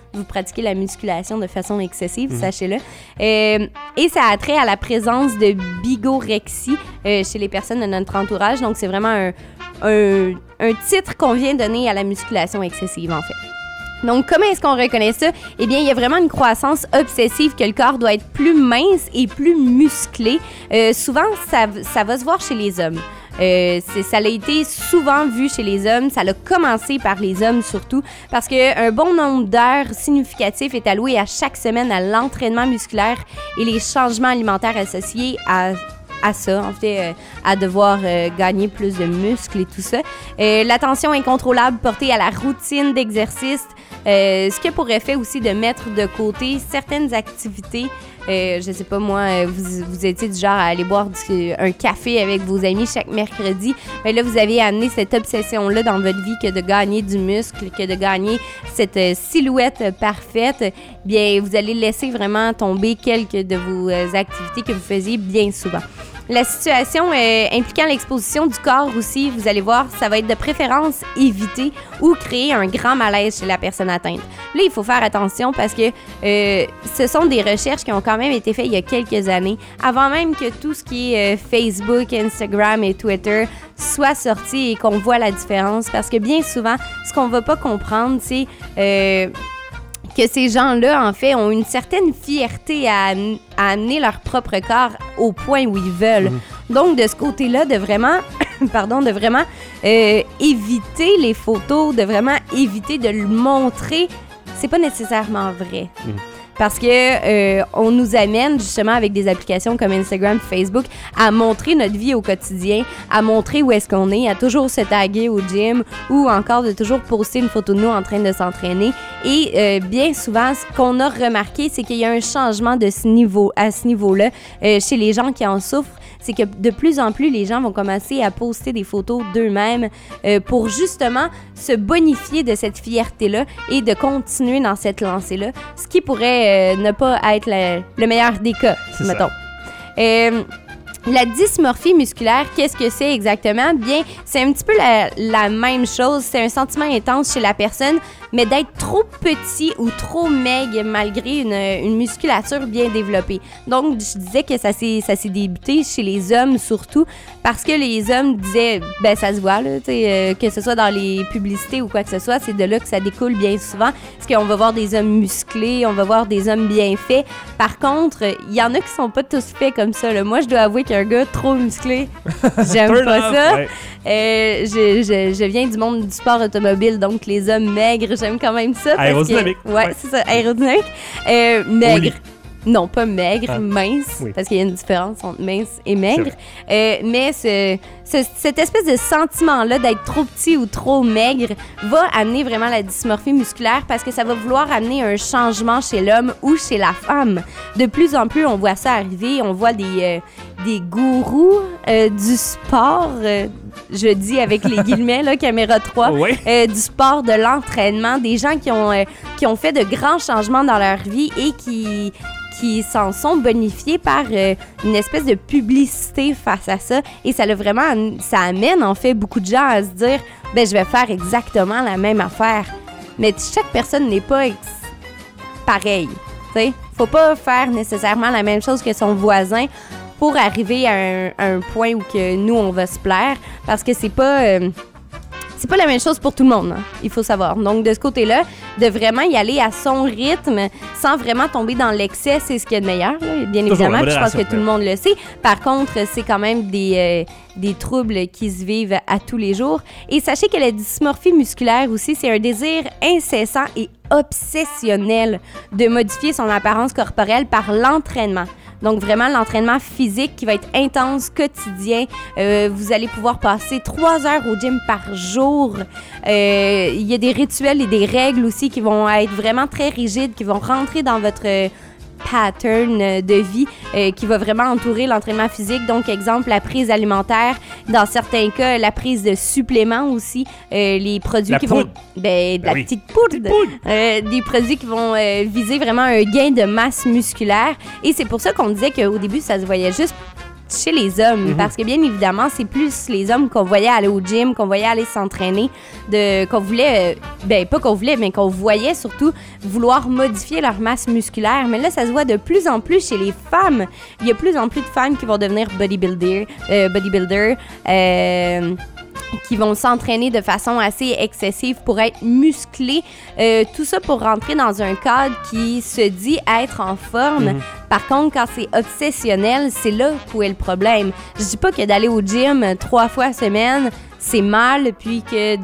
vous pratiquez la musculation de façon excessive, sachez-le. Et ça a trait à la présence de bigorexie chez les personnes de notre entourage. Donc, c'est vraiment un titre qu'on vient donner à la musculation excessive, en fait. Donc, comment est-ce qu'on reconnaît ça? Eh bien, il y a vraiment une croissance obsessive que le corps doit être plus mince et plus musclé. Souvent, ça va se voir chez les hommes. Ça a été souvent vu chez les hommes. Ça a commencé par les hommes surtout parce qu'un bon nombre d'heures significatifs est alloué à chaque semaine à l'entraînement musculaire et les changements alimentaires associés à ça, en fait, à devoir gagner plus de muscles et tout ça. L'attention incontrôlable portée à la routine d'exercice, ce qui a pour effet aussi de mettre de côté certaines activités. Je sais pas, moi, vous étiez du genre à aller boire un café avec vos amis chaque mercredi. Mais là, vous avez amené cette obsession-là dans votre vie que de gagner du muscle, que de gagner cette silhouette parfaite. Bien, vous allez laisser vraiment tomber quelques de vos activités que vous faisiez bien souvent. La situation impliquant l'exposition du corps aussi, vous allez voir, ça va être de préférence éviter ou créer un grand malaise chez la personne atteinte. Là, il faut faire attention parce que ce sont des recherches qui ont quand même été faites il y a quelques années, avant même que tout ce qui est Facebook, Instagram et Twitter soit sorti et qu'on voit la différence. Parce que bien souvent, ce qu'on va pas comprendre, c'est que ces gens-là, en fait, ont une certaine fierté à amener leur propre corps au point où ils veulent. Donc, de ce côté-là, de vraiment, éviter les photos, de vraiment éviter de le montrer, c'est pas nécessairement vrai. Parce que on nous amène justement avec des applications comme Instagram, Facebook à montrer notre vie au quotidien, à montrer où est-ce qu'on est, à toujours se taguer au gym ou encore de toujours poster une photo de nous en train de s'entraîner. Et bien souvent, ce qu'on a remarqué, c'est qu'il y a un changement à ce niveau-là chez les gens qui en souffrent. C'est que de plus en plus, les gens vont commencer à poster des photos d'eux-mêmes pour justement se bonifier de cette fierté-là et de continuer dans cette lancée-là, ce qui pourrait ne pas être le meilleur des cas, mettons. La dysmorphie musculaire, qu'est-ce que c'est exactement? Bien, c'est un petit peu la même chose. C'est un sentiment intense chez la personne, mais d'être trop petit ou trop maigre malgré une musculature bien développée. Donc, je disais que ça s'est débuté chez les hommes surtout parce que les hommes disaient, ben ça se voit, là, que ce soit dans les publicités ou quoi que ce soit, c'est de là que ça découle bien souvent. Parce qu'on va voir des hommes musclés, on va voir des hommes bien faits. Par contre, il y en a qui sont pas tous faits comme ça, là. Moi, je dois avouer qu'un gars trop musclé, j'aime pas ça. Ouais. Je viens du monde du sport automobile, donc les hommes maigres, j'aime quand même ça. Aérodynamique. Ouais, c'est ça, aérodynamique. Maigre. Non, pas maigre, mince, parce qu'il y a une différence entre mince et maigre. Mais cette espèce de sentiment-là d'être trop petit ou trop maigre va amener vraiment la dysmorphie musculaire parce que ça va vouloir amener un changement chez l'homme ou chez la femme. De plus en plus, on voit ça arriver. On voit des gourous du sport, je dis avec les guillemets, là, caméra 3, du sport, de l'entraînement, des gens qui ont fait de grands changements dans leur vie et qui s'en sont bonifiés par une espèce de publicité face à ça. Et ça amène en fait beaucoup de gens à se dire ben je vais faire exactement la même affaire. Mais chaque personne n'est pas pareille. T'sais? Faut pas faire nécessairement la même chose que son voisin pour arriver à un point où que nous on va se plaire, parce que c'est pas la même chose pour tout le monde, hein, il faut savoir. Donc, de ce côté-là, de vraiment y aller à son rythme sans vraiment tomber dans l'excès, c'est ce qu'il y a de meilleur, là, bien évidemment. Puis je pense que tout le monde le sait. Par contre, c'est quand même des troubles qui se vivent à tous les jours. Et sachez que la dysmorphie musculaire aussi, c'est un désir incessant et obsessionnel de modifier son apparence corporelle par l'entraînement. Donc, vraiment, l'entraînement physique qui va être intense, quotidien. Vous allez pouvoir passer 3 heures au gym par jour. Il y a des rituels et des règles aussi qui vont être vraiment très rigides, qui vont rentrer dans votre pattern de vie qui va vraiment entourer l'entraînement physique. Donc, exemple, la prise alimentaire. Dans certains cas, la prise de suppléments aussi. Les produits la poudre. la petite poudre. Des produits qui vont viser vraiment un gain de masse musculaire. Et c'est pour ça qu'on disait qu'au début, ça se voyait juste chez les hommes, parce que bien évidemment, c'est plus les hommes qu'on voyait aller au gym, qu'on voyait aller s'entraîner, qu'on voulait, pas qu'on voulait, mais qu'on voyait surtout vouloir modifier leur masse musculaire. Mais là, ça se voit de plus en plus chez les femmes. Il y a de plus en plus de femmes qui vont devenir bodybuilder, qui vont s'entraîner de façon assez excessive pour être musclés. Tout ça pour rentrer dans un cadre qui se dit être en forme. Par contre, quand c'est obsessionnel, c'est là où est le problème. Je dis pas que d'aller au gym 3 fois semaine, c'est mal, puis que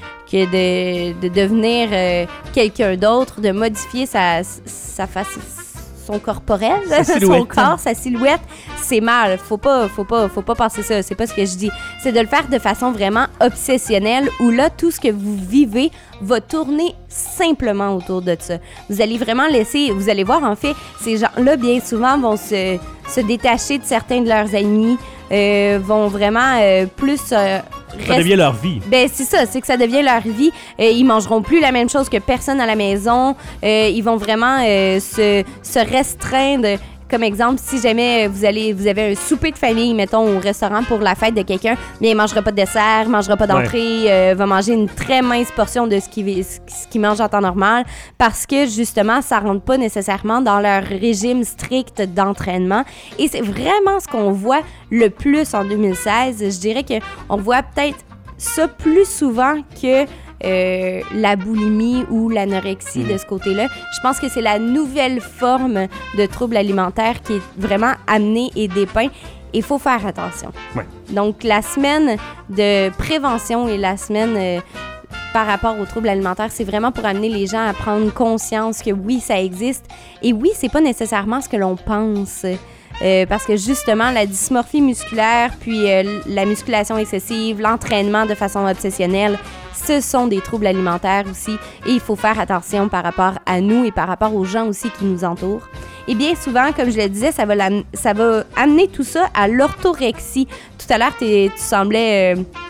de devenir quelqu'un d'autre, de modifier sa face, son corporel, son corps, sa silhouette, c'est mal. Faut pas penser ça. C'est pas ce que je dis. C'est de le faire de façon vraiment obsessionnelle où là, tout ce que vous vivez va tourner simplement autour de ça. Vous allez vraiment vous allez voir, en fait, ces gens-là, bien souvent, vont se détacher de certains de leurs amis, vont vraiment plus... Ça devient leur vie. Ben c'est ça, c'est que ça devient leur vie. Ils mangeront plus la même chose que personne à la maison. Ils vont vraiment se restreindre. Comme exemple, si jamais vous avez un souper de famille, mettons, au restaurant pour la fête de quelqu'un, bien, il mangera pas de dessert, mangera pas d'entrée, va manger une très mince portion de ce qu'il mange en temps normal, parce que, justement, ça rentre pas nécessairement dans leur régime strict d'entraînement. Et c'est vraiment ce qu'on voit le plus en 2016. Je dirais qu'on voit peut-être ça plus souvent que la boulimie ou l'anorexie de ce côté-là. Je pense que c'est la nouvelle forme de trouble alimentaire qui est vraiment amenée et dépeint. Il faut faire attention. Ouais. Donc, la semaine de prévention et la semaine par rapport aux troubles alimentaires, c'est vraiment pour amener les gens à prendre conscience que oui, ça existe. Et oui, c'est pas nécessairement ce que l'on pense. Parce que justement, la dysmorphie musculaire, puis la musculation excessive, l'entraînement de façon obsessionnelle, ce sont des troubles alimentaires aussi. Et il faut faire attention par rapport à nous et par rapport aux gens aussi qui nous entourent. Et bien souvent, comme je le disais, ça va amener tout ça à l'orthorexie. Tout à l'heure, tu semblais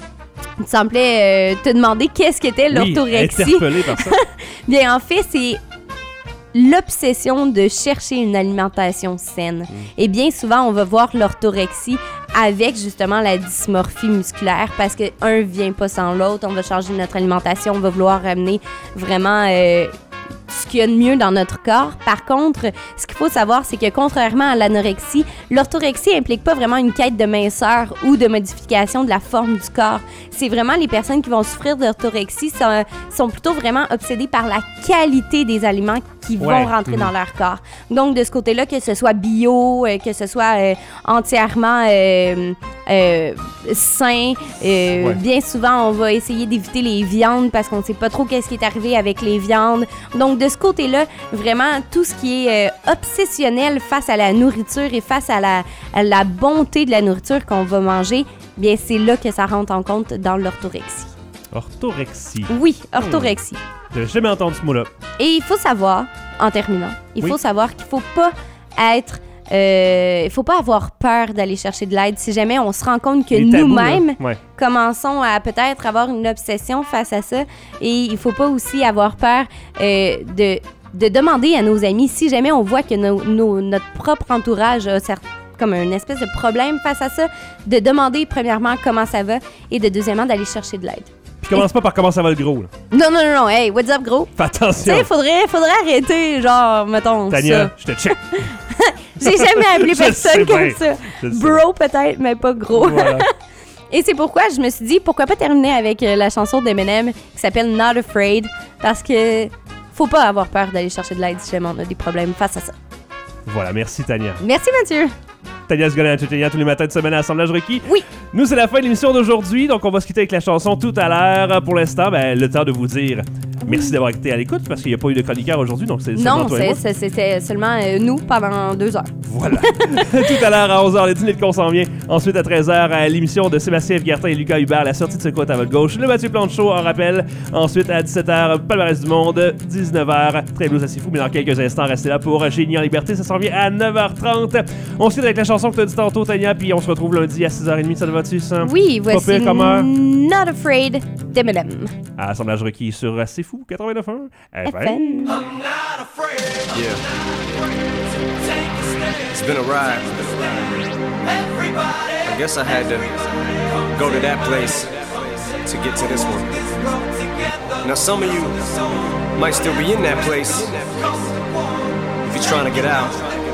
te demander qu'est-ce qu'était l'orthorexie. Oui, interpellé par ça. Bien, en fait, c'est l'obsession de chercher une alimentation saine. Et bien souvent, on va voir l'orthorexie avec justement la dysmorphie musculaire parce qu'un vient pas sans l'autre. On va changer notre alimentation, on va vouloir amener vraiment ce qu'il y a de mieux dans notre corps. Par contre, ce qu'il faut savoir, c'est que contrairement à l'anorexie, l'orthorexie implique pas vraiment une quête de minceur ou de modification de la forme du corps. C'est vraiment les personnes qui vont souffrir d'orthorexie sont plutôt vraiment obsédées par la qualité des aliments qui vont rentrer dans leur corps. Donc, de ce côté-là, que ce soit bio, que ce soit entièrement sain, bien souvent, on va essayer d'éviter les viandes parce qu'on ne sait pas trop qu'est-ce qui est arrivé avec les viandes. Donc, de ce côté-là, vraiment, tout ce qui est obsessionnel face à la nourriture et face à la bonté de la nourriture qu'on va manger, bien, c'est là que ça rentre en compte dans l'orthorexie. Orthorexie. Oui, orthorexie. J'avais jamais entendu ce mot-là. Et il faut savoir, en terminant, il faut savoir qu'il faut pas être... il faut pas avoir peur d'aller chercher de l'aide. Si jamais on se rend compte que nous-mêmes commençons à peut-être avoir une obsession face à ça, et il faut pas aussi avoir peur de demander à nos amis, si jamais on voit que notre propre entourage a comme une espèce de problème face à ça, de demander premièrement comment ça va et de deuxièmement d'aller chercher de l'aide. Puis commence pas par comment ça va le gros. Là. Non, hey, what's up gros? Fais attention. Tu sais, faudrait arrêter, genre, mettons, Tania, ça. je te check. J'ai jamais appelé personne comme ça. Bro peut-être, mais pas gros. Voilà. Et c'est pourquoi je me suis dit, pourquoi pas terminer avec la chanson d'Eminem qui s'appelle Not Afraid, parce que faut pas avoir peur d'aller chercher de l'aide si jamais on a des problèmes face à ça. Voilà, merci Tania. Merci Mathieu. Tania Sgolin, tous les matins de semaine à Assemblage requis. Oui. Nous, c'est la fin de l'émission d'aujourd'hui, donc on va se quitter avec la chanson tout à l'heure. Pour l'instant, le temps de vous dire merci d'avoir été à l'écoute, parce qu'il n'y a pas eu de chroniqueur aujourd'hui, donc c'est seulement toi et moi. C'était seulement nous pendant 2 heures. Voilà. Tout à l'heure à 11h, le dîner de con s'en vient. Ensuite, à 13h, l'émission de Sébastien Gartin et Lucas Hubert, la sortie de ce côté à votre gauche. Le Mathieu Plante Show, en rappel. Ensuite, à 17h, Palmarès du Monde. 19h, Très Blues assez fou, mais dans quelques instants, restez là pour Génie en liberté. Ça s'en vient à 9h30. On se quitte avec la chanson que tu as dit tantôt, Tania, puis on se retrouve lundi à 6h30. Ça te va-tu, ça? Oui, voici Not Afraid d'Eminem. À Assemblage requis sur C'est Fou 89.1 FM. I'm not afraid. Yeah. It's been a ride. Everybody I guess I had to go to that place to get to this one. Now some of you might still be in that place. If you're trying to get out,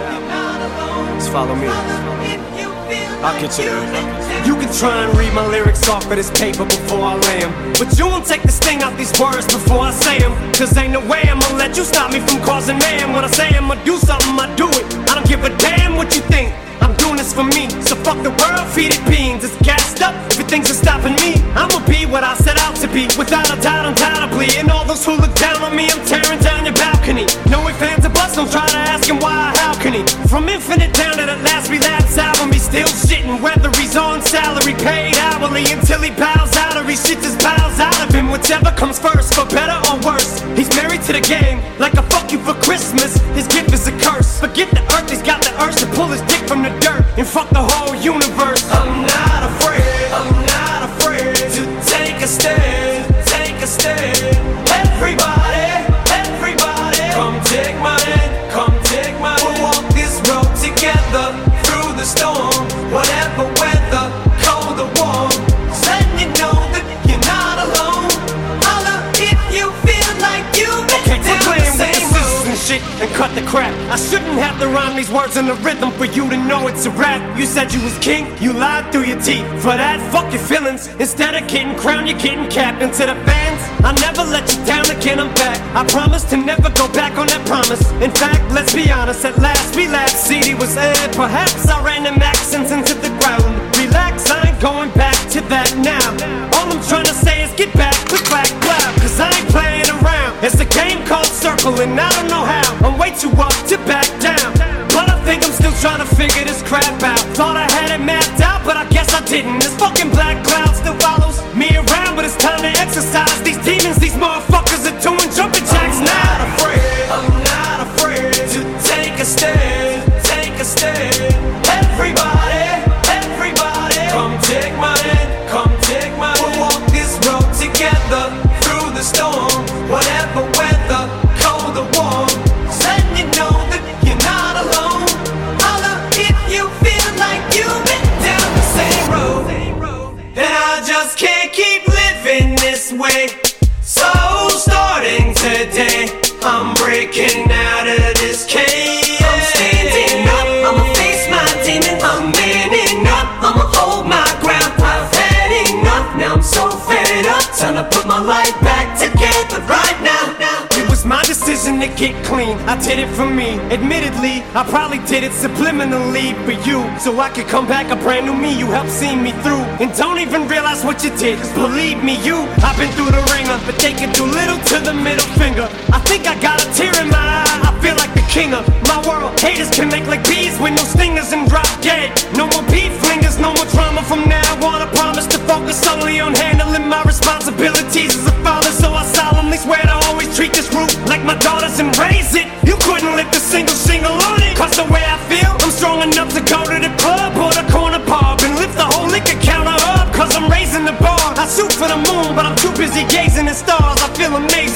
just follow me. I'll get you there. You can try and read my lyrics off of this paper before I lay 'em, but you won't take the sting out these words before I say 'em. Cause ain't no way I'ma let you stop me from causing mayhem. When I say I'ma do something, I do it. I don't give a damn what you think. I'm doing this for me, so fuck the world, feed it beans. It's gassed up, everything's just stopping me. I'ma be what I set out to be, without a doubt, undoubtedly. And all those who look down on me, I'm tearing down your balcony. No ifs, ands, or buts, don't try to ask him why, how can he? From Infinite down to the last relapse album, he's still shitting. Whether he's on salary, paid hourly, until he bows out or he shit just piles out of him. Whichever comes first, for better or worse. He's married to the game, like a fuck you for Christmas. His gift is a curse. Forget the earth, he's got the urge to pull his dick from the dirt and fuck the whole universe. I'm not afraid to take a stand, take a stand. Everybody, come take my hand, come take my hand. We'll walk this road together through the storm, whatever weather, cold or warm. Just letting you know that you're not alone. Holla if you feel like you've been down the same road. And shit and cut the crap. I shouldn't have to rhyme these words in the rhythm for you to know it's a rap. You said you was king, you lied through your teeth. For that, fuck your feelings. Instead of getting crowned, you're getting capped. And to the fans, I never let you down again, I'm back. I promise to never go back on that promise. In fact, let's be honest, at last relax. CD was aired, perhaps I ran them accents into the ground. Relax, I ain't going back to that now. All I'm trying to say is get back, click back, clap. Cause I ain't playing around. It's a game called Circle and I don't know how. I'm way too up to back down, but I think I'm still trying to figure this crap out. Thought I had it mapped out, but I guess I didn't. This fucking black cloud still follows me around, but it's time to exercise these demons. These motherfuckers are doing jumping jacks now. I'm not afraid to take a stand, take a stand. Everybody, come take my hand, come take my hand. We'll walk this road together through the storm, whatever weather, cold or warm. Just letting you know that you're not alone. Holla if you feel like you've been down the same road. And I just can't keep living this way. So starting today, I'm breaking out of this cage. I'm standing up, I'ma face my demons. I'm manning up, I'ma hold my ground. I've had enough, now I'm so fed up. Time to put my life back together right now. It was my decision to get clean, I did it for me. Admittedly, I probably did it subliminally for you, so I could come back a brand new me. You helped see me through, and don't even realize what you did. Cause believe me, I've been through the ringer, but they can do little to the middle finger. I think I got a tear in my eye, I feel like the king of my world. Haters can make like bees with no stingers and drop dead. No more beef flingers, no more drama from now on. I promise to focus solely on handling my responsibilities as a father. So I solemnly swear to always treat this roof like my daughters and raise it. You couldn't lift a single shingle on it. Cause the way I feel, I'm strong enough to go to the club or the corner pub and lift the whole liquor counter up. Cause I'm raising the bar. I shoot for the moon, but I'm too busy gazing at stars. I feel amazing.